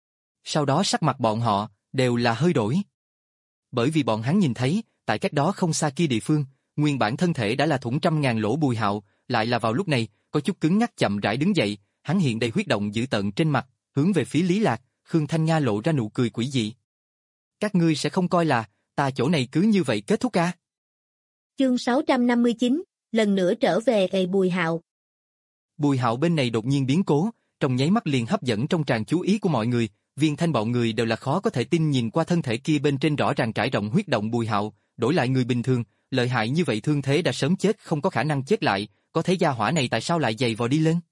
Sau đó sắc mặt bọn họ, đều là hơi đổi. Bởi vì bọn hắn nhìn thấy, tại cách đó không xa kia địa phương, nguyên bản thân thể đã là thủng trăm ngàn lỗ Bùi Hạo, lại là vào lúc này, có chút cứng nhắc chậm rãi đứng dậy, hắn hiện đầy huyết động dữ tợn trên mặt, hướng về phía Lý Lạc, Khương Thanh Nga lộ ra nụ cười quỷ dị. Các ngươi sẽ không coi là, ta chỗ này cứ như vậy kết thúc à? Chương sáu trăm năm mươi chín, lần nữa trở về ề Bùi Hạo. Bùi Hạo bên này đột nhiên biến cố, trong nháy mắt liền hấp dẫn trong tràng chú ý của mọi người, Viên Thanh bọn người đều là khó có thể tin nhìn qua thân thể kia bên trên rõ ràng trải rộng huyết động Bùi Hạo, đổi lại người bình thường, lợi hại như vậy thương thế đã sớm chết không có khả năng chết lại, có thấy gia hỏa này tại sao lại dày vò đi lên?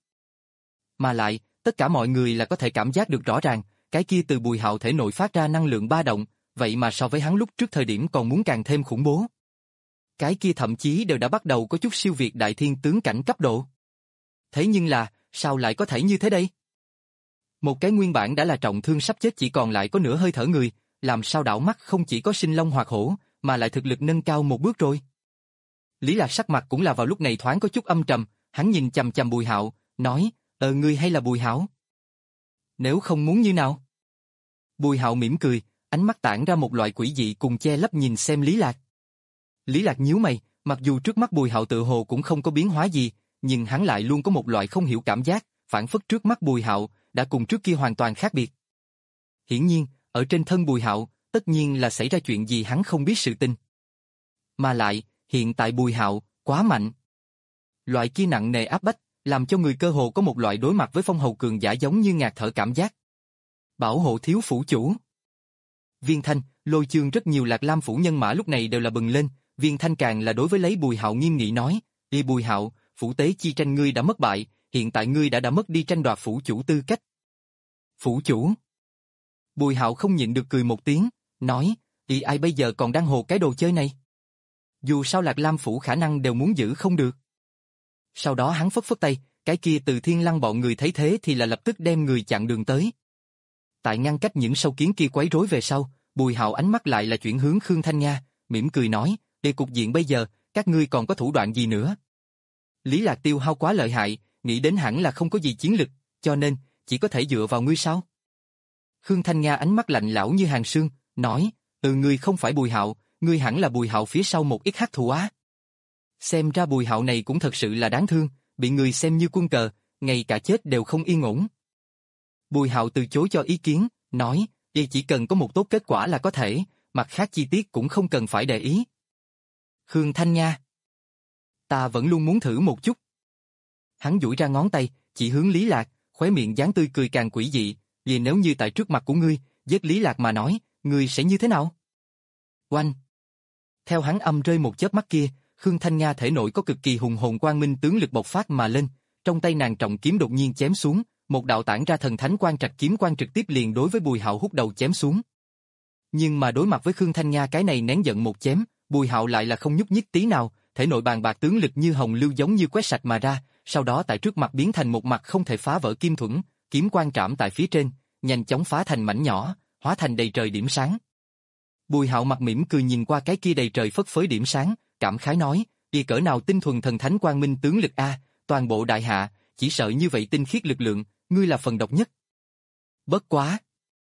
Mà lại, tất cả mọi người là có thể cảm giác được rõ ràng, cái kia từ Bùi Hạo thể nội phát ra năng lượng ba động, vậy mà so với hắn lúc trước thời điểm còn muốn càng thêm khủng bố. Cái kia thậm chí đều đã bắt đầu có chút siêu việt đại thiên tướng cảnh cấp độ. Thế nhưng là, sao lại có thể như thế đây? Một cái nguyên bản đã là trọng thương sắp chết chỉ còn lại có nửa hơi thở người, làm sao đảo mắt không chỉ có sinh long hoạt hổ, mà lại thực lực nâng cao một bước rồi. Lý Lạc sắc mặt cũng là vào lúc này thoáng có chút âm trầm, hắn nhìn chằm chằm Bùi Hạo, nói, ờ ngươi hay là Bùi Hạo? Nếu không muốn như nào? Bùi Hạo mỉm cười, ánh mắt tản ra một loại quỷ dị cùng che lấp nhìn xem Lý Lạc. Lý Lạc nhíu mày, mặc dù trước mắt Bùi Hạo tự hồ cũng không có biến hóa gì, nhưng hắn lại luôn có một loại không hiểu cảm giác, phản phất trước mắt Bùi Hạo đã cùng trước kia hoàn toàn khác biệt. Hiển nhiên, ở trên thân Bùi Hạo, tất nhiên là xảy ra chuyện gì hắn không biết sự tình. Mà lại, hiện tại Bùi Hạo quá mạnh. Loại kia nặng nề áp bách, làm cho người cơ hồ có một loại đối mặt với phong hầu cường giả giống như ngạt thở cảm giác. Bảo hộ thiếu phủ chủ. Viên Thanh, Lôi Chương rất nhiều Lạc Lam phủ nhân mã lúc này đều là bừng lên, Viên Thanh càng là đối với lấy Bùi Hạo nghiêm nghị nói, đi Bùi Hạo, phủ tế chi tranh ngươi đã mất bại, hiện tại ngươi đã đã mất đi tranh đoạt phủ chủ tư cách. Phủ chủ. Bùi Hạo không nhịn được cười một tiếng, nói, thì ai bây giờ còn đang hồ cái đồ chơi này? Dù sao Lạc Lam phủ khả năng đều muốn giữ không được. Sau đó hắn phất phất tay, cái kia Từ Thiên Lăng bọn người thấy thế thì là lập tức đem người chặn đường tới. Tại ngăn cách những sâu kiến kia quấy rối về sau, Bùi Hạo ánh mắt lại là chuyển hướng Khương Thanh Nga, mỉm cười nói, để cục diện bây giờ, các ngươi còn có thủ đoạn gì nữa? Lý Lạc tiêu hao quá lợi hại, nghĩ đến hẳn là không có gì chiến lực, cho nên, chỉ có thể dựa vào ngươi sao? Khương Thanh Nga ánh mắt lạnh lẽo như hàng sương, nói, ừ ngươi không phải Bùi Hạo, ngươi hẳn là Bùi Hạo phía sau một ít hắc thủ á. Xem ra Bùi Hạo này cũng thật sự là đáng thương, bị người xem như quân cờ, ngay cả chết đều không yên ổn. Bùi Hạo từ chối cho ý kiến, nói, y chỉ cần có một tốt kết quả là có thể, mặt khác chi tiết cũng không cần phải để ý. Khương Thanh Nga, ta vẫn luôn muốn thử một chút. Hắn duỗi ra ngón tay, chỉ hướng Lý Lạc, khóe miệng dáng tươi cười càng quỷ dị, vì nếu như tại trước mặt của ngươi, giết Lý Lạc mà nói, ngươi sẽ như thế nào? Oanh! Theo hắn âm rơi một chớp mắt kia, Khương Thanh Nga thể nội có cực kỳ hùng hồn quang minh tướng lực bộc phát mà lên, trong tay nàng trọng kiếm đột nhiên chém xuống, một đạo tản ra thần thánh quang trạch kiếm quang trực tiếp liền đối với Bùi Hạo hút đầu chém xuống. Nhưng mà đối mặt với Khương Thanh Nga cái này nén giận một chém, Bùi Hạo lại là không nhúc nhích tí nào, thể nội bàn bạc tướng lực như hồng lưu giống như quét sạch mà ra, sau đó tại trước mặt biến thành một mặt không thể phá vỡ kim thuẫn, kiếm quang trảm tại phía trên, nhanh chóng phá thành mảnh nhỏ, hóa thành đầy trời điểm sáng. Bùi Hạo mặt mỉm cười nhìn qua cái kia đầy trời phất phới điểm sáng, cảm khái nói, đi cỡ nào tinh thuần thần thánh quang minh tướng lực a, toàn bộ đại hạ, chỉ sợ như vậy tinh khiết lực lượng, ngươi là phần độc nhất. Bất quá.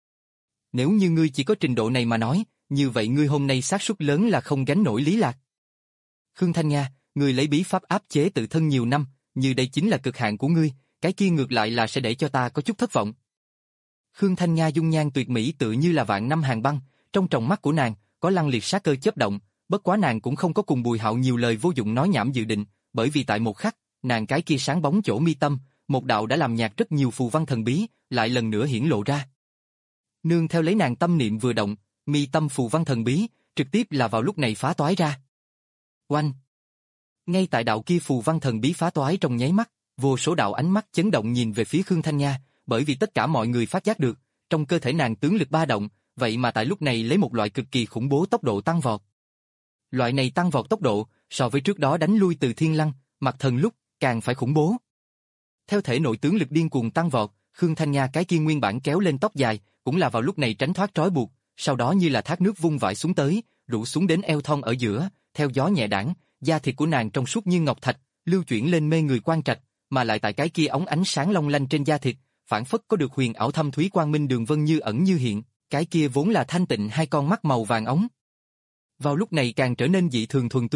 Nếu như ngươi chỉ có trình độ này mà nói, như vậy ngươi hôm nay xác suất lớn là không gánh nổi Lý Lạc. Khương Thanh Nga, ngươi lấy bí pháp áp chế tự thân nhiều năm, như đây chính là cực hạn của ngươi, cái kia ngược lại là sẽ để cho ta có chút thất vọng. Khương Thanh Nga dung nhan tuyệt mỹ tự như là vạn năm hàng băng, trong tròng mắt của nàng có lăng liệt sát cơ chớp động, bất quá nàng cũng không có cùng Bùi Hạo nhiều lời vô dụng nói nhảm dự định, bởi vì tại một khắc, nàng cái kia sáng bóng chỗ mi tâm, một đạo đã làm nhạt rất nhiều phù văn thần bí, lại lần nữa hiển lộ ra. Nương theo lấy nàng tâm niệm vừa động, mi tâm phù văn thần bí, trực tiếp là vào lúc này phá toái ra. Oanh! Ngay tại đạo kia phù văn thần bí phá toái trong nháy mắt, vô số đạo ánh mắt chấn động nhìn về phía Khương Thanh Nga, bởi vì tất cả mọi người phát giác được, trong cơ thể nàng tướng lực ba động, vậy mà tại lúc này lấy một loại cực kỳ khủng bố tốc độ tăng vọt. Loại này tăng vọt tốc độ, so với trước đó đánh lui Từ Thiên Lăng, Mặt Thần lúc, càng phải khủng bố. Theo thể nội tướng lực điên cuồng tăng vọt, Khương Thanh Nga cái kia nguyên bản kéo lên tóc dài, cũng là vào lúc này tránh thoát trói buộc, sau đó như là thác nước vung vãi xuống tới, rủ xuống đến eo thon ở giữa, theo gió nhẹ đãng, da thịt của nàng trong suốt như ngọc thạch, lưu chuyển lên mê người quang trạch, mà lại tại cái kia óng ánh sáng long lanh trên da thịt, phản phất có được huyền ảo thâm thúy quang minh đường vân như ẩn như hiện, cái kia vốn là thanh tịnh hai con mắt màu vàng ống. Vào lúc này càng trở nên dị thường thuần túy,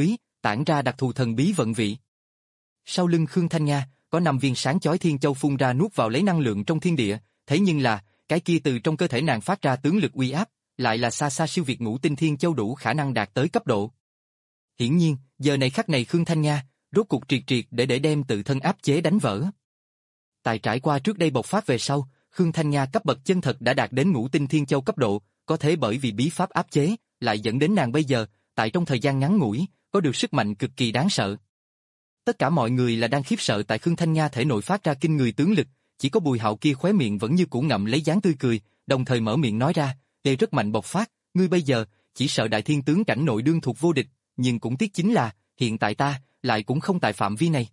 tản ra đặc thù thần bí vận vị. Sau lưng Khương Thanh Nga, có năm viên sáng chói thiên châu phun ra nuốt vào lấy năng lượng trong thiên địa, thế nhưng là, cái kia từ trong cơ thể nàng phát ra tướng lực uy áp, lại là xa xa siêu việt ngũ tinh thiên châu đủ khả năng đạt tới cấp độ. Hiển nhiên, giờ này khắc này Khương Thanh Nga, rốt cuộc triệt triệt để để đem tự thân áp chế đánh vỡ. Tại trải qua trước đây bộc phát về sau, Khương Thanh Nga cấp bậc chân thật đã đạt đến ngũ tinh thiên châu cấp độ, có thể bởi vì bí pháp áp chế, lại dẫn đến nàng bây giờ, tại trong thời gian ngắn ngủi, có được sức mạnh cực kỳ đáng sợ. Tất cả mọi người là đang khiếp sợ tại Khương Thanh Nga thể nội phát ra kinh người tướng lực, chỉ có Bùi Hạo kia khóe miệng vẫn như cũ ngậm lấy dáng tươi cười, đồng thời mở miệng nói ra, "Đây rất mạnh bộc phát, ngươi bây giờ chỉ sợ đại thiên tướng cảnh nội đương thuộc vô địch, nhưng cũng tiếc chính là, hiện tại ta lại cũng không tại phạm vi này.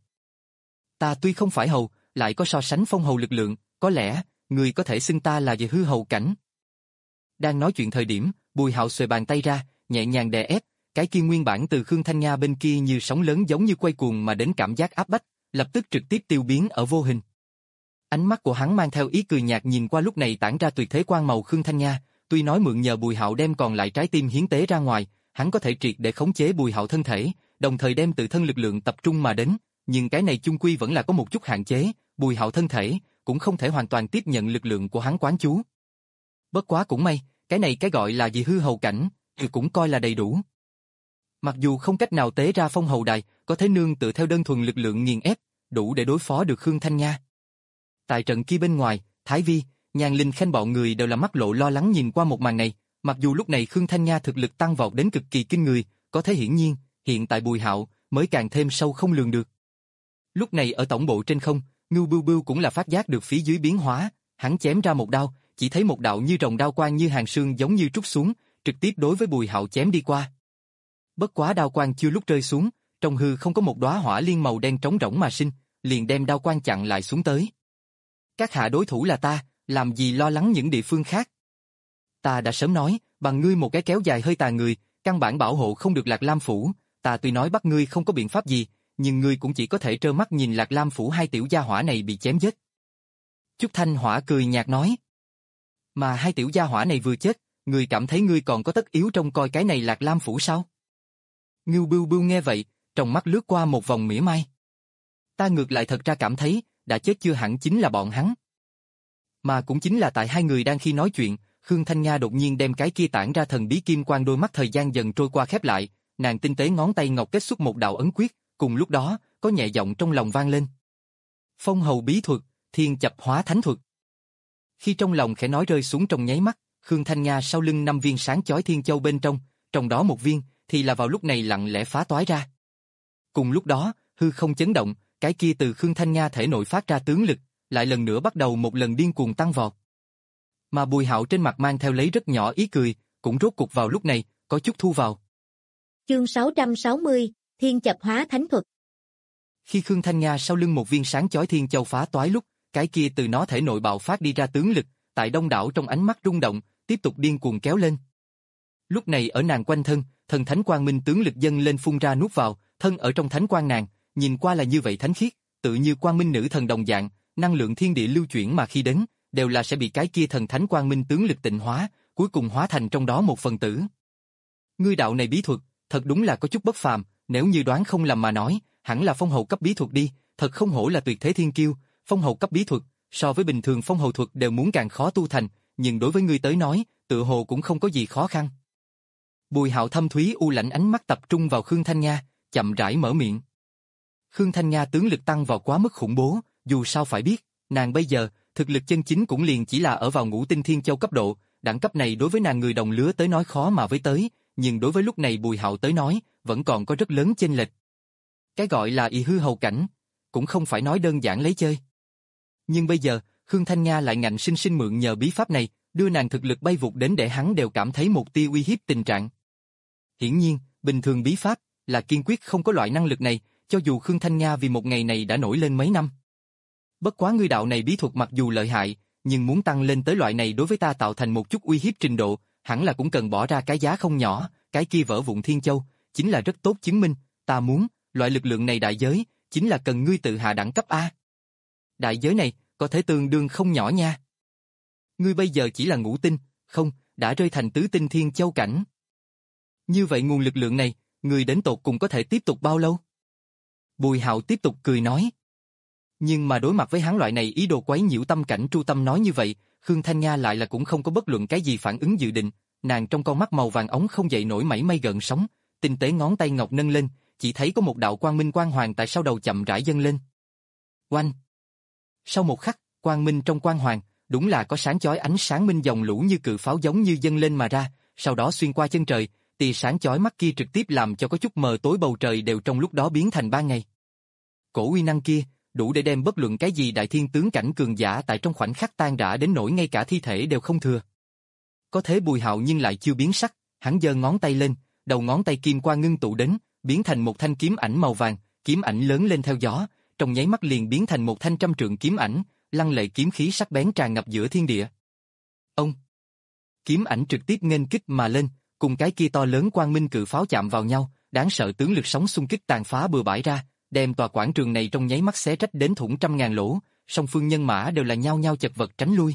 Ta tuy không phải hầu, lại có so sánh phong hầu lực lượng, có lẽ ngươi có thể xưng ta là về hư hầu cảnh." Đang nói chuyện thời điểm, Bùi Hạo xuề bàn tay ra, nhẹ nhàng đè ép, cái kia nguyên bản từ Khương Thanh Nga bên kia như sóng lớn giống như quay cuồng mà đến cảm giác áp bách, lập tức trực tiếp tiêu biến ở vô hình. Ánh mắt của hắn mang theo ý cười nhạt nhìn qua lúc này tản ra tuyệt thế quang màu Khương Thanh Nga, tuy nói mượn nhờ Bùi Hạo đem còn lại trái tim hiến tế ra ngoài, hắn có thể triệt để khống chế Bùi Hạo thân thể, đồng thời đem tự thân lực lượng tập trung mà đến, nhưng cái này chung quy vẫn là có một chút hạn chế, Bùi Hạo thân thể cũng không thể hoàn toàn tiếp nhận lực lượng của hắn quán chú. Bất quá cũng may, cái này cái gọi là gì hư hầu cảnh, thì cũng coi là đầy đủ. Mặc dù không cách nào tế ra phong hầu đài, có thể nương tự theo đơn thuần lực lượng nghiền ép, đủ để đối phó được Khương Thanh Nga. Tại trận kia bên ngoài, Thái Vi, Nhan Linh Khanh bọn người đều là mắt lộ lo lắng nhìn qua một màn này, mặc dù lúc này Khương Thanh Nga thực lực tăng vọt đến cực kỳ kinh người, có thể hiển nhiên, hiện tại Bùi Hạo mới càng thêm sâu không lường được. Lúc này ở tổng bộ trên không, Ngưu Bưu Bưu cũng là phát giác được phía dưới biến hóa, hắn chém ra một đao, chỉ thấy một đạo như rồng đao quang như hàng sương giống như trút xuống, trực tiếp đối với Bùi Hạo chém đi qua. Bất quá đao quang chưa lúc rơi xuống, trong hư không có một đóa hỏa liên màu đen trống rỗng mà sinh, liền đem đao quang chặn lại xuống tới. Các hạ đối thủ là ta, làm gì lo lắng những địa phương khác? Ta đã sớm nói, bằng ngươi một cái kéo dài hơi tà người, căn bản bảo hộ không được Lạc Lam phủ, ta tuy nói bắt ngươi không có biện pháp gì, nhưng ngươi cũng chỉ có thể trơ mắt nhìn Lạc Lam phủ hai tiểu gia hỏa này bị chém chết. Chúc Thanh Hỏa cười nhạt nói. Mà hai tiểu gia hỏa này vừa chết, ngươi cảm thấy ngươi còn có tất yếu trông coi cái này Lạc Lam phủ sao? Ngưu Bưu Bưu nghe vậy, trong mắt lướt qua một vòng mỉa mai. Ta ngược lại thật ra cảm thấy, đã chết chưa hẳn chính là bọn hắn. Mà cũng chính là tại hai người đang khi nói chuyện, Khương Thanh Nga đột nhiên đem cái kia tản ra thần bí kim quang đôi mắt thời gian dần trôi qua khép lại, nàng tinh tế ngón tay ngọc kết xuất một đạo ấn quyết, cùng lúc đó, có nhẹ giọng trong lòng vang lên. Phong hầu bí thuật, thiên chập hóa thánh thuật. Khi trong lòng khẽ nói rơi xuống trong nháy mắt, Khương Thanh Nga sau lưng năm viên sáng chói thiên châu bên trong, trong đó một viên, thì là vào lúc này lặng lẽ phá toái ra. Cùng lúc đó, hư không chấn động, cái kia từ Khương Thanh Nga thể nội phát ra tướng lực, lại lần nữa bắt đầu một lần điên cuồng tăng vọt. Mà Bùi Hạo trên mặt mang theo lấy rất nhỏ ý cười, cũng rốt cục vào lúc này, có chút thu vào. Chương sáu trăm sáu mươi, Thiên chập hóa thánh thuật. Khi Khương Thanh Nga sau lưng một viên sáng chói thiên châu phá toái lúc, cái kia từ nó thể nội bạo phát đi ra tướng lực, tại đông đảo trong ánh mắt rung động, tiếp tục điên cuồng kéo lên. Lúc này ở nàng quanh thân, thần thánh quang minh tướng lực dâng lên phun ra nuốt vào, thân ở trong thánh quang nàng, nhìn qua là như vậy thánh khiết, tự như quang minh nữ thần đồng dạng, năng lượng thiên địa lưu chuyển mà khi đến, đều là sẽ bị cái kia thần thánh quang minh tướng lực tịnh hóa, cuối cùng hóa thành trong đó một phần tử. Ngươi đạo này bí thuật, thật đúng là có chút bất phàm, nếu như đoán không lầm mà nói, hẳn là phong hầu cấp bí thuật đi, thật không hổ là tuyệt thế thiên kiêu, phong hầu cấp bí thuật, so với bình thường phong hầu thuật đều muốn càng khó tu thành, nhưng đối với ngươi tới nói, tự hồ cũng không có gì khó khăn. Bùi Hạo thâm thúy u lãnh ánh mắt tập trung vào Khương Thanh Nga, chậm rãi mở miệng. Khương Thanh Nga tướng lực tăng vào quá mức khủng bố, dù sao phải biết, nàng bây giờ, thực lực chân chính cũng liền chỉ là ở vào ngũ tinh thiên châu cấp độ, đẳng cấp này đối với nàng người đồng lứa tới nói khó mà với tới, nhưng đối với lúc này Bùi Hạo tới nói, vẫn còn có rất lớn chênh lệch. Cái gọi là y hư hầu cảnh, cũng không phải nói đơn giản lấy chơi. Nhưng bây giờ, Khương Thanh Nga lại ngạnh sinh sinh mượn nhờ bí pháp này, đưa nàng thực lực bay vụt đến để hắn đều cảm thấy một tia uy hiếp tình trạng. Hiển nhiên, bình thường bí pháp là kiên quyết không có loại năng lực này, cho dù Khương Thanh Nga vì một ngày này đã nổi lên mấy năm. Bất quá ngươi đạo này bí thuật mặc dù lợi hại, nhưng muốn tăng lên tới loại này đối với ta tạo thành một chút uy hiếp trình độ, hẳn là cũng cần bỏ ra cái giá không nhỏ, cái kia vỡ vụn thiên châu, chính là rất tốt chứng minh, ta muốn, loại lực lượng này đại giới, chính là cần ngươi tự hạ đẳng cấp A. Đại giới này, có thể tương đương không nhỏ nha. Ngươi bây giờ chỉ là ngũ tinh, không, đã rơi thành tứ tinh thiên châu cảnh. Như vậy nguồn lực lượng này, Người đến tột cùng có thể tiếp tục bao lâu? Bùi Hạo tiếp tục cười nói. Nhưng mà đối mặt với hắn loại này ý đồ quấy nhiễu tâm cảnh Tru Tâm nói như vậy, Khương Thanh Nha lại là cũng không có bất luận cái gì phản ứng dự định, nàng trong con mắt màu vàng ống không dậy nổi mảy may gợn sóng, tinh tế ngón tay ngọc nâng lên, chỉ thấy có một đạo quang minh quang hoàng tại sau đầu chậm rãi dâng lên. Oanh! Sau một khắc, quang minh trong quang hoàng, đúng là có sáng chói ánh sáng minh dòng lũ như cự pháo giống như dâng lên mà ra, sau đó xuyên qua chân trời, tia sáng chói mắt kia trực tiếp làm cho có chút mờ tối bầu trời đều trong lúc đó biến thành ban ngày. Cổ uy năng kia, đủ để đem bất luận cái gì đại thiên tướng cảnh cường giả tại trong khoảnh khắc tan rã đến nỗi ngay cả thi thể đều không thừa. Có thế Bùi Hạo nhưng lại chưa biến sắc, hắn giơ ngón tay lên, đầu ngón tay kim quang ngưng tụ đến, biến thành một thanh kiếm ảnh màu vàng, kiếm ảnh lớn lên theo gió, trong nháy mắt liền biến thành một thanh trăm trượng kiếm ảnh, lăng lệ kiếm khí sắc bén tràn ngập giữa thiên địa. Ông! Kiếm ảnh trực tiếp nghênh kích mà lên, cùng cái kia to lớn quang minh cự pháo chạm vào nhau, đáng sợ tướng lực sóng xung kích tàn phá bừa bãi ra, đem tòa quảng trường này trong nháy mắt xé rách đến thủng trăm ngàn lỗ, song phương nhân mã đều là nhao nhao chật vật tránh lui.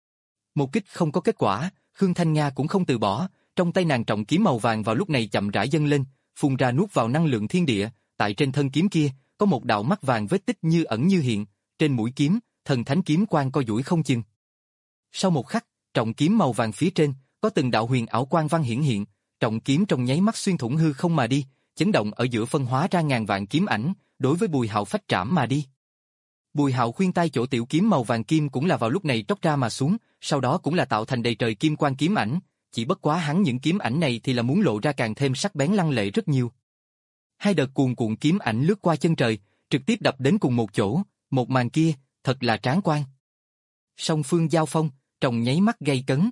Một kích không có kết quả, Khương Thanh Nha cũng không từ bỏ, trong tay nàng trọng kiếm màu vàng vào lúc này chậm rãi dâng lên, phun ra nuốt vào năng lượng thiên địa, tại trên thân kiếm kia, có một đạo mắt vàng vết tích như ẩn như hiện, trên mũi kiếm, thần thánh kiếm quang co duỗi không chừng. Sau một khắc, trọng kiếm màu vàng phía trên, có từng đạo huyền ảo quang văn hiển hiện, trọng kiếm trong nháy mắt xuyên thủng hư không mà đi, chấn động ở giữa phân hóa ra ngàn vạn kiếm ảnh, đối với Bùi Hạo phách trảm mà đi. Bùi Hạo khuyên tay chỗ tiểu kiếm màu vàng kim cũng là vào lúc này tróc ra mà xuống, sau đó cũng là tạo thành đầy trời kim quang kiếm ảnh, chỉ bất quá hắn những kiếm ảnh này thì là muốn lộ ra càng thêm sắc bén lăng lệ rất nhiều. Hai đợt cuồn cuộn kiếm ảnh lướt qua chân trời, trực tiếp đập đến cùng một chỗ, một màn kia, thật là tráng quan. Song phương giao phong, trong nháy mắt gây cấn.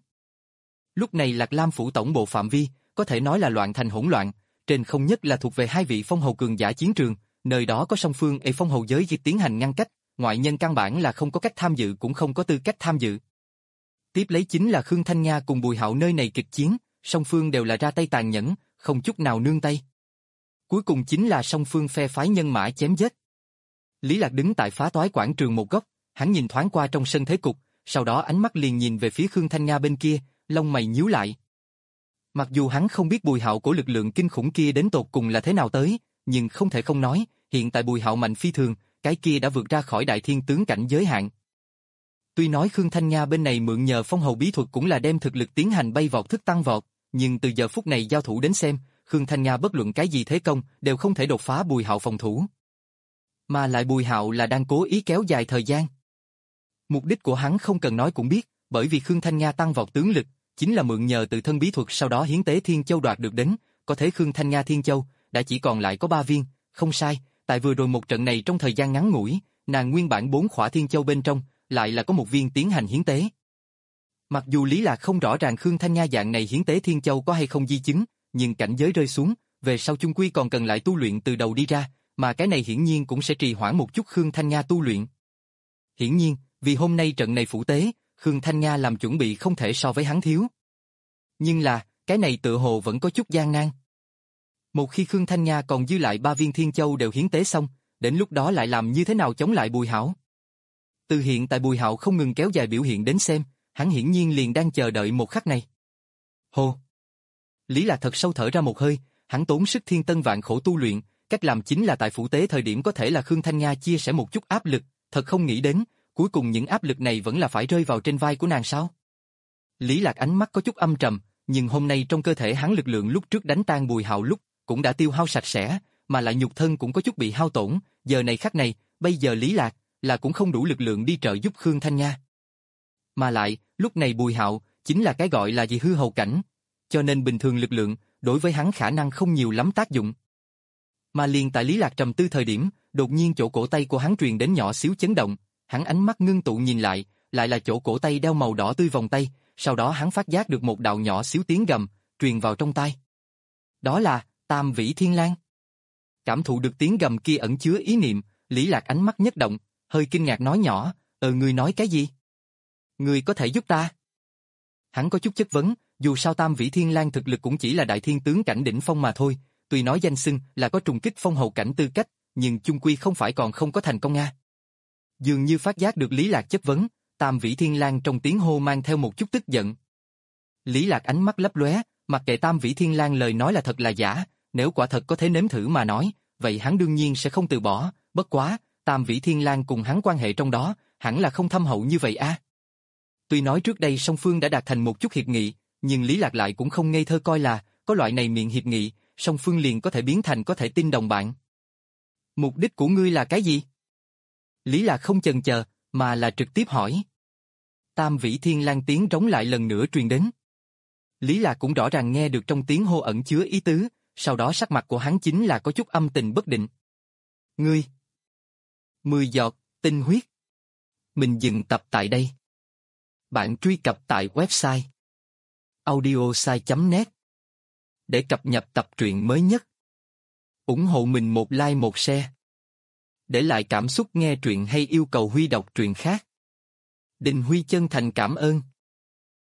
Lúc này Lạc Lam phủ tổng bộ phạm vi, có thể nói là loạn thành hỗn loạn, trên không nhất là thuộc về hai vị phong hầu cường giả chiến trường, nơi đó có song phương e phong hầu giới chỉ tiến hành ngăn cách, ngoại nhân căn bản là không có cách tham dự cũng không có tư cách tham dự. Tiếp lấy chính là Khương Thanh Nha cùng Bùi Hạo nơi này kịch chiến, song phương đều là ra tay tàn nhẫn, không chút nào nương tay. Cuối cùng chính là song phương phe phái nhân mã chém giết. Lý Lạc đứng tại phá toái quảng trường một góc, hắn nhìn thoáng qua trong sân thế cục, sau đó ánh mắt liền nhìn về phía Khương Thanh Nha bên kia, lông mày nhíu lại. Mặc dù hắn không biết Bùi Hạo của lực lượng kinh khủng kia đến tột cùng là thế nào tới, nhưng không thể không nói, hiện tại Bùi Hạo mạnh phi thường, cái kia đã vượt ra khỏi đại thiên tướng cảnh giới hạn. Tuy nói Khương Thanh Nha bên này mượn nhờ phong hầu bí thuật cũng là đem thực lực tiến hành bay vọt thức tăng vọt, nhưng từ giờ phút này giao thủ đến xem, Khương Thanh Nha bất luận cái gì thế công đều không thể đột phá Bùi Hạo phòng thủ. Mà lại Bùi Hạo là đang cố ý kéo dài thời gian. Mục đích của hắn không cần nói cũng biết, bởi vì Khương Thanh Nha tăng vọt tướng lực, chính là mượn nhờ tự thân bí thuật sau đó hiến tế Thiên Châu đoạt được đến, có thế Khương Thanh Nha Thiên Châu đã chỉ còn lại có ba viên, không sai, tại vừa rồi một trận này trong thời gian ngắn ngủi, nàng nguyên bản bốn khỏa Thiên Châu bên trong, lại là có một viên tiến hành hiến tế. Mặc dù Lý Lạc không rõ ràng Khương Thanh Nha dạng này hiến tế Thiên Châu có hay không di chứng, nhưng cảnh giới rơi xuống, về sau chung quy còn cần lại tu luyện từ đầu đi ra, mà cái này hiển nhiên cũng sẽ trì hoãn một chút Khương Thanh Nha tu luyện. Hiển nhiên, vì hôm nay trận này phủ tế, Khương Thanh Nha làm chuẩn bị không thể so với hắn thiếu. Nhưng là, cái này tựa hồ vẫn có chút gian nan. Một khi Khương Thanh Nha còn dư lại ba viên Thiên Châu đều hiến tế xong, đến lúc đó lại làm như thế nào chống lại Bùi Hạo? Từ hiện tại Bùi Hạo không ngừng kéo dài biểu hiện đến xem, hắn hiển nhiên liền đang chờ đợi một khắc này. Hồ! Lý Lạc thật sâu thở ra một hơi, hắn tốn sức thiên tân vạn khổ tu luyện, cách làm chính là tại phủ tế thời điểm có thể là Khương Thanh Nha chia sẻ một chút áp lực, thật không nghĩ đến, cuối cùng những áp lực này vẫn là phải rơi vào trên vai của nàng sao? Lý Lạc ánh mắt có chút âm trầm, nhưng hôm nay trong cơ thể hắn lực lượng lúc trước đánh tan Bùi Hạo lúc cũng đã tiêu hao sạch sẽ, mà lại nhục thân cũng có chút bị hao tổn, giờ này khắc này, bây giờ Lý Lạc là cũng không đủ lực lượng đi trợ giúp Khương Thanh Nha. Mà lại, lúc này Bùi Hạo chính là cái gọi là gì hư hầu cảnh, cho nên bình thường lực lượng đối với hắn khả năng không nhiều lắm tác dụng. Mà liền tại Lý Lạc trầm tư thời điểm, đột nhiên chỗ cổ tay của hắn truyền đến nhỏ xíu chấn động, hắn ánh mắt ngưng tụ nhìn lại, lại là chỗ cổ tay đeo màu đỏ tươi vòng tay, sau đó hắn phát giác được một đạo nhỏ xíu tiếng gầm truyền vào trong tai. Đó là Tam Vĩ Thiên Lang. Cảm thụ được tiếng gầm kia ẩn chứa ý niệm, Lý Lạc ánh mắt nhất động, hơi kinh ngạc nói nhỏ, "Ờ ngươi nói cái gì? Ngươi có thể giúp ta?" Hắn có chút chất vấn, dù sao Tam Vĩ Thiên Lang thực lực cũng chỉ là đại thiên tướng cảnh đỉnh phong mà thôi, tuy nói danh xưng là có trùng kích phong hầu cảnh tư cách, nhưng chung quy không phải còn không có thành công nga. Dường như phát giác được Lý Lạc chất vấn, Tam Vĩ Thiên Lang trong tiếng hô mang theo một chút tức giận. Lý Lạc ánh mắt lấp lóe, mặc kệ Tam Vĩ Thiên Lang lời nói là thật là giả, nếu quả thật có thể nếm thử mà nói, vậy hắn đương nhiên sẽ không từ bỏ, bất quá, Tam Vĩ Thiên Lang cùng hắn quan hệ trong đó, hẳn là không thâm hậu như vậy a. Tuy nói trước đây song phương đã đạt thành một chút hiệp nghị, nhưng Lý Lạc lại cũng không ngây thơ coi là, có loại này miệng hiệp nghị, song phương liền có thể biến thành có thể tin đồng bạn. Mục đích của ngươi là cái gì? Lý Lạc không chần chờ, mà là trực tiếp hỏi. Tam Vĩ Thiên Lang tiếng trống lại lần nữa truyền đến. Lý Lạc cũng rõ ràng nghe được trong tiếng hô ẩn chứa ý tứ, sau đó sắc mặt của hắn chính là có chút âm tình bất định. Ngươi! Mười giọt, tinh huyết. Mình dừng tập tại đây. Bạn truy cập tại website audiosai chấm net để cập nhật tập truyện mới nhất. Ủng hộ mình một like một share. Để lại cảm xúc nghe truyện hay yêu cầu Huy đọc truyện khác. Đình Huy chân thành cảm ơn.